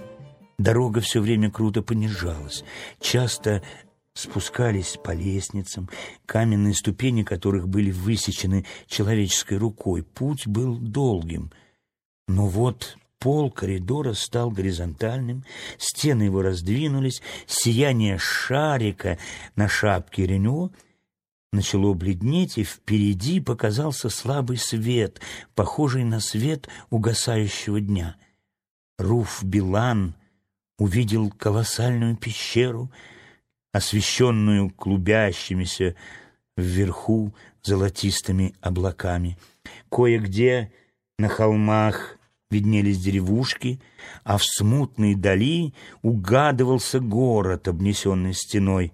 Дорога все время круто понижалась. Часто спускались по лестницам, каменные ступени которых были высечены человеческой рукой. Путь был долгим. Но вот пол коридора стал горизонтальным, стены его раздвинулись, сияние шарика на шапке Реньо начало бледнеть, и впереди показался слабый свет, похожий на свет угасающего дня. Руф Билан увидел колоссальную пещеру, освещенную клубящимися вверху золотистыми облаками. Кое-где на холмах виднелись деревушки, а в смутной дали угадывался город, обнесенный стеной.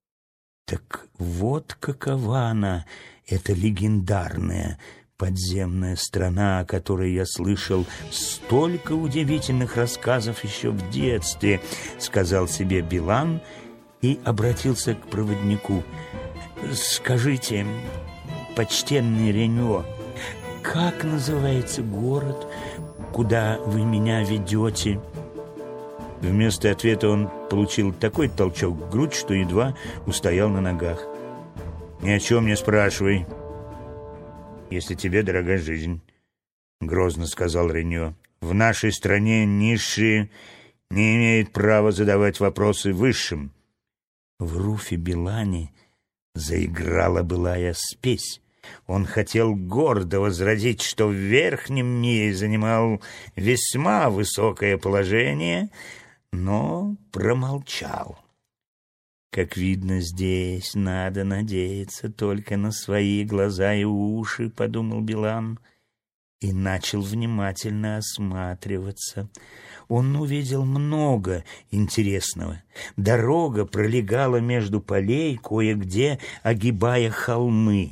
Так вот какова она, эта легендарная подземная страна, о которой я слышал столько удивительных рассказов еще в детстве, сказал себе Билан и обратился к проводнику. Скажите, почтенный Реньо, как называется город, куда вы меня ведете? Вместо ответа он получил такой толчок в грудь, что едва устоял на ногах. «Ни о чем не спрашивай, если тебе дорога жизнь», — грозно сказал Реньо. «В нашей стране низшие не имеют права задавать вопросы высшим». В Руфе Билане заиграла былая спесь. Он хотел гордо возразить, что в верхнем мире занимал весьма высокое положение, но промолчал. Как видно, здесь надо надеяться только на свои глаза и уши, подумал Билан, и начал внимательно осматриваться. Он увидел много интересного. Дорога пролегала между полей, кое-где огибая холмы.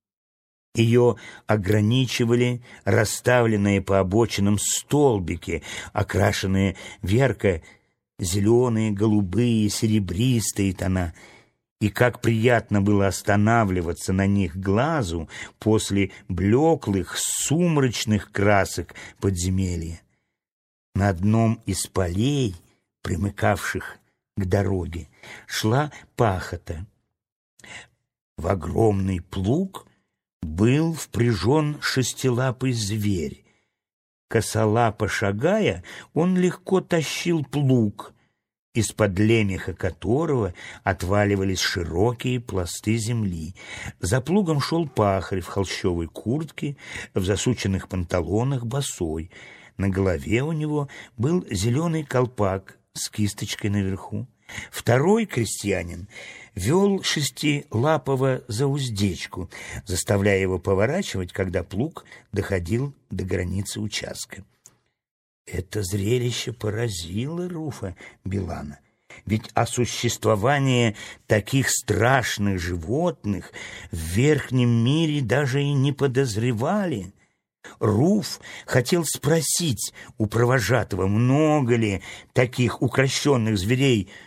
Ее ограничивали расставленные по обочинам столбики, окрашенные в ярко-зеленые, голубые, серебристые тона. И как приятно было останавливаться на них глазу после блеклых, сумрачных красок подземелья. На одном из полей, примыкавших к дороге, шла пахота. В огромный плуг был впряжен шестилапый зверь. Косолапо шагая, он легко тащил плуг, из-под лемеха которого отваливались широкие пласты земли. За плугом шел пахарь в холщовой куртке, в засученных панталонах, босой. На голове у него был зеленый колпак с кисточкой наверху. Второй крестьянин вел шестилапого за уздечку, заставляя его поворачивать, когда плуг доходил до границы участка. Это зрелище поразило Руфа Билана. Ведь о существовании таких страшных животных в верхнем мире даже и не подозревали. Руф хотел спросить у провожатого, много ли таких укрощенных зверей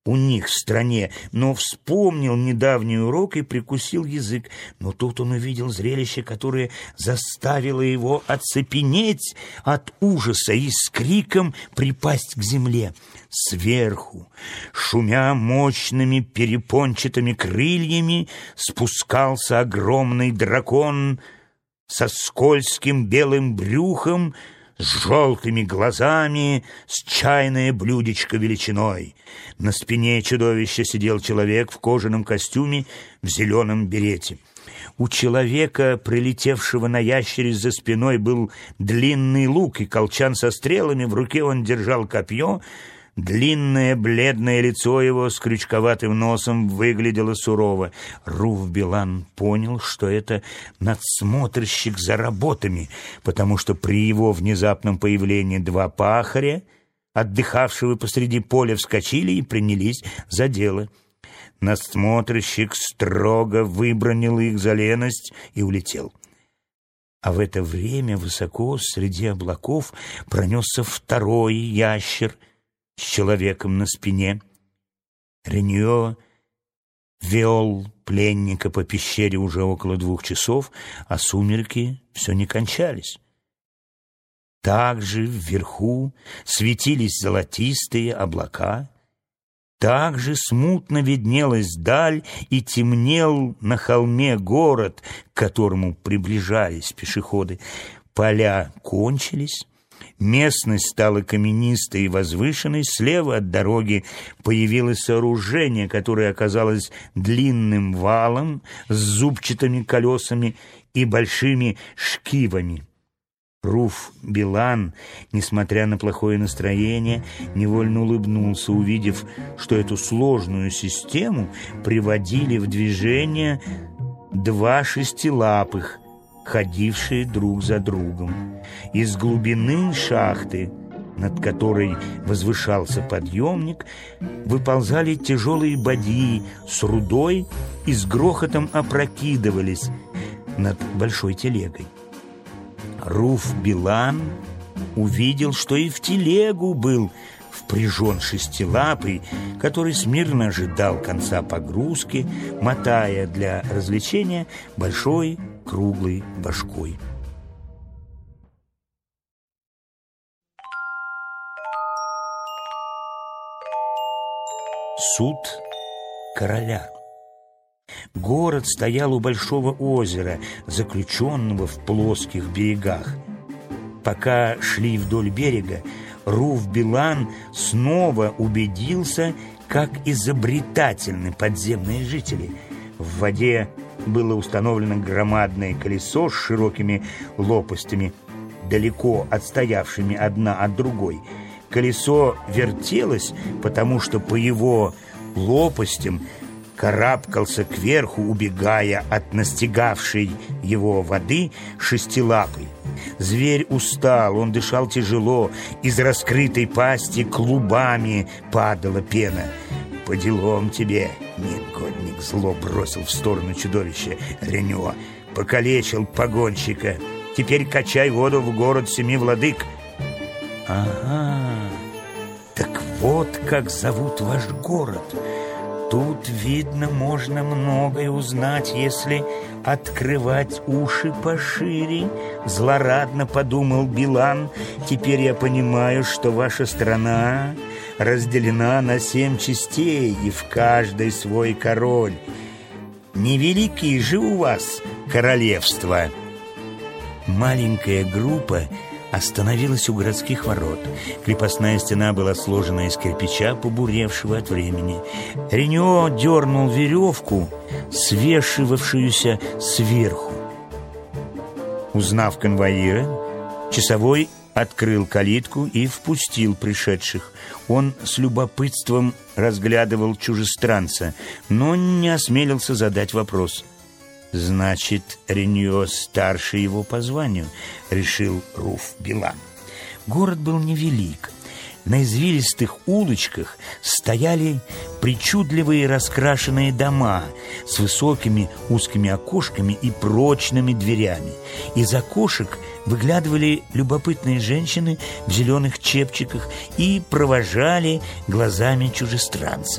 у них в стране, но вспомнил недавний урок и прикусил язык. Но тут он увидел зрелище, которое заставило его оцепенеть от ужаса и с криком припасть к земле. Сверху, шумя мощными перепончатыми крыльями, спускался огромный дракон со скользким белым брюхом, с желтыми глазами, с чайное блюдечко величиной. На спине чудовища сидел человек в кожаном костюме, в зеленом берете. У человека, прилетевшего на ящериц, за спиной был длинный лук и колчан со стрелами, в руке он держал копье. Длинное бледное лицо его с крючковатым носом выглядело сурово. Руф-Билан понял, что это надсмотрщик за работами, потому что при его внезапном появлении два пахаря, отдыхавшего посреди поля, вскочили и принялись за дело. Надсмотрщик строго выбранил их за леность и улетел. А в это время высоко среди облаков пронесся второй ящер с человеком на спине. Реньо вел пленника по пещере уже около 2 часов, а сумерки все не кончались. Также вверху светились золотистые облака, также смутно виднелась даль и темнел на холме город, к которому приближались пешеходы. Поля кончились, местность стала каменистой и возвышенной, слева от дороги появилось сооружение, которое оказалось длинным валом с зубчатыми колесами и большими шкивами. Руф-Билан, несмотря на плохое настроение, невольно улыбнулся, увидев, что эту сложную систему приводили в движение 2 шестилапых, ходившие друг за другом. Из глубины шахты, над которой возвышался подъемник, выползали тяжелые бадьи с рудой и с грохотом опрокидывались над большой телегой. Руф-Билан увидел, что и в телегу был впряжен шестилапый, который смирно ожидал конца погрузки, мотая для развлечения большой круглой башкой. Суд короля. Город стоял у большого озера, заключенного в плоских берегах. Пока шли вдоль берега, Руф-Билан снова убедился, как изобретательны подземные жители. В воде было установлено громадное колесо с широкими лопастями, далеко отстоявшими одна от другой. Колесо вертелось, потому что по его лопастям карабкался кверху, убегая от настигавшей его воды, шестилапый. Зверь устал, он дышал тяжело, из раскрытой пасти клубами падала пена. «По делам тебе, негодник!» — зло бросил в сторону чудовища Реньо. «Покалечил погонщика. Теперь качай воду в город 7 владык». «Ага, так вот как зовут ваш город. Тут, видно, можно многое узнать, если открывать уши пошире», — злорадно подумал Билан. «Теперь я понимаю, что ваша страна разделена на 7 частей, и в каждой свой король. Невелики же у вас королевства». Маленькая группа остановилась у городских ворот. Крепостная стена была сложена из кирпича, побуревшего от времени. Реньо дернул веревку, свешивавшуюся сверху. Узнав конвоира, часовой открыл калитку и впустил пришедших. Он с любопытством разглядывал чужестранца, но не осмелился задать вопрос. «Значит, Реньо старше его по званию», — решил Руф-Билан. Город был невелик. На извилистых улочках стояли причудливые раскрашенные дома с высокими узкими окошками и прочными дверями. Из окошек выглядывали любопытные женщины в зеленых чепчиках и провожали глазами чужестранца.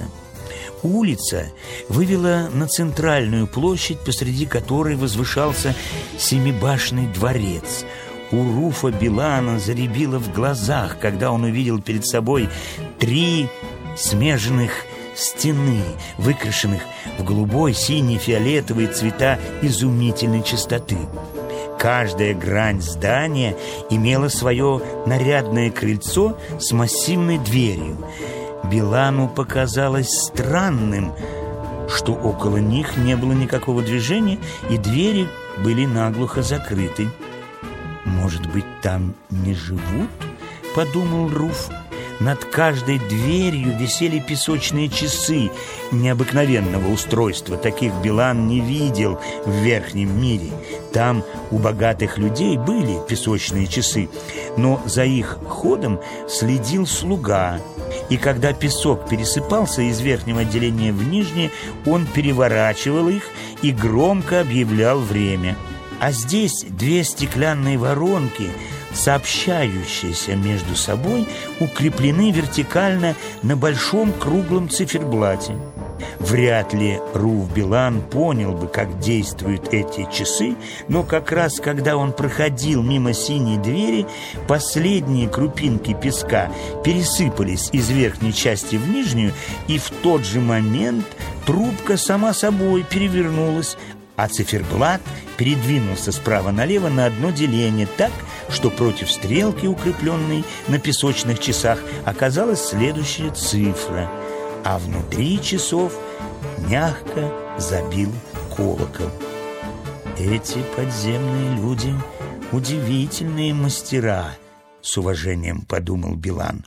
Улица вывела на центральную площадь, посреди которой возвышался семибашенный дворец. У Руфа Билана зарябило в глазах, когда он увидел перед собой 3 смежных стены, выкрашенных в голубой, синий, фиолетовые цвета изумительной чистоты. Каждая грань здания имела свое нарядное крыльцо с массивной дверью. Билану показалось странным, что около них не было никакого движения, и двери были наглухо закрыты. «Может быть, там не живут?» — подумал Руф. Над каждой дверью висели песочные часы необыкновенного устройства. Таких Билан не видел в верхнем мире. Там у богатых людей были песочные часы, но за их ходом следил слуга. И когда песок пересыпался из верхнего отделения в нижнее, он переворачивал их и громко объявлял время. А здесь 2 стеклянные воронки, сообщающиеся между собой, укреплены вертикально на большом круглом циферблате. Вряд ли Руф Билан понял бы, как действуют эти часы, но как раз когда он проходил мимо синей двери, последние крупинки песка пересыпались из верхней части в нижнюю, и в тот же момент трубка сама собой перевернулась, а циферблат передвинулся справа налево на одно деление так, что против стрелки, укрепленной на песочных часах, оказалась следующая цифра, а внутри часов мягко забил колокол. «Эти подземные люди — удивительные мастера», — с уважением подумал Билан.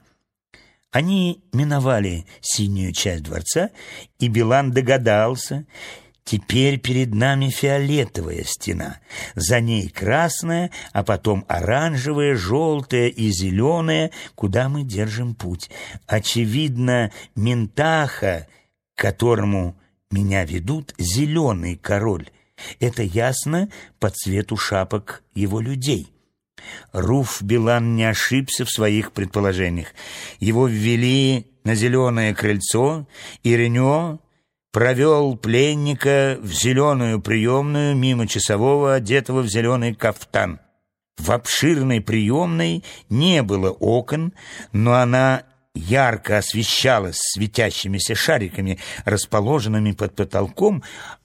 Они миновали синюю часть дворца, и Билан догадался — теперь перед нами фиолетовая стена, за ней красная, а потом оранжевая, желтая и зеленая, куда мы держим путь. Очевидно, Минтаха, к которому меня ведут, зеленый король. Это ясно по цвету шапок его людей. Руф Билан не ошибся в своих предположениях. Его ввели на зеленое крыльцо, и Реньо провел пленника в зеленую приемную мимо часового, одетого в зеленый кафтан. В обширной приемной не было окон, но она ярко освещалась светящимися шариками, расположенными под потолком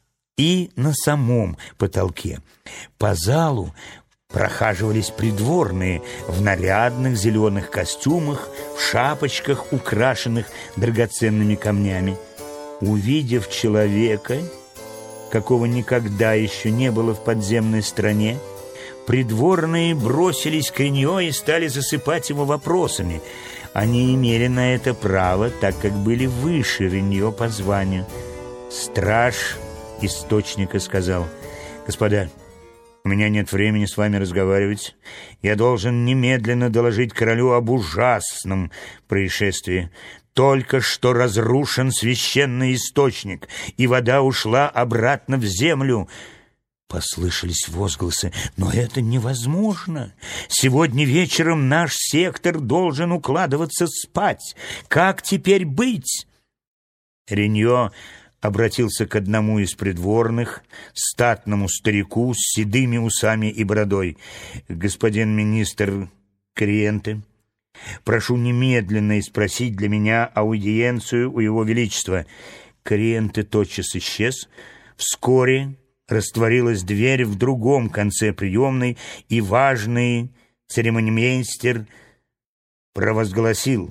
и на самом потолке. По залу прохаживались придворные в нарядных зеленых костюмах, в шапочках, украшенных драгоценными камнями. Увидев человека, какого никогда еще не было в подземной стране, придворные бросились к Реньо и стали засыпать его вопросами. Они имели на это право, так как были выше Реньо по званию. Страж источника сказал: «Господа, у меня нет времени с вами разговаривать. Я должен немедленно доложить королю об ужасном происшествии. Только что разрушен священный источник, и вода ушла обратно в землю». Послышались возгласы: «Но это невозможно! Сегодня вечером наш сектор должен укладываться спать. Как теперь быть?» Реньо обратился к одному из придворных, статному старику с седыми усами и бородой. «Господин министр Криенте, прошу немедленно испросить для меня аудиенцию у его величества». Криенте тотчас исчез. Вскоре растворилась дверь в другом конце приемной, и важный церемонимейстер провозгласил: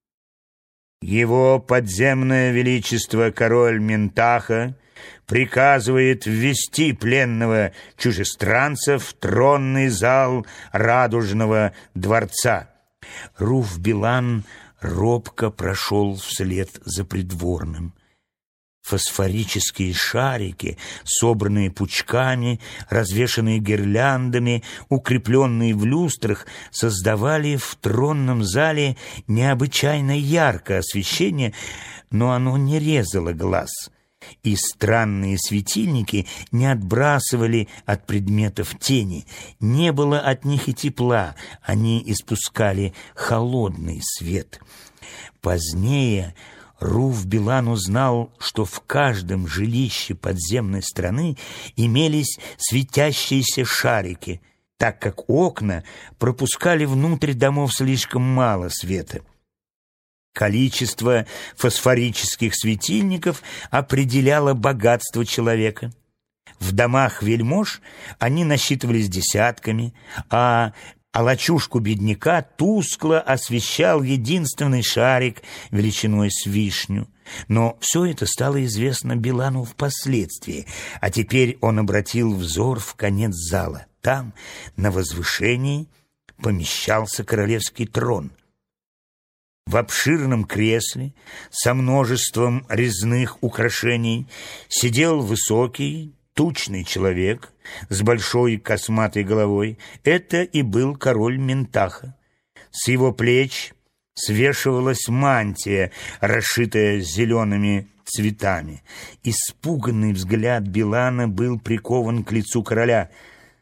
«Его подземное величество король Минтаха приказывает ввести пленного чужестранца в тронный зал Радужного дворца». Руф Билан робко прошел вслед за придворным. Фосфорические шарики, собранные пучками, развешанные гирляндами, укрепленные в люстрах, создавали в тронном зале необычайно яркое освещение, но оно не резало глаз, и странные светильники не отбрасывали от предметов тени. Не было от них и тепла, они испускали холодный свет. Позднее Руф Билан узнал, что в каждом жилище подземной страны имелись светящиеся шарики, так как окна пропускали внутрь домов слишком мало света. Количество фосфорических светильников определяло богатство человека. В домах вельмож они насчитывались десятками, а лачушку бедняка тускло освещал единственный шарик величиной с вишню. Но все это стало известно Билану впоследствии, а теперь он обратил взор в конец зала. Там, на возвышении, помещался королевский трон. В обширном кресле со множеством резных украшений сидел высокий, тучный человек с большой косматой головой. Это и был король Ментаха. С его плеч свешивалась мантия, расшитая зелеными цветами. Испуганный взгляд Билана был прикован к лицу короля.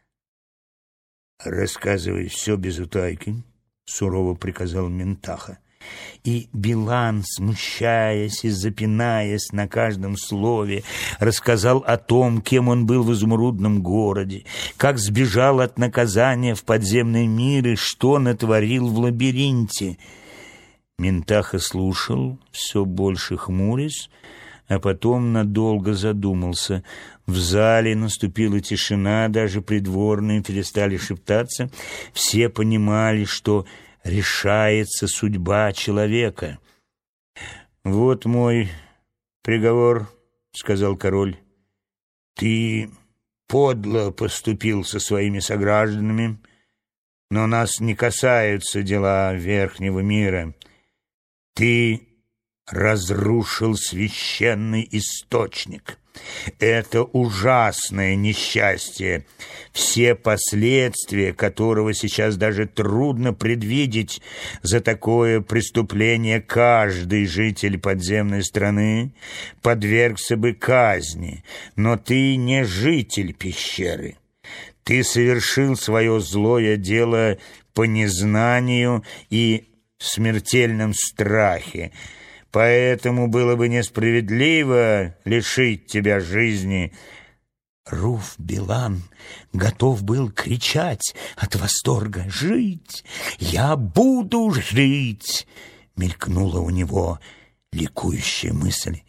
«Рассказывай все без утайки», — сурово приказал Ментаха. И Билан, смущаясь и запинаясь на каждом слове, рассказал о том, кем он был в изумрудном городе, как сбежал от наказания в подземный мир и что натворил в лабиринте. Ментаха слушал, все больше хмурясь, а потом надолго задумался. В зале наступила тишина, даже придворные перестали шептаться. Все понимали, что решается судьба человека. «Вот мой приговор», — сказал король. «Ты подло поступил со своими согражданами, но нас не касаются дела верхнего мира. Ты разрушил священный источник. Это ужасное несчастье, все последствия которого сейчас даже трудно предвидеть. За такое преступление каждый житель подземной страны подвергся бы казни, но ты не житель пещеры. Ты совершил свое злое дело по незнанию и в смертельном страхе. Поэтому было бы несправедливо лишить тебя жизни». Руф Билан готов был кричать от восторга. «Жить! Я буду жить!» Мелькнула у него ликующая мысль.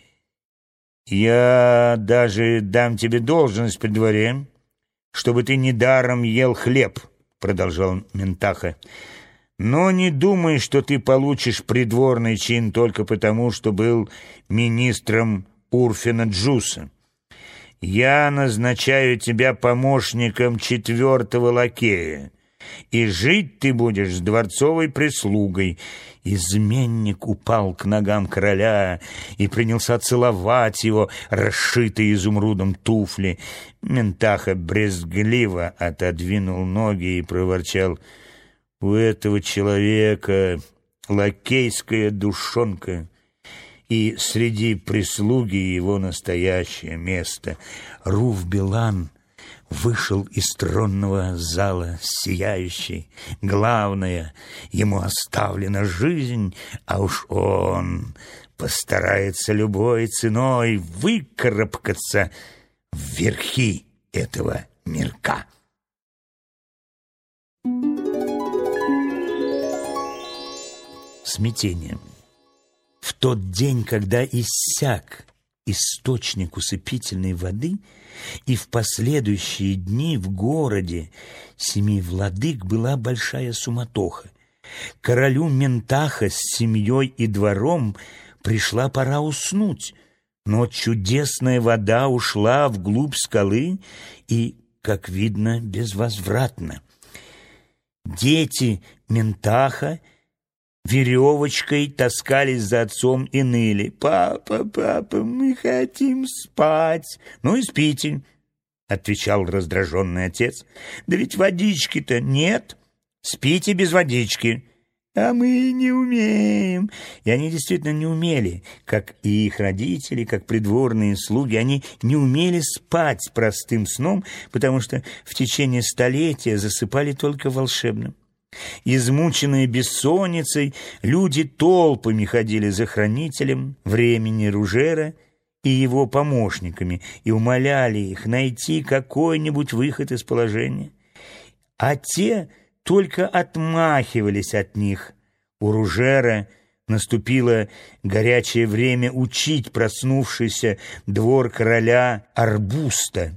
«Я даже дам тебе должность при дворе, чтобы ты недаром ел хлеб», — продолжал Ментаха. «Но не думай, что ты получишь придворный чин только потому, что был министром Урфина Джуса. Я назначаю тебя помощником 4-го лакея, и жить ты будешь с дворцовой прислугой». Изменник упал к ногам короля и принялся целовать его расшитые изумрудом туфли. Ментаха брезгливо отодвинул ноги и проворчал: «У этого человека лакейская душонка, и среди прислуги его настоящее место». Руф Билан вышел из тронного зала сияющий. Главное, ему оставлена жизнь, а уж он постарается любой ценой выкарабкаться в верхи этого мирка. Смятение. В тот день, когда иссяк источник усыпительной воды, и в последующие дни в городе семи владык была большая суматоха. Королю Ментаха с семьей и двором пришла пора уснуть, но чудесная вода ушла вглубь скалы и, как видно, безвозвратно. Дети Ментаха веревочкой таскались за отцом и ныли. «Папа, папа, мы хотим спать!» «Ну и спите!» — отвечал раздраженный отец. «Да ведь водички-то нет! Спите без водички!» «А мы не умеем!» И они действительно не умели, как и их родители, как придворные слуги. Они не умели спать простым сном, потому что в течение столетия засыпали только волшебным. Измученные бессонницей, люди толпами ходили за хранителем времени Ружера и его помощниками и умоляли их найти какой-нибудь выход из положения. А те только отмахивались от них. У Ружера наступило горячее время учить проснувшийся двор короля Арбуста.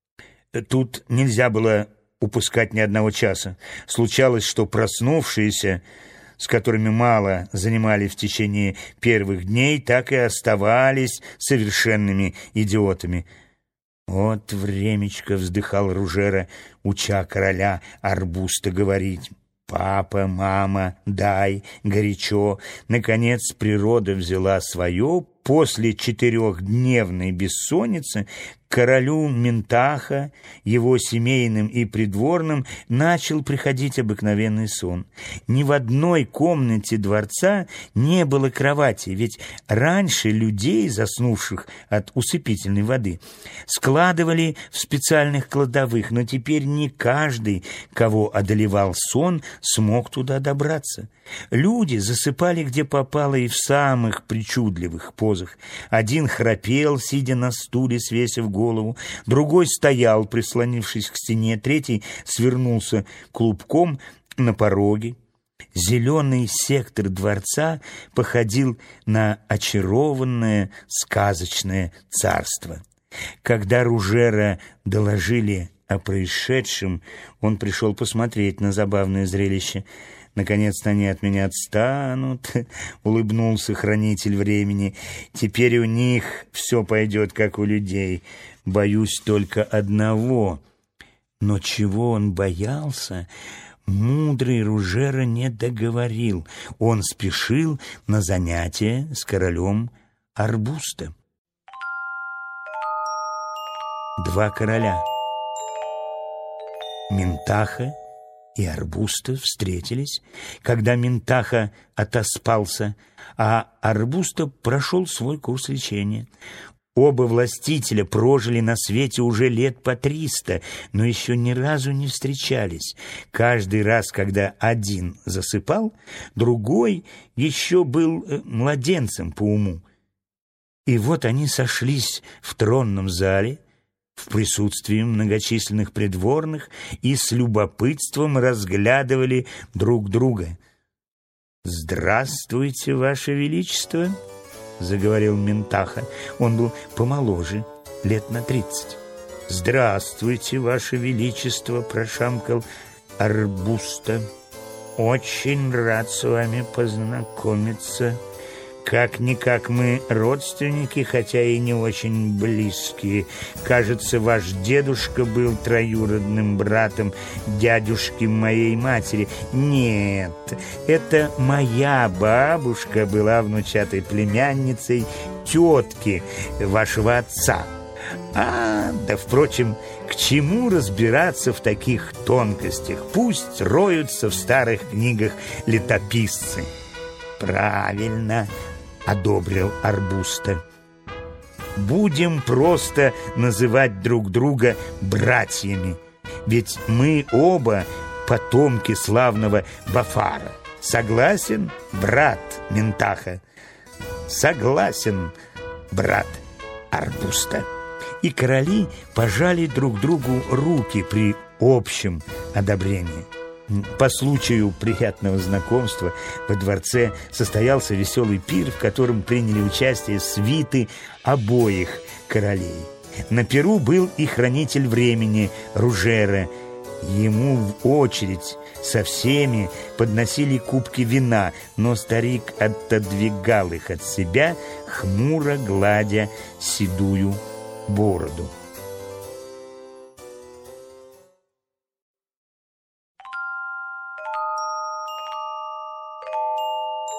Тут нельзя было упускать ни одного часа. Случалось, что проснувшиеся, с которыми мало занимали в течение первых дней, так и оставались совершенными идиотами. «Вот времечко», — вздыхал Ружера, уча короля Арбуста говорить: «Папа, мама, дай, горячо». Наконец природа взяла свое. После 4-дневной бессонницы королю Ментаха, его семейным и придворным, начал приходить обыкновенный сон. Ни в одной комнате дворца не было кровати, ведь раньше людей, заснувших от усыпительной воды, складывали в специальных кладовых, но теперь не каждый, кого одолевал сон, смог туда добраться. Люди засыпали где попало и в самых причудливых позах. Один храпел, сидя на стуле, свесив голову, другой стоял, прислонившись к стене, третий свернулся клубком на пороге. Зеленый сектор дворца походил на очарованное сказочное царство. Когда Ружера доложили о происшедшем, он пришел посмотреть на забавное зрелище. «Наконец-то они от меня отстанут», — улыбнулся хранитель времени. «Теперь у них все пойдет, как у людей. Боюсь только одного». Но чего он боялся, мудрый Ружера не договорил. Он спешил на занятие с королем Арбуста. Два короля, Ментаха и Арбуста, встретились, когда Ментаха отоспался, а Арбуста прошел свой курс лечения. Оба властителя прожили на свете уже лет по 300, но еще ни разу не встречались. Каждый раз, когда один засыпал, другой еще был младенцем по уму. И вот они сошлись в тронном зале, в присутствии многочисленных придворных, и с любопытством разглядывали друг друга. «Здравствуйте, Ваше Величество», — заговорил Ментаха. Он был помоложе, лет на 30. «Здравствуйте, Ваше Величество», — прошамкал Арбуста. «Очень рад с вами познакомиться. Как-никак мы родственники, хотя и не очень близкие. Кажется, ваш дедушка был троюродным братом дядюшки моей матери. Нет, это моя бабушка была внучатой племянницей тетки вашего отца. Да, впрочем, к чему разбираться в таких тонкостях? Пусть роются в старых книгах летописцы». «Правильно», — одобрил Арбуста. «Будем просто называть друг друга братьями, ведь мы оба потомки славного Бафара. Согласен, брат Ментаха?» «Согласен, брат Арбуста». И короли пожали друг другу руки при общем одобрении. По случаю приятного знакомства во дворце состоялся веселый пир, в котором приняли участие свиты обоих королей. На пиру был и хранитель времени Ружера. Ему в очередь со всеми подносили кубки вина, но старик отодвигал их от себя, хмуро гладя седую бороду.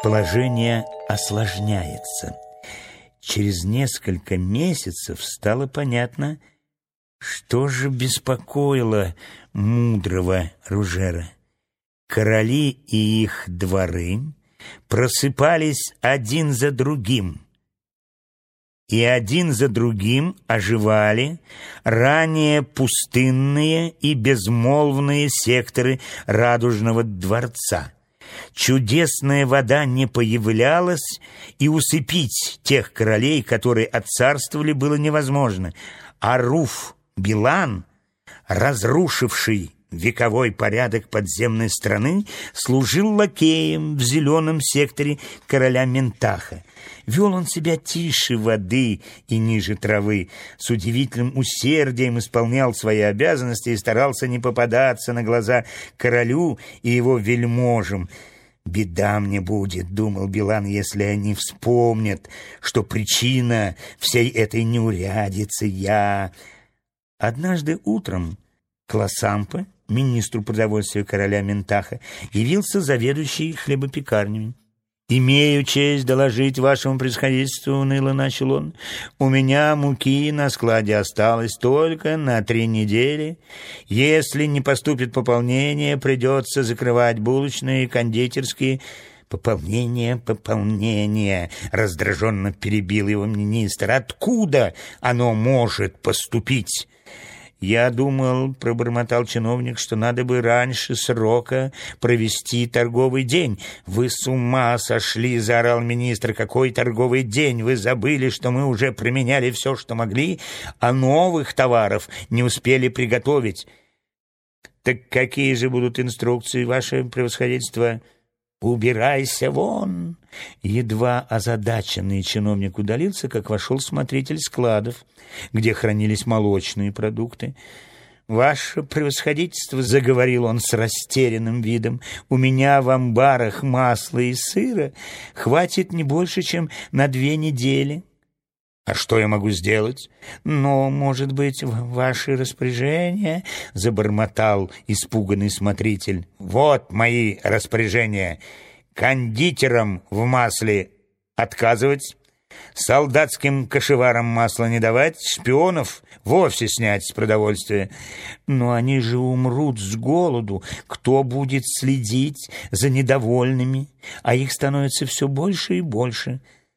Положение осложняется. Через несколько месяцев стало понятно, что же беспокоило мудрого Ружера. Короли и их дворы просыпались один за другим, и один за другим оживали ранее пустынные и безмолвные секторы Радужного дворца. Чудесная вода не появлялась, и усыпить тех королей, которые отцарствовали, было невозможно. А Руф-Билан, разрушивший вековой порядок подземной страны, служил лакеем в зеленом секторе короля Ментаха. Вел он себя тише воды и ниже травы, с удивительным усердием исполнял свои обязанности и старался не попадаться на глаза королю и его вельможам. «Беда мне будет, — думал Билан, — если они вспомнят, что причина всей этой неурядицы я». Однажды утром к Ласампе, министру продовольствия короля Ментаха, явился заведующий хлебопекарнями. «Имею честь доложить вашему превосходительству, — уныло начал он, — у меня муки на складе осталось только на 3 недели. Если не поступит пополнение, придется закрывать булочные и кондитерские». «Пополнение!» — раздраженно перебил его министр. «Откуда оно может поступить?» «Я думал, — пробормотал чиновник, — что надо бы раньше срока провести торговый день». «Вы с ума сошли!» — заорал министр. «Какой торговый день? Вы забыли, что мы уже применяли все, что могли, а новых товаров не успели приготовить». «Так какие же будут инструкции, ваше превосходительство?» «Убирайся вон!» Едва озадаченный чиновник удалился, как вошел смотритель складов, где хранились молочные продукты. «Ваше превосходительство, — заговорил он с растерянным видом, — у меня в амбарах масла и сыра хватит не больше, чем на 2 недели». «А что я могу сделать?» «Но, может быть, в ваше распоряжение?» — забормотал испуганный смотритель. «Вот мои распоряжения. Кондитерам в масле отказывать, солдатским кошеварам масло не давать, шпионов вовсе снять с продовольствия». «Но они же умрут с голоду. Кто будет следить за недовольными? А их становится все больше и больше».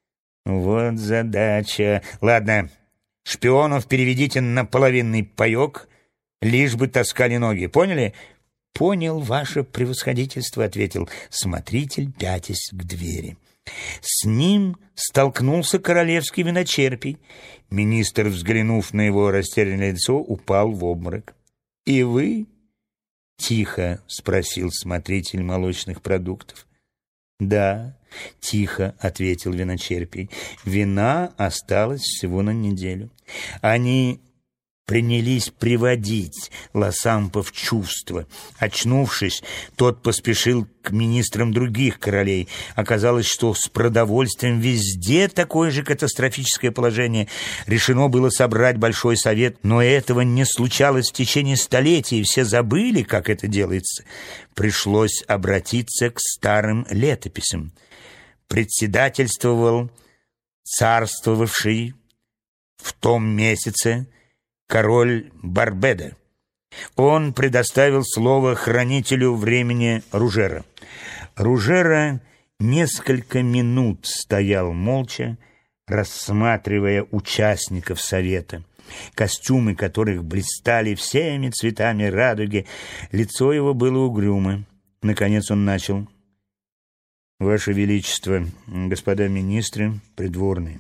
«Вот задача. Ладно, шпионов переведите на половинный паёк, лишь бы таскали ноги. Поняли?» «Понял, ваше превосходительство», — ответил смотритель, пятясь к двери. С ним столкнулся королевский виночерпий. Министр, взглянув на его растерянное лицо, упал в обморок. «И вы?» — тихо спросил смотритель молочных продуктов. «Да», — тихо ответил виночерпий, — «вина осталось всего на неделю». Они принялись приводить Ласампа в чувство. Очнувшись, тот поспешил к министрам других королей. Оказалось, что с продовольствием везде такое же катастрофическое положение. Решено было собрать большой совет, но этого не случалось в течение столетий, и все забыли, как это делается. Пришлось обратиться к старым летописям. Председательствовал царствовавший в том месяце король Барбеда. Он предоставил слово хранителю времени Ружера. Ружера несколько минут стоял молча, рассматривая участников совета, костюмы которых блистали всеми цветами радуги. Лицо его было угрюмо. Наконец он начал: «Ваше Величество, господа министры, придворные,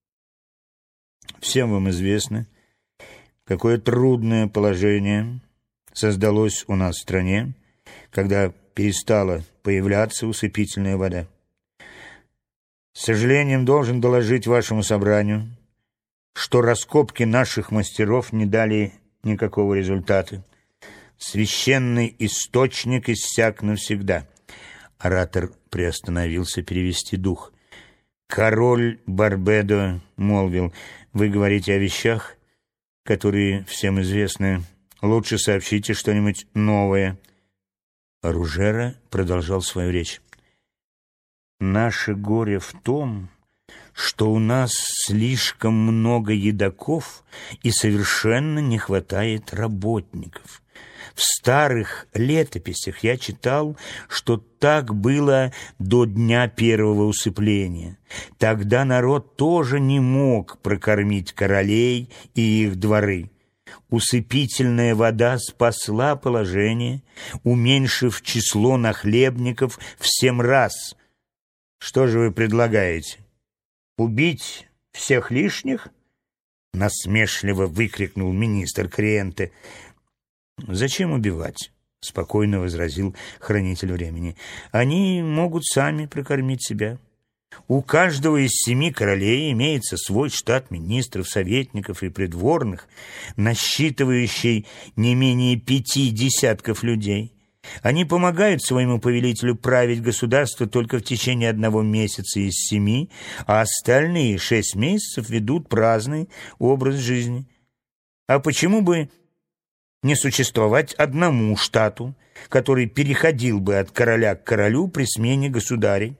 всем вам известно, какое трудное положение создалось у нас в стране, когда перестала появляться усыпительная вода. С сожалением должен доложить вашему собранию, что раскопки наших мастеров не дали никакого результата. Священный источник иссяк навсегда». Оратор приостановился перевести дух. Король Барбедо молвил: «Вы говорите о вещах, которые всем известны. Лучше сообщите что-нибудь новое». Ружера продолжал свою речь. Наше горе в том, что у нас слишком много едоков и совершенно не хватает работников. В старых летописях я читал, что так было до дня первого усыпления. Тогда народ тоже не мог прокормить королей и их дворы. Усыпительная вода спасла положение, уменьшив число нахлебников в 7 раз. Что же вы предлагаете? Убить всех лишних? Насмешливо выкрикнул министр Криенте. «Зачем убивать?» — спокойно возразил хранитель времени. «Они могут сами прокормить себя. У каждого из 7 королей имеется свой штат министров, советников и придворных, насчитывающий не менее 5 десятков людей. Они помогают своему повелителю править государство только в течение 1 месяца из 7, а остальные 6 месяцев ведут праздный образ жизни. А почему бы не существовать одному штату, который переходил бы от короля к королю при смене государей?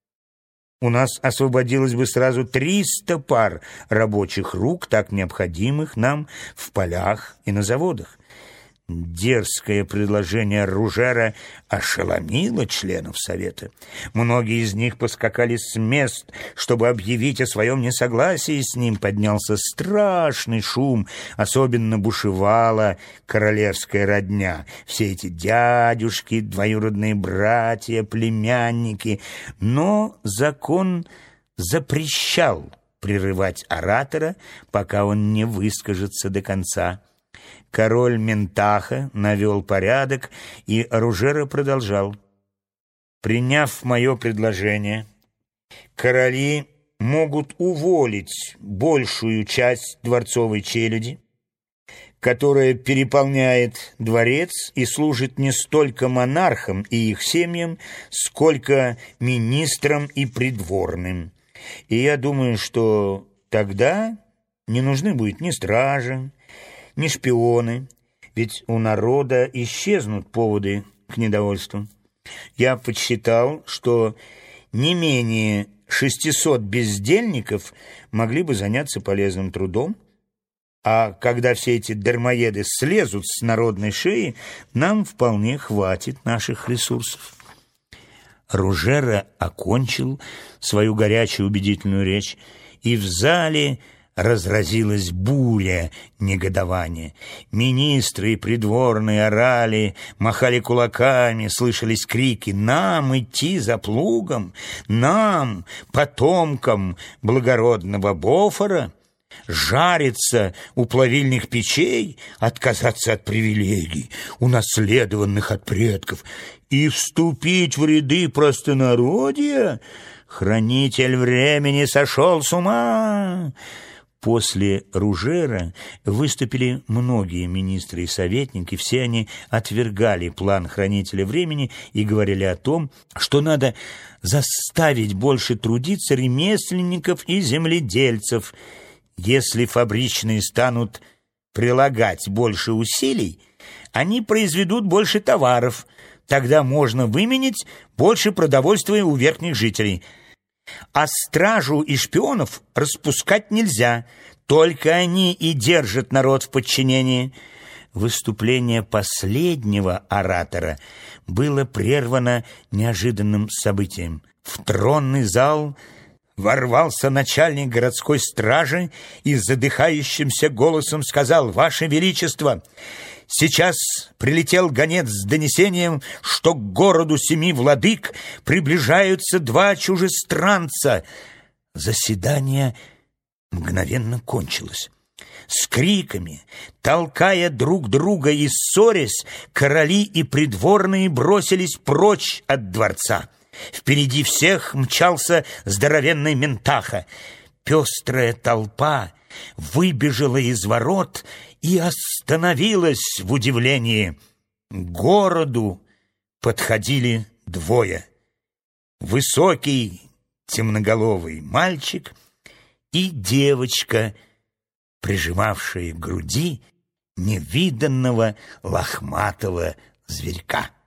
У нас освободилось бы сразу 300 пар рабочих рук, так необходимых нам в полях и на заводах». Дерзкое предложение Ружера ошеломило членов совета. Многие из них поскакали с мест, чтобы объявить о своем несогласии с ним. Поднялся страшный шум, особенно бушевала королевская родня. Все эти дядюшки, двоюродные братья, племянники. Но закон запрещал прерывать оратора, пока он не выскажется до конца. Король Ментаха навел порядок, и Ружера продолжал. «Приняв мое предложение, короли могут уволить большую часть дворцовой челяди, которая переполняет дворец и служит не столько монархам и их семьям, сколько министрам и придворным. И я думаю, что тогда не нужны будет ни стражи, ни шпионы, ведь у народа исчезнут поводы к недовольству. Я подсчитал, что не менее 600 бездельников могли бы заняться полезным трудом, а когда все эти дармоеды слезут с народной шеи, нам вполне хватит наших ресурсов». Ружера окончил свою горячую убедительную речь, и в зале разразилась буря негодования. Министры и придворные орали, махали кулаками, слышались крики: «Нам идти за плугом! Нам, потомкам благородного Бофора, жариться у плавильных печей, отказаться от привилегий, унаследованных от предков, и вступить в ряды простонародья? Хранитель времени сошел с ума!» После Ружера выступили многие министры и советники. Все они отвергали план хранителя времени и говорили о том, что надо заставить больше трудиться ремесленников и земледельцев. Если фабричные станут прилагать больше усилий, они произведут больше товаров. Тогда можно выменить больше продовольствия у верхних жителей. А стражу и шпионов распускать нельзя, только они и держат народ в подчинении. Выступление последнего оратора было прервано неожиданным событием. В тронный зал ворвался начальник городской стражи и задыхающимся голосом сказал: «Ваше Величество, сейчас прилетел гонец с донесением, что к городу 7 владык приближаются 2 чужестранца». Заседание мгновенно кончилось. С криками, толкая друг друга и ссорясь, короли и придворные бросились прочь от дворца. Впереди всех мчался здоровенный Ментаха. Пестрая толпа выбежала из ворот и остановилась в удивлении. К городу подходили 2: высокий темноголовый мальчик и девочка, прижимавшая к груди невиданного лохматого зверька.